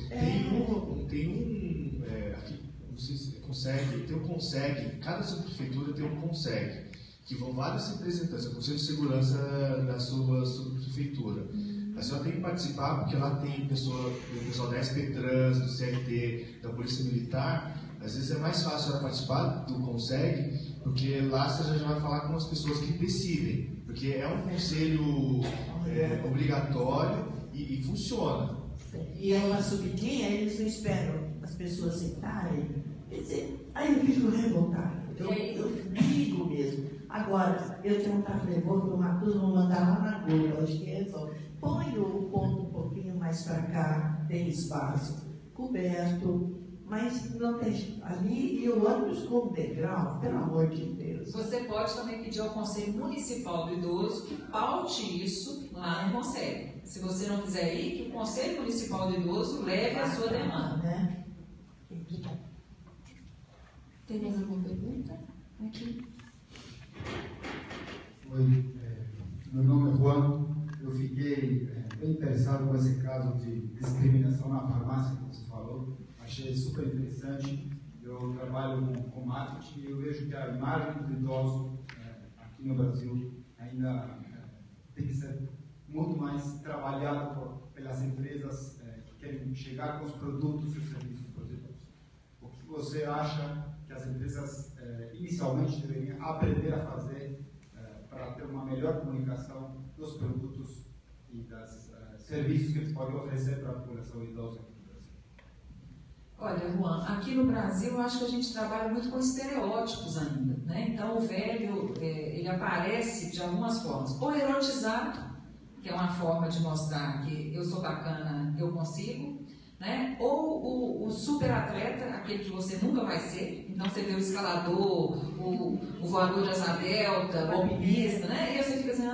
Tem um consegue, cada subprefeitura tem um consegue, que vão vários representantes, o Conselho de Segurança da sua subprefeitura. A senhora tem que participar, porque lá tem o pessoal da SP Trans, do CRT, da Polícia Militar. Às vezes é mais fácil a senhora participar do consegue, porque lá você já vai falar com as pessoas que decidem, porque é um conselho obrigatório e funciona. E é uma subidinha, eles não esperam as pessoas sentarem. Quer dizer, aí eu fico revoltada. Eu digo mesmo. Agora, eu tenho um café, vou tomar tudo, vou mandar lá na Google, acho que resolve. Põe o ponto um pouquinho mais para cá, tem espaço, coberto, mas não tem ali, e o ônibus com degrau, pelo amor de Deus. Você pode também pedir ao Conselho Municipal do Idoso que paute isso lá no Conselho. Se você não quiser ir, que o Conselho Municipal do Idoso leve a sua demanda. Né? Tem mais alguma pergunta? Aqui. Oi, meu nome é Juan. Eu fiquei bem interessado com esse caso de discriminação na farmácia que você falou. Achei super interessante. Eu trabalho com marketing e eu vejo que a imagem do idoso aqui no Brasil ainda tem que ser muito mais trabalhada pelas empresas que querem chegar com os produtos e serviços para os idosos. O que você acha que as empresas inicialmente deveriam aprender a fazer para ter uma melhor comunicação dos produtos e dos serviços que eles podem oferecer para a população idosa aqui no Brasil? Olha, Juan, aqui no Brasil eu acho que a gente trabalha muito com estereótipos ainda, né? Então o velho, ele aparece de algumas formas. Ou erotizado, que é uma forma de mostrar que eu sou bacana, eu consigo, né? Ou o super atleta, aquele que você nunca vai ser. Então você vê o escalador, o voador de asa delta, o alpinista, né? E você fica assim,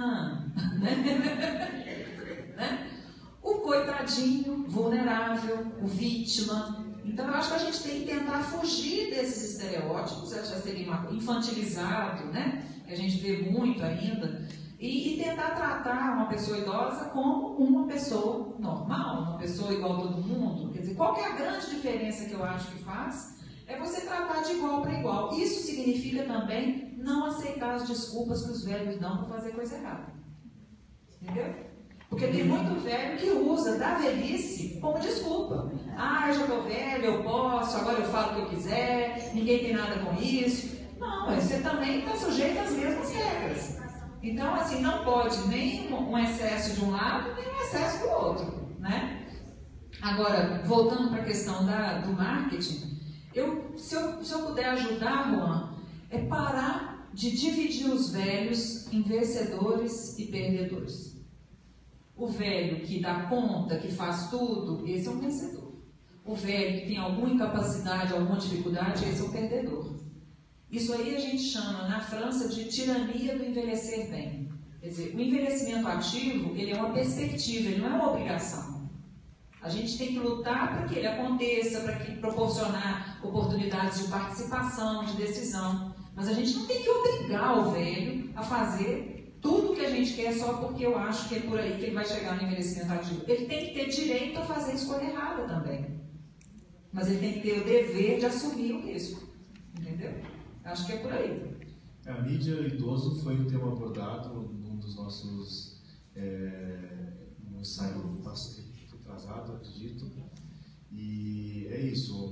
né? O coitadinho, vulnerável, o vítima. Então eu acho que a gente tem que tentar fugir desses estereótipos, já seria infantilizado, né? Que a gente vê muito ainda. E tentar tratar uma pessoa idosa como uma pessoa normal, uma pessoa igual a todo mundo. Quer dizer, qual que é a grande diferença que eu acho que faz? É você tratar de igual para igual. Isso significa também não aceitar as desculpas que os velhos dão para fazer coisa errada. Entendeu? Porque tem muito velho que usa da velhice como desculpa. Ah, eu já estou velho, eu posso, agora eu falo o que eu quiser, ninguém tem nada com isso. Não, você também está sujeito às mesmas regras. Então, assim, não pode nem um excesso de um lado, nem um excesso do outro, né? Agora, voltando para a questão do marketing, se eu puder ajudar, Juan, é parar de dividir os velhos em vencedores e perdedores. O velho que dá conta, que faz tudo, esse é um vencedor. O velho que tem alguma incapacidade, alguma dificuldade, esse é um perdedor. Isso aí a gente chama, na França, de tirania do envelhecer bem. Quer dizer, o envelhecimento ativo, ele é uma perspectiva, ele não é uma obrigação. A gente tem que lutar para que ele aconteça, para que proporcionar oportunidades de participação, de decisão. Mas a gente não tem que obrigar o velho a fazer tudo o que a gente quer só porque eu acho que é por aí que ele vai chegar no envelhecimento ativo. Ele tem que ter direito a fazer a escolha errada também. Mas ele tem que ter o dever de assumir o risco. Entendeu? Acho que é por aí. A mídia idoso foi um tema abordado num dos nossos no ensaio atrasado, acredito. E é isso,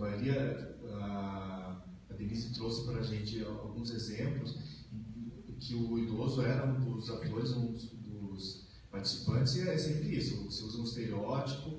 a Denise trouxe para a gente alguns exemplos que o idoso era um dos atores, um dos participantes, e é sempre isso, você usa um estereótipo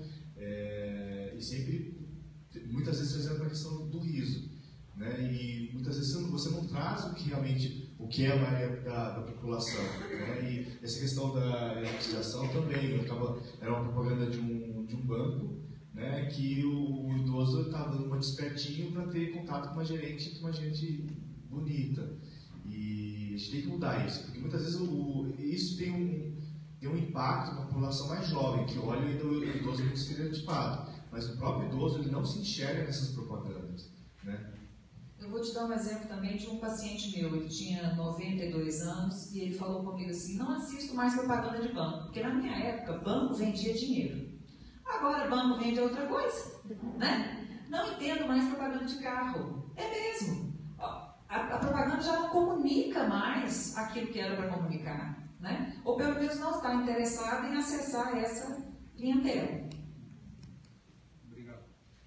e sempre, muitas vezes, trazendo para a questão do riso. Né? E muitas vezes você não traz o que realmente é a maioria da população. Né? E essa questão da erotização também era uma propaganda de um banco, né? Que o idoso estava dando uma despertinho para ter contato com uma gerente bonita. E a gente tem que mudar isso, porque muitas vezes isso tem um impacto na população mais jovem, que olha ainda o idoso muito estereotipado, mas o próprio idoso ele não se enxerga nessas propagandas. Né? Eu vou te dar um exemplo também de um paciente meu. Ele tinha 92 anos e ele falou comigo assim: não assisto mais propaganda de banco, porque na minha época banco vendia dinheiro. Agora banco vende outra coisa, né? Não entendo mais propaganda de carro. É mesmo. A propaganda já não comunica mais aquilo que era para comunicar, né? Ou pelo menos não está interessado em acessar essa clientela. Obrigado.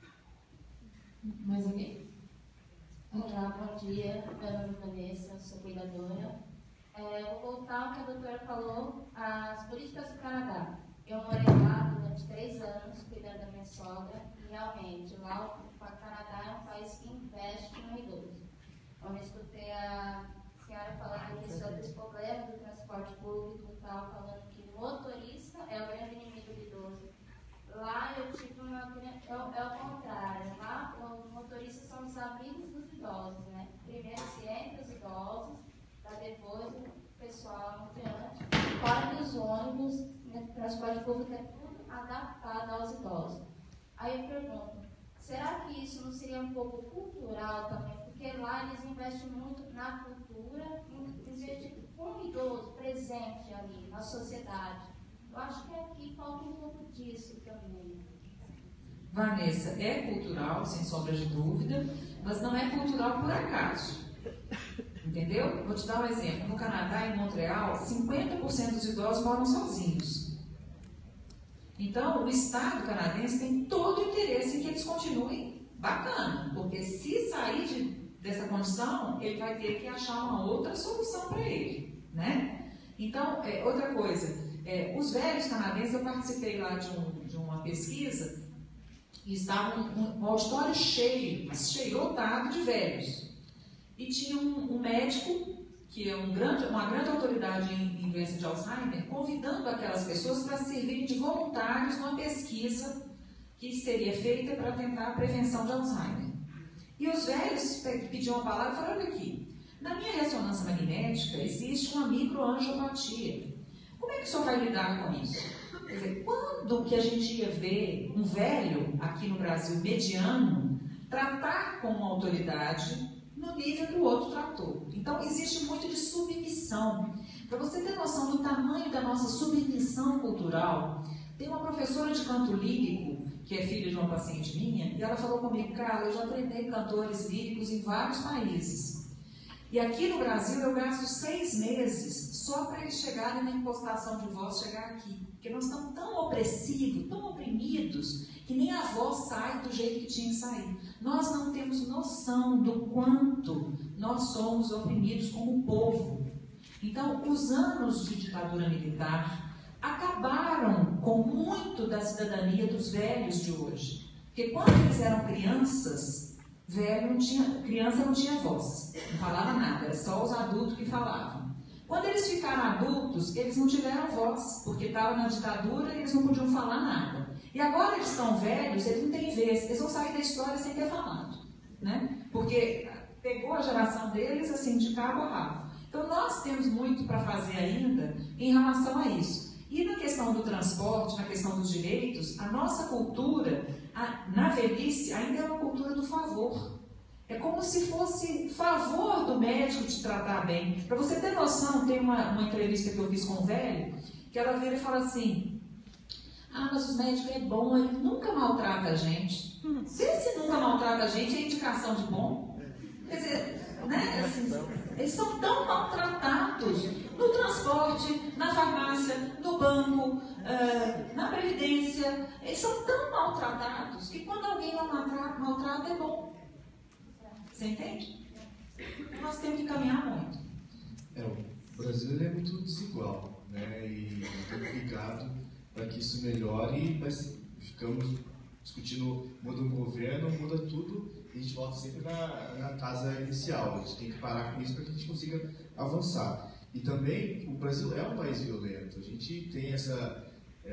Mais alguém? Olá, bom dia. Meu nome é Vanessa, sou cuidadora. Vou voltar ao que a doutora falou, as políticas do Canadá. Eu morei lá durante 3 anos, cuidando da minha sogra, e realmente, lá o Canadá é um país que investe no idoso. Quando eu escutei a senhora falando aqui sobre os problemas do transporte público e tal, falando que o motorista é o grande inimigo do idoso. Lá eu tive é o contrário. Lá os motoristas são os amigos dos idosos, né? Primeiro se entra os idosos, para depois o pessoal adiante. Fora que os ônibus, né, transporte público é tudo adaptado aos idosos. Aí eu pergunto, será que isso não seria um pouco cultural também? Porque lá eles investem muito na cultura, investem com o idoso presente ali na sociedade. Eu acho que aqui falta um pouco disso também. Vanessa, é cultural, sem sombra de dúvida, mas não é cultural por acaso. Entendeu? Vou te dar um exemplo. No Canadá, em Montreal, 50% dos idosos moram sozinhos. Então, o Estado canadense tem todo o interesse em que eles continuem bacana, porque se sair dessa condição, ele vai ter que achar uma outra solução para ele, né? Então, outra coisa, os velhos canadenses, eu participei lá de uma pesquisa e estava um auditório cheio, mas cheio, lotado de velhos. E tinha um médico, que é uma grande autoridade em doença de Alzheimer, convidando aquelas pessoas para servirem de voluntários numa pesquisa que seria feita para tentar a prevenção de Alzheimer. E os velhos pediam a palavra e falaram: olha aqui, na minha ressonância magnética existe uma microangiopatia. Como é que o senhor vai lidar com isso? Quer dizer, quando que a gente ia ver um velho aqui no Brasil mediano tratar com uma autoridade no nível que o outro tratou? Então, existe muito de submissão. Para você ter noção do tamanho da nossa submissão cultural, tem uma professora de canto lírico, que é filha de uma paciente minha, e ela falou comigo: cara, eu já treinei cantores líricos em vários países. E aqui no Brasil eu gasto 6 meses só para eles chegarem na impostação de voz, chegar aqui. Porque nós estamos tão opressivos, tão oprimidos, que nem a voz sai do jeito que tinha que sair. Nós não temos noção do quanto nós somos oprimidos como povo. Então, os anos de ditadura militar acabaram com muito da cidadania dos velhos de hoje. Porque quando eles eram crianças, criança não tinha voz, não falava nada, era só os adultos que falavam. Quando eles ficaram adultos, eles não tiveram voz, porque estavam na ditadura e eles não podiam falar nada. E agora eles estão velhos, eles não têm vez, eles vão sair da história sem ter falado, né? Porque pegou a geração deles assim de cabo a rabo. Então nós temos muito para fazer ainda em relação a isso. E na questão do transporte, na questão dos direitos, a nossa cultura, na velhice, ainda é uma cultura do favor. É como se fosse favor do médico te tratar bem. Para você ter noção, tem uma entrevista que eu fiz com um velho, que ela vira e fala assim: ah, mas os médicos é bom, ele nunca maltrata a gente. Se esse nunca maltrata a gente, é indicação de bom. Quer dizer, né, assim, eles são tão maltratados no transporte, na farmácia, no banco, na previdência. Eles são tão maltratados que quando alguém não maltrata, é bom. Você entende? Nós temos que caminhar muito. O Brasil é muito desigual, né? E é complicado para que isso melhore, mas ficamos discutindo, muda o governo, muda tudo, e a gente volta sempre na casa inicial. A gente tem que parar com isso para que a gente consiga avançar. E também, o Brasil é um país violento. A gente tem essa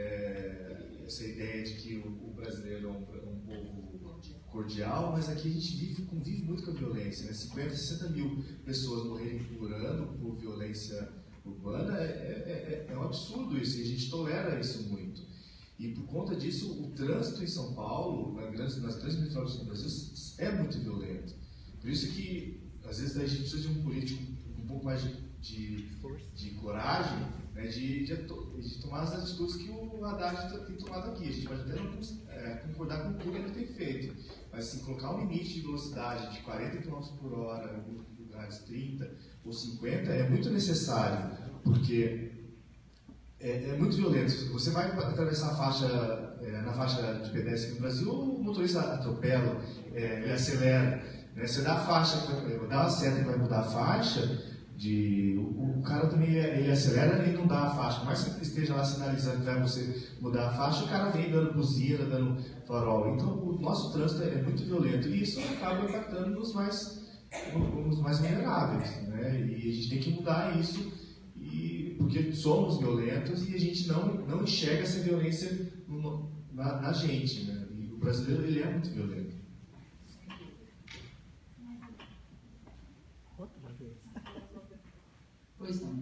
ideia de que o brasileiro é um povo cordial, mas aqui a gente convive muito com a violência, né? 50, 60 mil pessoas morrerem por ano por violência urbana é um absurdo isso, e a gente tolera isso muito. E por conta disso, o trânsito em São Paulo, nas grandes metrópoles do Brasil, é muito violento. Por isso que, às vezes, a gente precisa de um político um pouco mais de coragem, né, de tomar as atitudes que o Haddad tem tomado aqui. A gente pode até não concordar com tudo que ele tem feito, mas assim, colocar um limite de velocidade de 40 km por hora, em alguns lugares 30 ou 50, é muito necessário, porque é muito violento. Você vai atravessar a faixa, na faixa de pedestre no Brasil, o motorista atropela, ele acelera. Né? Você dá a faixa, dá uma seta e vai mudar a faixa, O cara também ele acelera e não dá a faixa. Por mais que esteja lá sinalizando para você mudar a faixa, o cara vem dando buzina, dando farol. Então o nosso trânsito é muito violento e isso acaba impactando nos mais vulneráveis, né? E a gente tem que mudar isso, porque somos violentos e a gente não enxerga essa violência na gente, né? E o brasileiro ele é muito violento. Pois não.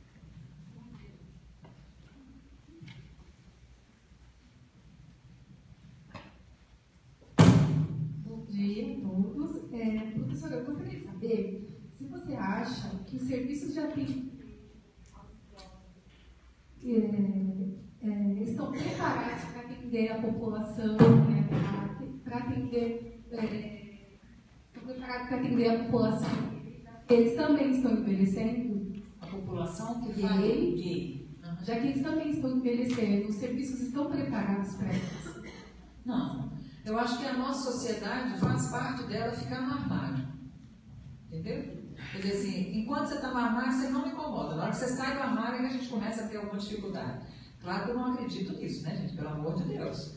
Bom dia a todos. Professora, eu gostaria de saber se você acha que os serviços de atendimento estão preparados para atender a população, para atender a população. Eles também estão envelhecendo. A população que gay. Já que eles também estão envelhecendo, os serviços estão preparados para isso? Não. Eu acho que a nossa sociedade faz parte dela ficar no armário. Entendeu? Quer dizer assim, enquanto você está no armário, você não me incomoda. Na hora que você sai do armário, é que a gente começa a ter alguma dificuldade. Claro que eu não acredito nisso, né, gente? Pelo amor de Deus.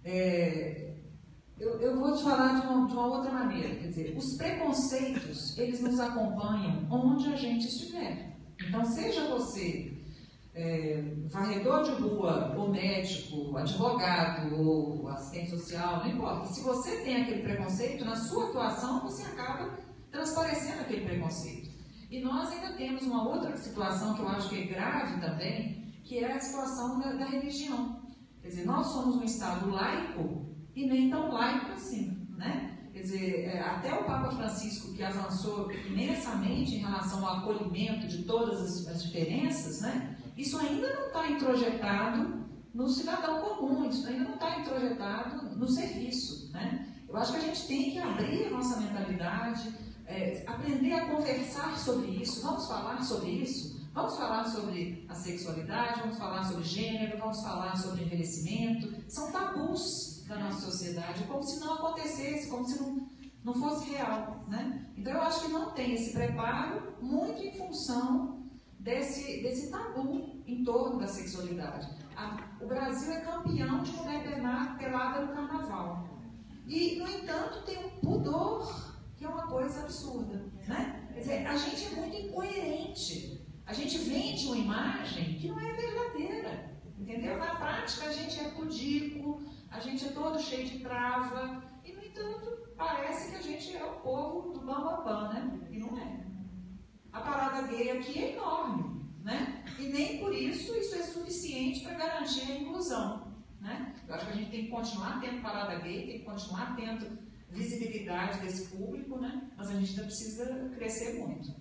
Eu vou te falar de uma outra maneira. Quer dizer, os preconceitos, eles nos acompanham onde a gente estiver. Então, seja você varredor de rua, ou médico, advogado, ou assistente social, não importa. Se você tem aquele preconceito, na sua atuação você acaba transparecendo aquele preconceito. E nós ainda temos uma outra situação que eu acho que é grave também, que é a situação da religião. Quer dizer, nós somos um Estado laico e nem tão laico assim, né? Quer dizer, até o Papa Francisco, que avançou imensamente em relação ao acolhimento de todas as diferenças, né? Isso ainda não está introjetado no cidadão comum, isso ainda não está introjetado no serviço, né? Eu acho que a gente tem que abrir a nossa mentalidade, aprender a conversar sobre isso. Vamos falar sobre isso? Vamos falar sobre a sexualidade, vamos falar sobre gênero, vamos falar sobre envelhecimento. São tabus da nossa sociedade, como se não acontecesse, como se não fosse real, né? Então eu acho que não tem esse preparo muito em função desse tabu em torno da sexualidade. O Brasil é campeão de mulher pelada no carnaval. E, no entanto, tem um pudor, que é uma coisa absurda, né? Quer dizer, a gente é muito incoerente. A gente vende uma imagem que não é verdadeira, entendeu? Na prática, a gente é pudico, a gente é todo cheio de trava, e, no entanto, parece que a gente é o povo do bambambam, né? E não é. A parada gay aqui é enorme, né? E nem por isso é suficiente para garantir a inclusão, né? Eu acho que a gente tem que continuar tendo parada gay, tem que continuar tendo visibilidade desse público, né? Mas a gente ainda precisa crescer muito.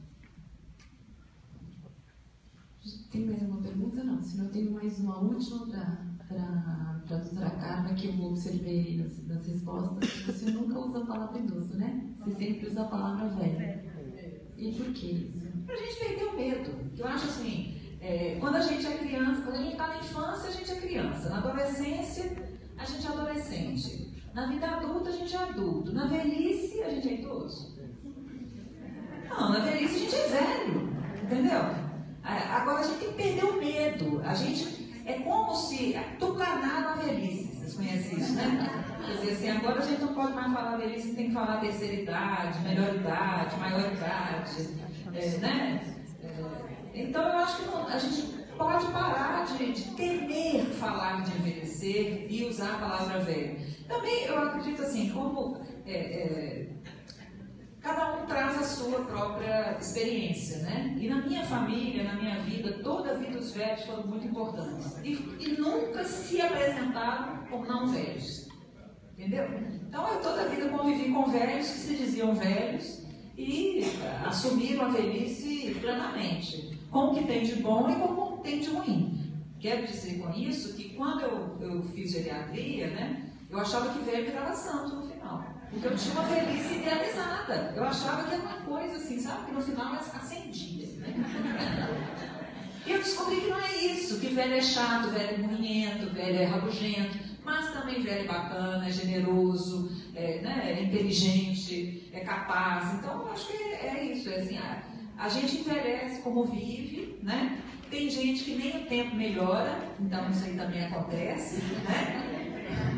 Tem mais uma pergunta? Não, senão eu tenho mais uma última para a doutora Carla, que eu observei nas respostas. Você nunca usa a palavra idoso, né? Você sempre usa a palavra velha. E por que isso? Para a gente perder o medo. Eu acho assim, quando a gente é criança, quando a gente está na infância, a gente é criança. Na adolescência, a gente é adolescente. Na vida adulta, a gente é adulto. Na velhice, a gente é idoso. Não, na velhice a gente é velho. Entendeu? Agora a gente tem que perder o medo. A gente é como se tucanar na velhice. Vocês conhecem isso, né? Quer dizer, assim, agora a gente não pode mais falar velhice, tem que falar terceira idade, melhor idade, maior idade, né? Então eu acho que a gente pode parar de temer falar de envelhecer e usar a palavra velho. Também eu acredito assim, como cada um traz a sua própria experiência, né? E na minha família, na minha vida, toda a vida os velhos foram muito importantes. E nunca se apresentaram como não velhos. Entendeu? Então eu toda a vida convivi com velhos que se diziam velhos e assumiram a velhice plenamente, com o que tem de bom e com o que tem de ruim. Quero dizer com isso que quando eu fiz geriatria, né, eu achava que velho virava santo no final. Porque eu tinha uma velhice idealizada. Eu achava que era uma coisa assim, sabe? Que no final acendia. Né? E eu descobri que não é isso. Que velho é chato, velho é murrinhento, velho é rabugento. Mas também velho é bacana, é generoso, é inteligente, é capaz. Então eu acho que é isso. Assim, A gente envelhece como vive, né? Tem gente que nem o tempo melhora, então isso aí também acontece, né?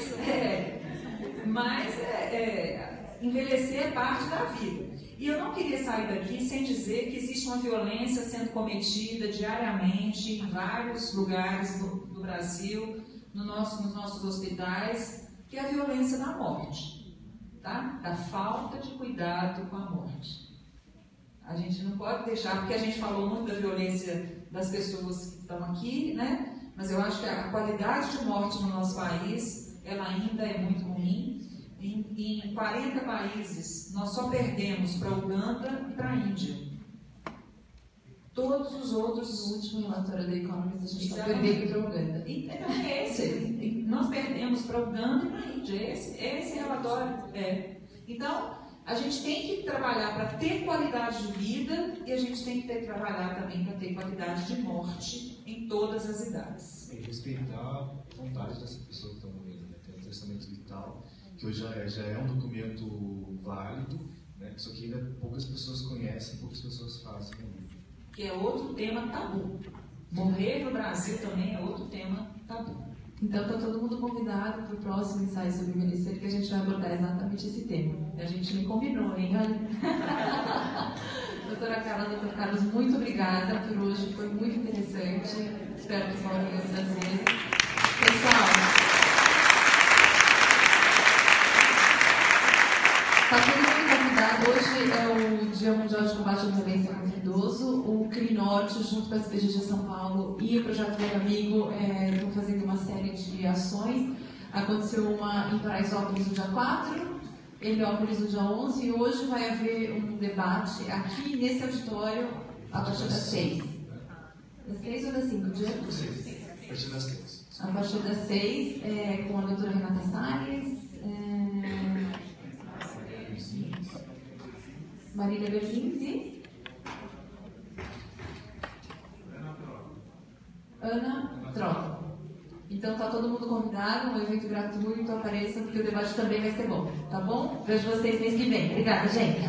Mas envelhecer é parte da vida. E eu não queria sair daqui sem dizer que existe uma violência sendo cometida diariamente em vários lugares do Brasil, nos nossos hospitais, que é a violência da morte, tá? Da falta de cuidado com a morte. A gente não pode deixar, porque a gente falou muito da violência das pessoas que estão aqui, né? Mas eu acho que a qualidade de morte no nosso país, ela ainda é muito ruim. Em 40 países, nós só perdemos para a Uganda e para a Índia. Todos os outros... No último relatório da Economist, a gente está perdendo para a Uganda. É esse. Nós perdemos para a Uganda e para a Índia. Esse relatório. Então, a gente tem que trabalhar para ter qualidade de vida e a gente tem que trabalhar também para ter qualidade de morte em todas as idades. E respeitar a vontade dessa pessoa que está morrendo, né? Tem um testamento vital, que hoje já é um documento válido, né? Só que ainda poucas pessoas conhecem, poucas pessoas fazem. Que é outro tema tabu. Morrer no Brasil também é outro tema tabu. Então está todo mundo convidado para o próximo ensaio sobre envelhecer, que a gente vai abordar exatamente esse tema. A gente me combinou, hein, Doutora Carla, doutor Carlos, muito obrigada por hoje, foi muito interessante. Espero que voltem outras vezes. Pessoal, está todo mundo convidado. Hoje é o Dia Mundial de Combate à Violência contra o Idoso. O CRI Norte, junto com a SBGG São Paulo e o Projeto Meu Amigo, estão fazendo uma série de ações. Aconteceu uma em Paraisópolis no dia 4, em Heliópolis no dia 11, e hoje vai haver um debate aqui nesse auditório a partir das 6. Das 6 ou das 5? Dia? A partir das 6. A partir das 6, com a doutora Renata Salles, Marília Berlins e Ana Troca. Então está todo mundo convidado, um evento gratuito, apareçam, porque o debate também vai ser bom, tá bom? Vejo vocês mês que vem. Obrigada, gente.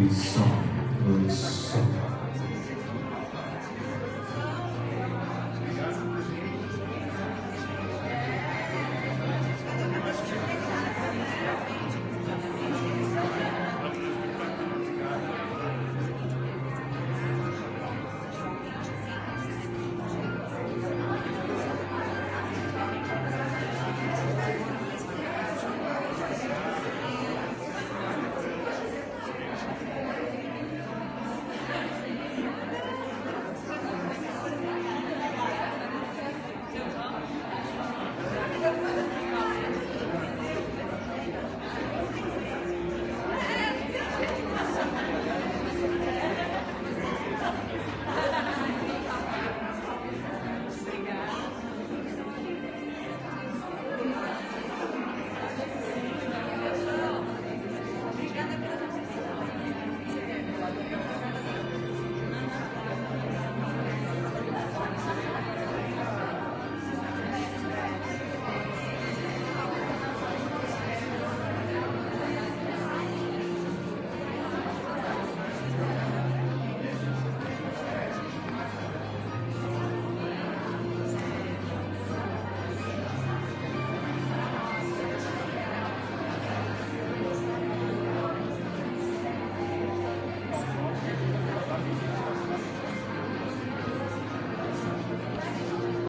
Som.